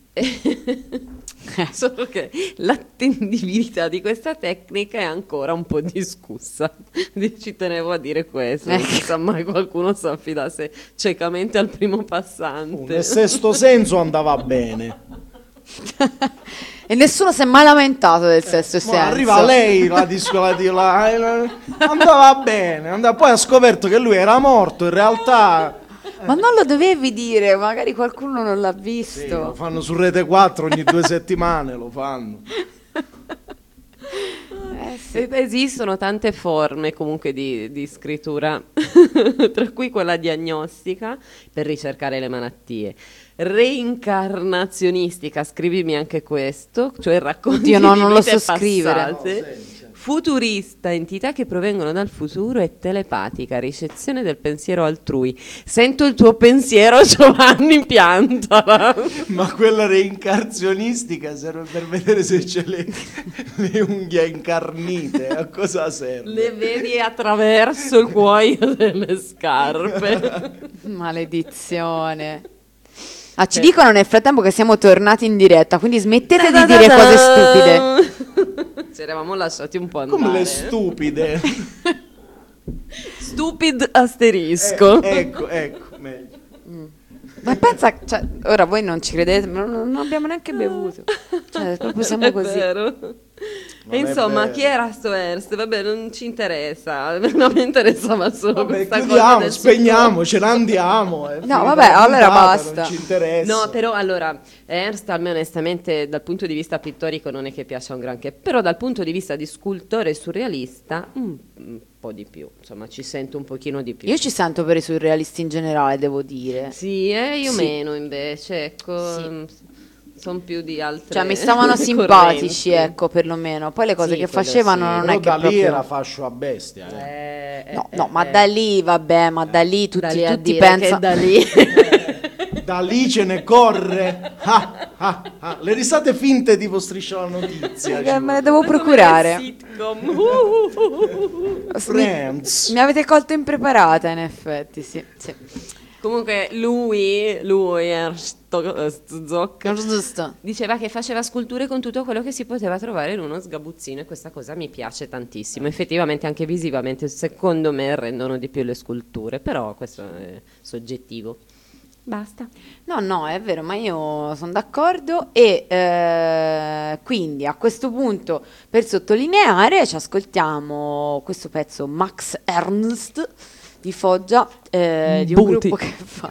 Solo che l'attendibilità di questa tecnica è ancora un po' discussa. Ci tenevo a dire questo, Ecco. chissà mai qualcuno si affidasse ciecamente al primo passante. Nel Sesto Senso andava bene. E nessuno si è mai lamentato del sesto Ma senso. arriva lei, la disco, la, di- la- la- andava bene, andava- poi ha scoperto che lui era morto, in realtà Ma non lo dovevi dire, magari qualcuno non l'ha visto. sì, lo fanno su Rete quattro ogni due settimane, lo fanno. Ed esistono tante forme comunque di, di scrittura, tra cui quella diagnostica per ricercare le malattie, reincarnazionistica, scrivimi anche questo, cioè racconti Oddio, no, di non lo vite so scrivere. passate. Futurista, entità che provengono dal futuro, e telepatica, ricezione del pensiero altrui. Sento il tuo pensiero, Giovanni, piantala. Ma quella reincarzionistica serve per vedere se c'è le, le unghie incarnite, a cosa serve? Le vedi attraverso il cuoio delle scarpe. Maledizione. Ah, ci dicono nel frattempo che siamo tornati in diretta, quindi smettete di dire cose stupide. Ci eravamo lasciati un po' andare. Come le stupide. Stupid asterisco. Eh, ecco, ecco, meglio. Ma pensa, cioè, ora voi non ci credete, ma non, non abbiamo neanche bevuto. Cioè, proprio siamo È così. vero. Non E è insomma, vero. chi era sto Ernst? Vabbè, non ci interessa. Non mi interessava solo Vabbè, questa cosa chiudiamo, del spegniamo, ce ne andiamo. eh. No, Finita vabbè, la allora puntata, basta. Non ci interessa. No, però allora, Ernst a me onestamente dal punto di vista pittorico non è che piaccia un granché, però dal punto di vista di scultore surrealista un, un po' di più, insomma ci sento un pochino di più. Io ci sento per i surrealisti in generale, devo dire. Sì, eh, io Sì. meno invece, ecco, sono più di altre Cioè, mi stavano simpatici, correnti. ecco, perlomeno. Poi le cose Sì, che quello facevano sì. non Però è che da lì proprio... era fascio a bestia. eh. Eh, eh, No, eh, no, ma eh. da lì, vabbè, ma da lì tutti, Da lì a tutti dire che pensano... da lì. Da lì ce ne corre. Ah, ah, ah. Le risate finte tipo Striscia la notizia. Che ci me le vuole. devo procurare. Sitcom. Friends. Mi avete colto impreparata, in effetti, sì. sì. Comunque lui, lui Ernst Zoc, Giusto. diceva che faceva sculture con tutto quello che si poteva trovare in uno sgabuzzino, e questa cosa mi piace tantissimo. Effettivamente anche visivamente secondo me rendono di più le sculture, però questo è soggettivo. Basta. No, no, è vero, ma io sono d'accordo e eh, quindi a questo punto, per sottolineare, ci ascoltiamo questo pezzo Max Ernst di Foggia, eh, di un Buti. gruppo che fa,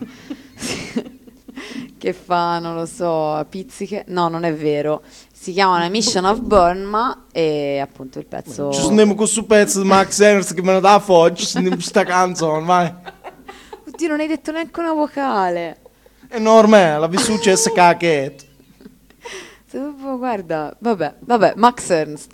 che fa, non lo so, pizziche, no, non è vero, si chiama Mission of Burma e appunto il pezzo... Ci andiamo con questo pezzo di Max Ernst che me lo dà a Foggia, ci andiamo con questa canzone, vai. Oddio, non hai detto neanche una vocale. È normale, vi successo cachetto. Guarda, vabbè, vabbè, Max Ernst.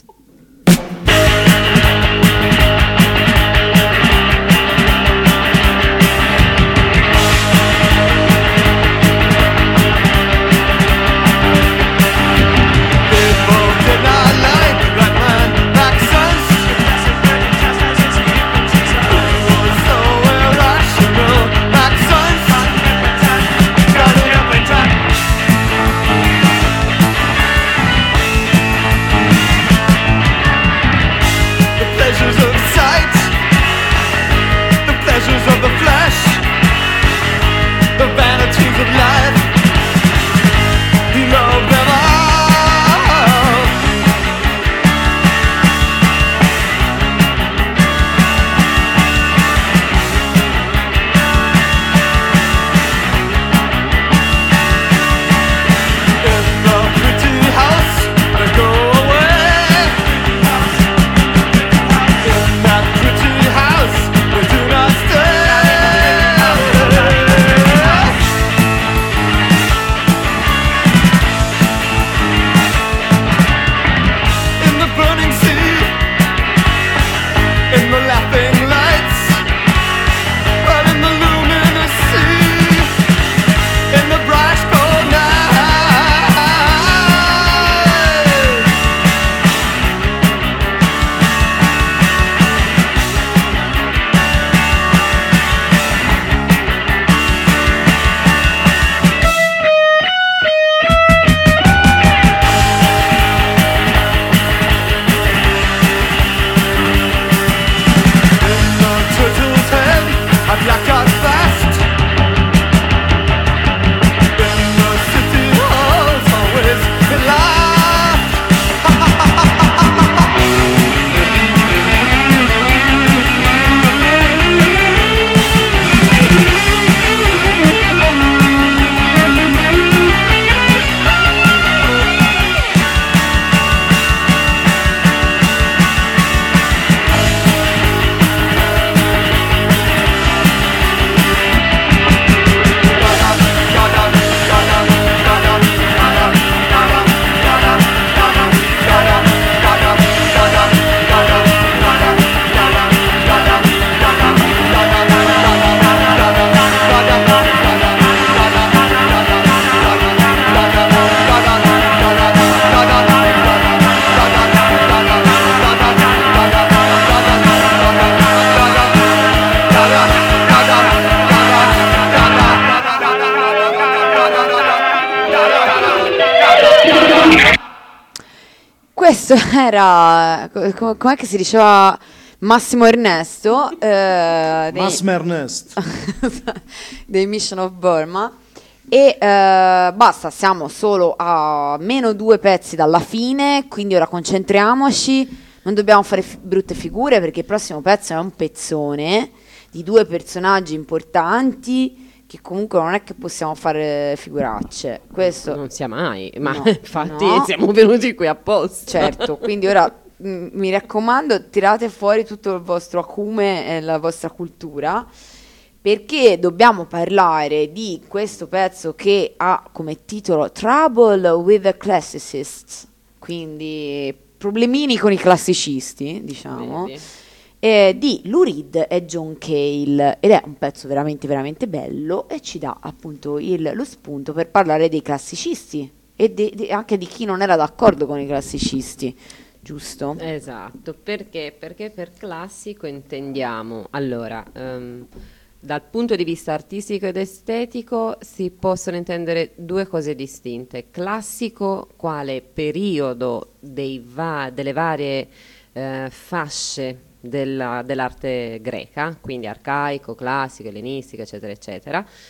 Questo era, co- com'è che si diceva, Massimo Ernesto, eh, dei, Massimo Ernest. dei Mission of Burma. E eh, basta, siamo solo a meno due pezzi dalla fine, quindi ora concentriamoci, non dobbiamo fare fi- brutte figure perché il prossimo pezzo è un pezzone di due personaggi importanti che comunque non è che possiamo fare figuracce. Questo non sia mai, ma no, infatti no. siamo venuti qui apposta. Certo, quindi ora mh, mi raccomando, tirate fuori tutto il vostro acume e la vostra cultura, perché dobbiamo parlare di questo pezzo che ha come titolo Trouble with the Classicists, quindi problemini con i classicisti, diciamo. Vedi. Eh, di Lou Reed e John Cale, ed è un pezzo veramente veramente bello e ci dà appunto il, lo spunto per parlare dei classicisti e de, de, anche di chi non era d'accordo con i classicisti, giusto? Esatto, perché? Perché per classico intendiamo, allora, ehm, dal punto di vista artistico ed estetico si possono intendere due cose distinte. Classico quale periodo dei va- delle varie eh, fasce della- dell'arte greca, quindi arcaico, classico, ellenistico, eccetera, eccetera,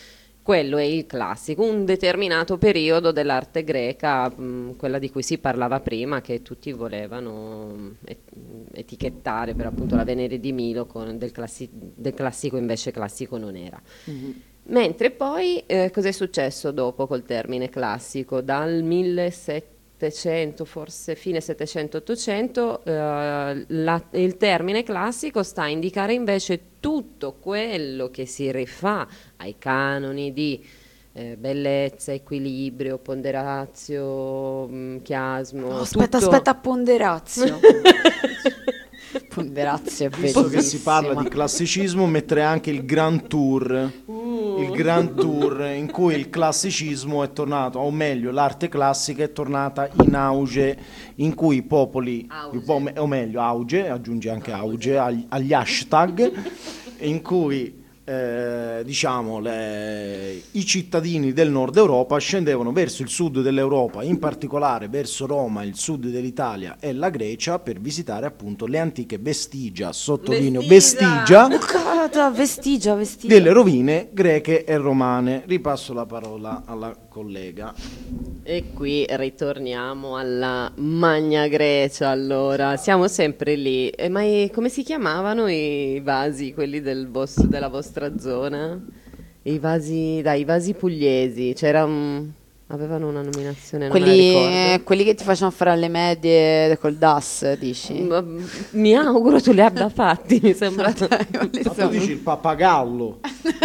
quello è il classico, un determinato periodo dell'arte greca, mh, quella di cui si parlava prima, che tutti volevano mh, et- etichettare per appunto la Venere di Milo, con del, classi- del classico invece classico non era. Mm-hmm. Mentre poi eh, cos'è successo dopo col termine classico? Dal millesettecento, forse fine settecento ottocento, eh, la- il termine classico sta a indicare invece tutto quello che si rifà ai canoni di eh, bellezza, equilibrio, ponderazio, mh, chiasmo. Oh, aspetta, tutto- aspetta, ponderazio. Ponderazio è Visto bellissimo. che si parla di classicismo, metterei anche il Grand Tour, il Grand Tour in cui il classicismo è tornato, o meglio l'arte classica è tornata in auge, in cui i popoli, i po- o meglio auge, aggiunge anche auge agli, agli hashtag, in cui eh, diciamo le- i cittadini del nord Europa scendevano verso il sud dell'Europa, in particolare verso Roma, il sud dell'Italia e la Grecia, per visitare appunto le antiche vestigia, sottolineo vestigia, Guarda, vestigia, vestigia. delle rovine greche e romane. Ripasso la parola alla collega. E qui ritorniamo alla Magna Grecia, allora, siamo sempre lì. Eh, ma i- come si chiamavano i vasi, quelli del vos- della vostra zona? I vasi, dai, i vasi pugliesi, c'era un... avevano una nominazione, non me la ricordo. Quelli, quelli che ti facevano fare alle medie col D A S, dici? Ma- mi auguro tu li abbia fatti, mi sembra. Ma tu dici il pappagallo?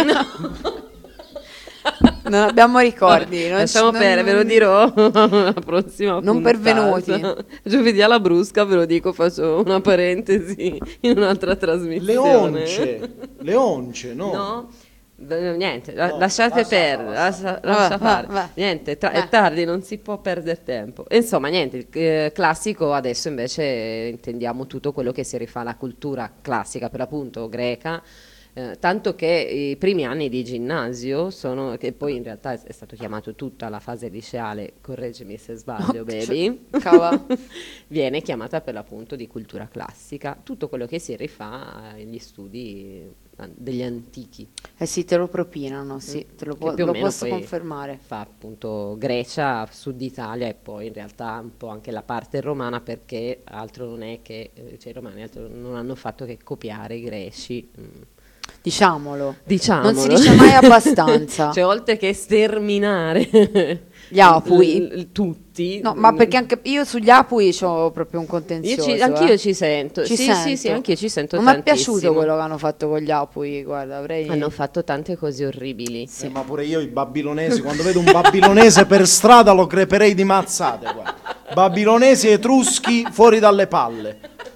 Non abbiamo ricordi. Non Lasciamo ci- perdere, non- ve lo dirò la prossima Non puntata. pervenuti. Giovedì alla brusca, ve lo dico, faccio una parentesi in un'altra trasmissione. Le once, le once, no? No? Eh, Niente, la- No, lasciate lascia perdere, lascia, lascia va, fare. va. Niente, tra- Va. è tardi, non si può perdere tempo. E insomma, niente, il eh, classico adesso invece eh, intendiamo tutto quello che si rifà alla cultura classica, per l'appunto greca. Eh, tanto che i primi anni di ginnasio sono, che poi in realtà è, è stato chiamato tutta la fase liceale, correggimi se sbaglio, Oh, baby, cava. viene chiamata per l'appunto di cultura classica, tutto quello che si rifà agli studi eh, degli antichi. Eh sì, te lo propinano, sì, te lo, Che po- più o lo meno posso poi confermare. Fa appunto Grecia, Sud Italia e poi in realtà un po' anche la parte romana, perché altro non è che, eh, cioè i romani altro non hanno fatto che copiare i greci. mm. Diciamolo. Diciamolo. Non si dice mai abbastanza. Cioè, oltre che sterminare Gli Apui. l- l- tutti. No, ma perché anche io sugli Apui ho proprio un Io contenzioso. ci- anch'io eh. ci sento. Ci sì, sento. sì, sì, anch'io ci sento Non mi è tantissimo. piaciuto quello che hanno fatto con gli Apui, guarda, avrei... Hanno fatto tante cose orribili. Eh, ma pure io i babilonesi, quando vedo un babilonese per strada lo creperei di mazzate, guarda. Babilonesi etruschi fuori dalle palle.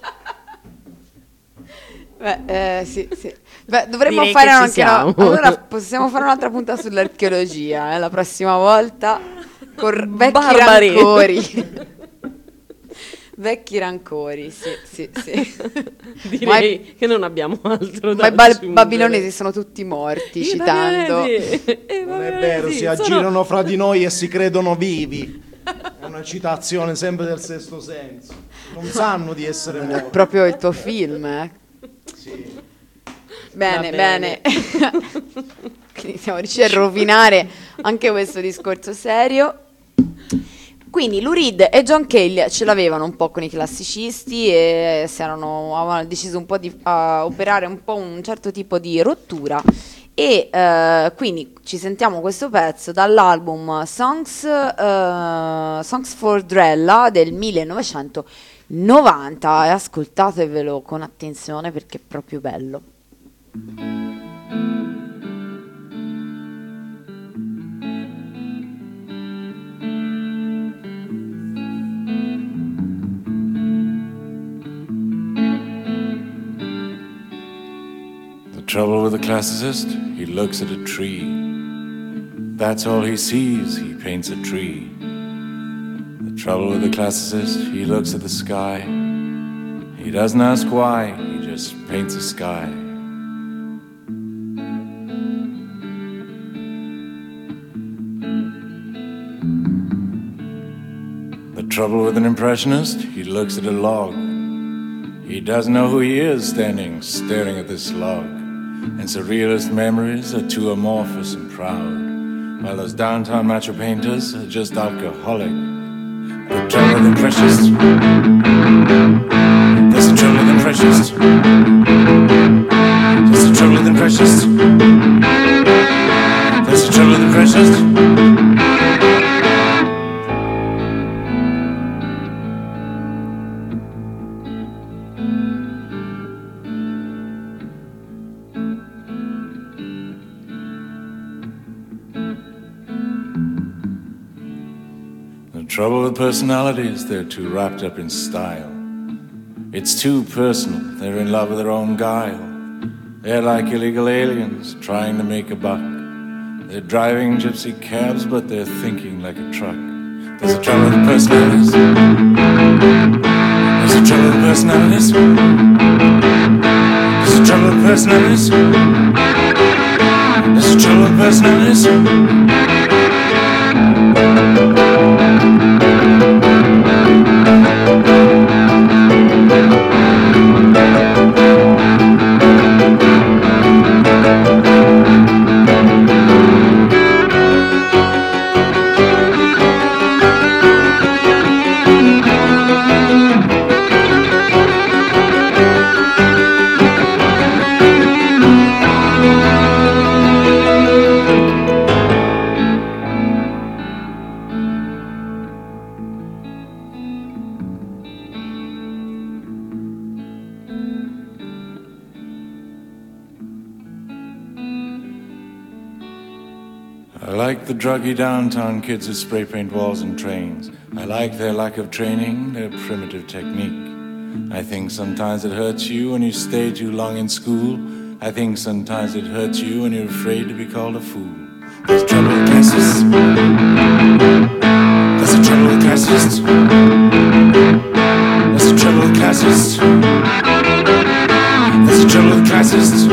Beh, eh, sì, sì. Beh, dovremmo Direi fare che ci anche una- siamo. allora possiamo fare un'altra puntata sull'archeologia, eh, la prossima volta con vecchi Barbari. rancori. Vecchi rancori, sì, sì, sì. Direi Ma i- che non abbiamo altro da Ma i bal- aggiungere. babilonesi sono tutti morti, I citando. babilonesi. Eh, Non è babilonesi vero, si sono- aggirano fra di noi e si credono vivi. È una citazione sempre del Sesto Senso. Non sanno di essere È morti. proprio il tuo film, eh? Sì. Bene, Va bene. bene. Quindi siamo riusciti a rovinare anche questo discorso serio. Quindi Lou Reed e John Cale ce l'avevano un po' con i classicisti e si erano, avevano deciso un po' di uh, operare un po' un certo tipo di rottura. E eh, quindi ci sentiamo questo pezzo dall'album Songs, eh, Songs for Drella del millenovecentonovanta e ascoltatevelo con attenzione perché è proprio bello. The trouble with the classicist, he looks at a tree. That's all he sees, he paints a tree. The trouble with the classicist, he looks at the sky. He doesn't ask why, he just paints a sky. The trouble with an impressionist, he looks at a log. He doesn't know who he is standing, staring at this log. And surrealist memories are too amorphous and proud. while those downtown macho painters are just alcoholic. But trouble than precious. There's a trouble than precious. There's a trouble than precious. There's a trouble than precious. Trouble with personalities, they're too wrapped up in style. It's too personal, they're in love with their own guile. They're like illegal aliens trying to make a buck. They're driving gypsy cabs, but they're thinking like a truck. There's a trouble with personalities. There's a trouble with personalities. There's a trouble with personalities. There's a trouble with personalities. I like the druggy downtown kids who spray paint walls and trains. I like their lack of training, their primitive technique. I think sometimes it hurts you when you stay too long in school. I think sometimes it hurts you when you're afraid to be called a fool. There's trouble with classists. There's a trouble with classists. There's a trouble with classists. There's a trouble with classists.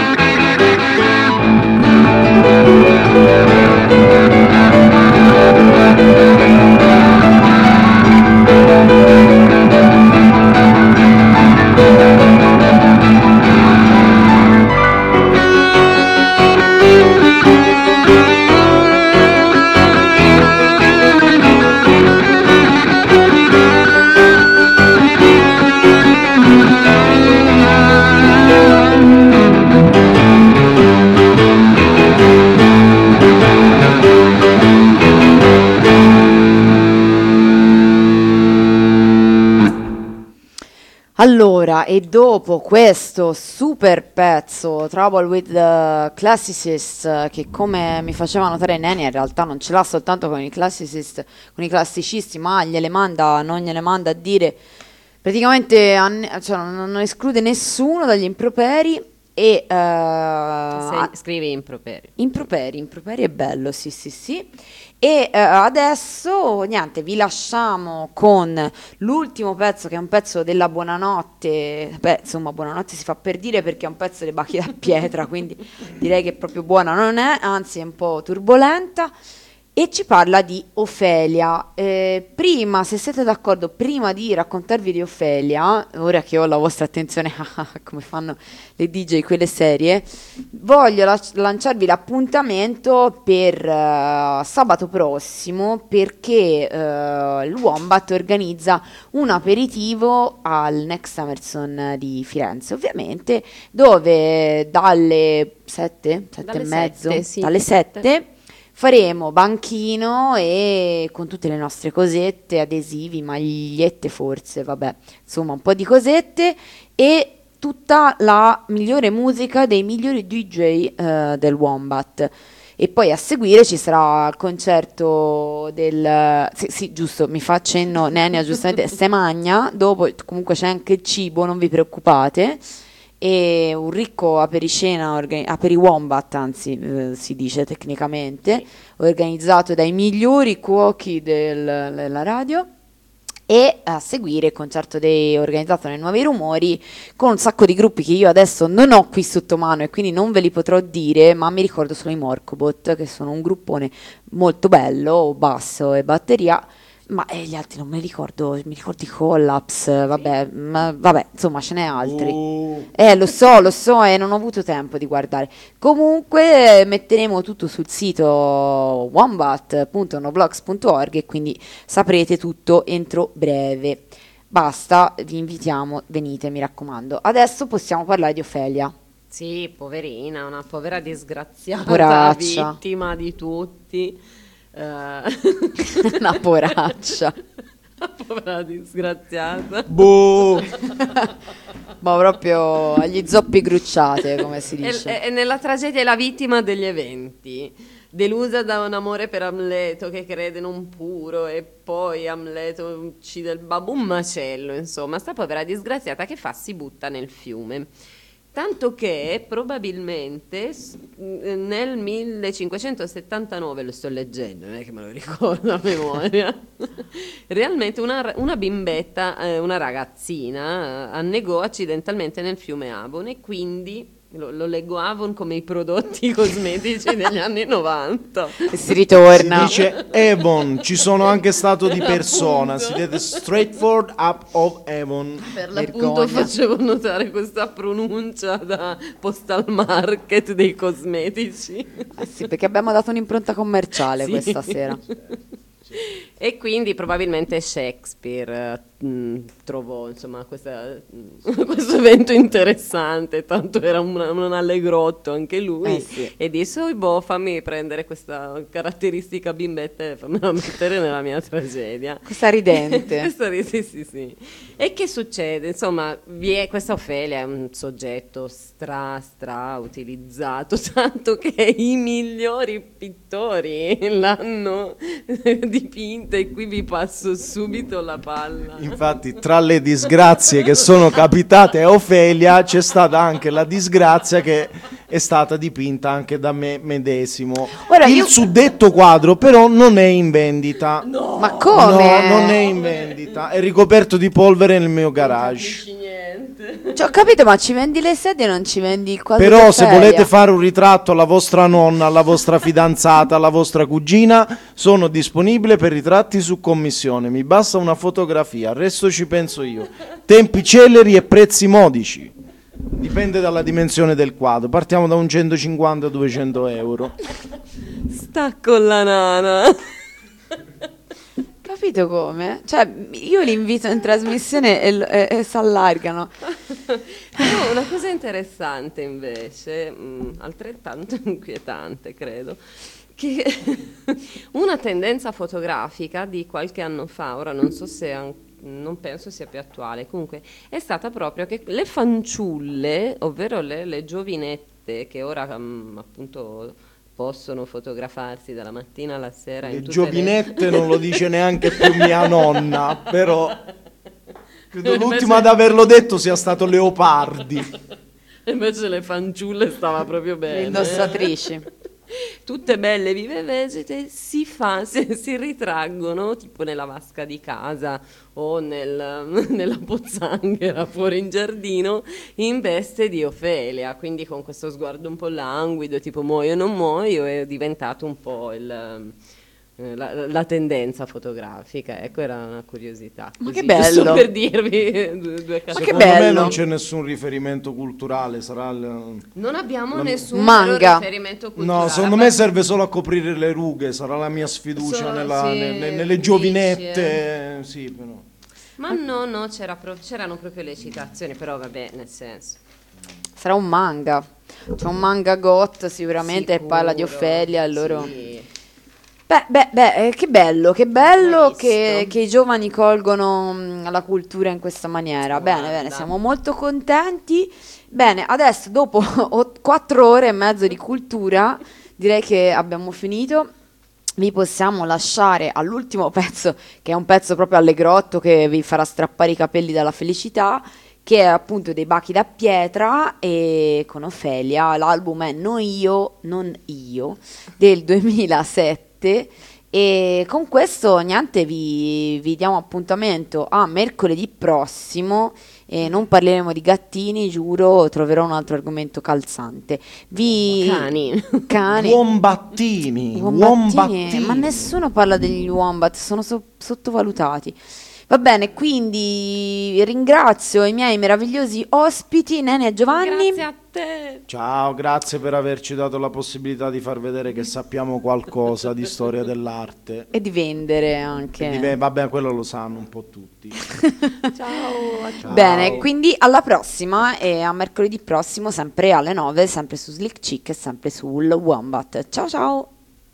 Allora, e dopo questo super pezzo, Trouble with the Classicists, che come mi faceva notare Nenia, in realtà non ce l'ha soltanto con i classicist, con i classicisti, ma gliele manda, non gliele manda a dire, praticamente a, cioè, non, non esclude nessuno dagli improperi. E uh, scrivi improperi. Improperi, improperi è bello, sì, sì, sì. E uh, adesso, niente, vi lasciamo con l'ultimo pezzo, che è un pezzo della Buonanotte. Beh, insomma, Buonanotte si fa per dire, perché è un pezzo delle Bacche da Pietra, quindi direi che proprio buona non è, anzi è un po' turbolenta. E ci parla di Ofelia. Eh, prima, se siete d'accordo, prima di raccontarvi di Ofelia, ora che ho la vostra attenzione, come fanno le D J quelle serie, voglio la- lanciarvi l'appuntamento per uh, sabato prossimo, perché uh, il Wombat organizza un aperitivo al Next Emerson di Firenze, ovviamente, dove dalle sette, sette Dalle e mezzo, sette, sì. dalle sette faremo banchino e con tutte le nostre cosette, adesivi, magliette forse, vabbè, insomma un po' di cosette e tutta la migliore musica dei migliori D J eh, del Wombat. E poi a seguire ci sarà il concerto del... Sì, sì, giusto, mi fa accenno Nenia, giustamente, Semagna, dopo comunque c'è anche il cibo, non vi preoccupate. E un ricco apericena, organi- aperiwombat anzi eh, si dice tecnicamente, organizzato dai migliori cuochi del- della radio, e a seguire il concerto dei, organizzato nei Nuovi Rumori, con un sacco di gruppi che io adesso non ho qui sotto mano e quindi non ve li potrò dire, ma mi ricordo solo i Morcobot, che sono un gruppone molto bello, basso e batteria, ma eh, gli altri non me li ricordo, mi ricordo i Collapse, vabbè, ma, vabbè, insomma ce n'è altri. Oh. Eh, lo so, lo so, e non ho avuto tempo di guardare. Comunque eh, metteremo tutto sul sito wombat punto noblogs punto org e quindi saprete tutto entro breve. Basta, vi invitiamo, venite, mi raccomando. Adesso possiamo parlare di Ofelia. Sì, poverina, una povera disgraziata, Poraccia. vittima di tutti. Eh, Una poraccia. Una povera disgraziata. Boh. Ma proprio agli zoppi grucciate, come si E, dice. e- e nella tragedia è la vittima degli eventi, delusa da un amore per Amleto che crede non puro e poi Amleto uccide il babbo, un macello, insomma, sta povera disgraziata che fa si butta nel fiume. Tanto che probabilmente s- nel millecinquecentosettantanove, lo sto leggendo, non è che me lo ricordo a memoria, realmente una, una bimbetta, eh, una ragazzina, eh, annegò accidentalmente nel fiume Avon e quindi lo, lo leggo Avon come i prodotti cosmetici degli anni novanta. E si ritorna. Si dice Avon, ci sono anche stato di persona, si vede Straightforward Up of Avon. Per l'appunto facevo notare questa pronuncia da postal market dei cosmetici. Eh sì, perché abbiamo dato un'impronta commerciale Sì. questa sera. E quindi probabilmente Shakespeare eh, mh, trovò insomma questa, mh, questo evento interessante, tanto era un, un allegrotto anche lui, Eh sì. e disse "Oh, boh, fammi prendere questa caratteristica bimbetta e fammela mettere nella mia tragedia". Questa ridente. Questa ri- sì, sì, sì. E che succede? Insomma, vi è, questa Ofelia è un soggetto stra stra utilizzato, tanto che i migliori pittori l'hanno dipinta, e qui vi passo subito la palla. Infatti, tra le disgrazie che sono capitate a Ofelia c'è stata anche la disgrazia che è stata dipinta anche da me medesimo. Ora, Il io- suddetto quadro però non è in vendita. Ma come? No, non è in vendita, è ricoperto di polvere nel mio garage. Cioè, ho capito, ma ci vendi le sedie e non ci vendi il quadro Però di se Ofelia? volete fare un ritratto alla vostra nonna, alla vostra fidanzata, alla vostra cugina, sono disponibile per ritratti su commissione. Mi basta una fotografia, il resto ci penso io. Tempi celeri e prezzi modici. Dipende dalla dimensione del quadro. Partiamo da un centocinquanta duecento euro. Sta con la nana. Capito come? Cioè, io li invito in trasmissione e, e, e si allargano. No, una cosa interessante invece, mh, altrettanto inquietante credo, che una tendenza fotografica di qualche anno fa, ora non so se an- non penso sia più attuale, comunque è stata proprio che le fanciulle, ovvero le, le giovinette che ora mh, appunto possono fotografarsi dalla mattina alla sera Le in tutte giovinette non lo dice neanche più mia nonna, però credo Invece- l'ultimo ad averlo detto sia stato Leopardi. Invece le fanciulle stava proprio bene. Le indossatrici. Tutte belle, vive e vegete, si, fa, si, si ritraggono tipo nella vasca di casa o nel- nella pozzanghera fuori in giardino in veste di Ofelia, quindi con questo sguardo un po' languido, tipo muoio o non muoio, è diventato un po' il... eh, La, la tendenza fotografica, ecco, era una curiosità. Ma così, che giusto bello. per dirvi due, due cose. Secondo me non c'è nessun riferimento culturale, sarà il- Non abbiamo la- nessun Manga. vero riferimento culturale. No, secondo me serve solo a coprire le rughe, sarà la mia sfiducia Solo- nella- sì, ne- ne- nelle dici, giovinette. Sì, però. Ma no, no, c'era pro- c'erano proprio le citazioni, però vabbè, nel senso. Sarà un manga. C'è un manga goth sicuramente che parla di Sicuro, Ofelia e loro... sì. Beh, beh, beh, eh, che bello, che bello che, che i giovani colgono mh, la cultura in questa maniera. Bene, bene, siamo molto contenti. Bene, adesso dopo o- quattro ore e mezzo di cultura, direi che abbiamo finito. Vi possiamo lasciare all'ultimo pezzo, che è un pezzo proprio allegrotto che vi farà strappare i capelli dalla felicità, che è appunto dei Bachi da Pietra e con Ofelia. L'album è No Io, Non Io del duemilasette. E con questo niente, vi, vi diamo appuntamento a mercoledì prossimo e non parleremo di gattini, giuro, troverò un altro argomento calzante. Vi... Cani. Cani. Wombattini. Wombattini. Wombattini. Ma nessuno parla degli wombat, sono so- sottovalutati. Va bene, quindi ringrazio i miei meravigliosi ospiti, Nene e Giovanni. Grazie a te. Ciao, grazie per averci dato la possibilità di far vedere che sappiamo qualcosa di storia dell'arte. E di vendere anche. E di ve- vabbè, quello lo sanno un po' tutti. Ciao a tutti. Bene, quindi alla prossima e a mercoledì prossimo, sempre alle nove, sempre su Slick Chick e sempre sul Wombat. Ciao ciao!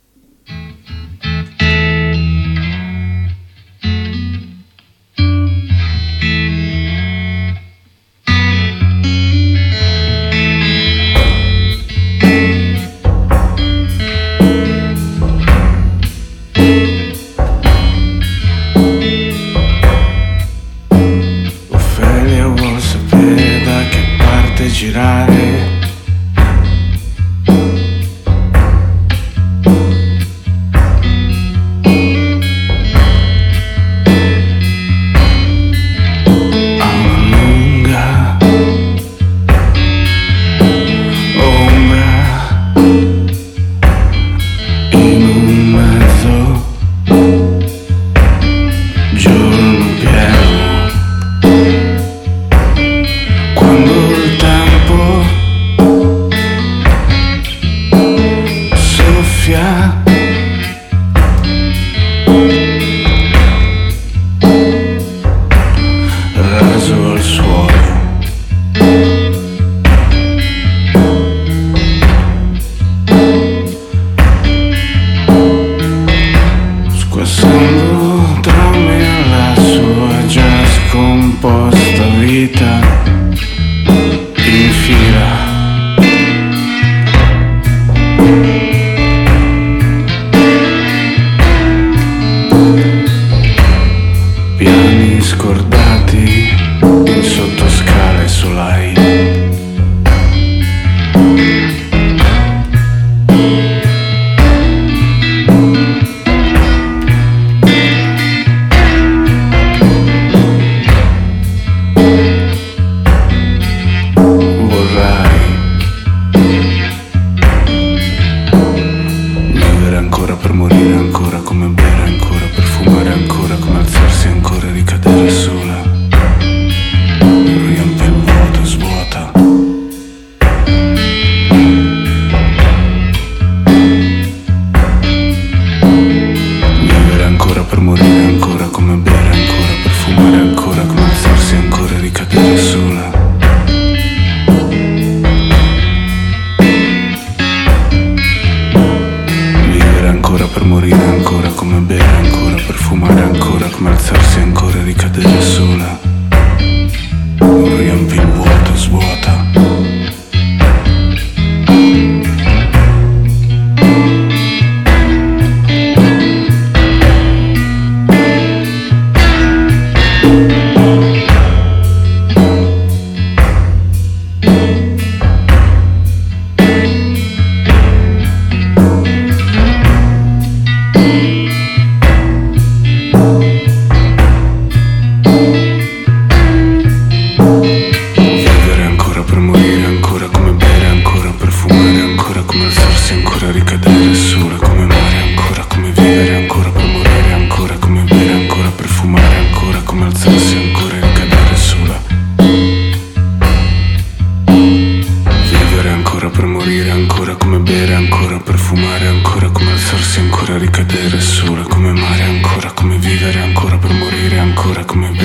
Ofelia vuol sapere da che parte girare. Ha una lunga ombra in un mezzo giorno pieno. Quando il tempo soffia, raso al suolo, squassando tra me e la sua già scomposta vita in fila. Piani scordati in sottoscala e solai. Vorrai vivere ancora per morire ancora, come bere ancora, per fumare ancora, come alzarsi ancora, ricadere sola. Riempie il vuoto, svuota. Vivere ancora per morire ancora, come bere ancora, per fumare ancora, come alzarsi ancora, ricadere sola. Vivere ancora per morire ancora, come bere ancora, per fumare ancora, come alzarsi ancora, ricadere sola. Riempi il vuoto, svuota. Vivere ancora per morire ancora, come bere ancora, per fumare ancora, come alzarsi ancora, ricadere sola, come amare ancora, come vivere ancora per morire ancora, come bere ancora, per fumare ancora, come alzarsi ancora, ricadere sola. Vivere ancora per morire ancora, come bere ancora, per fumare ancora, come alzarsi ancora, ricadere sola, come amare ancora, come vivere ancora per morire ancora, come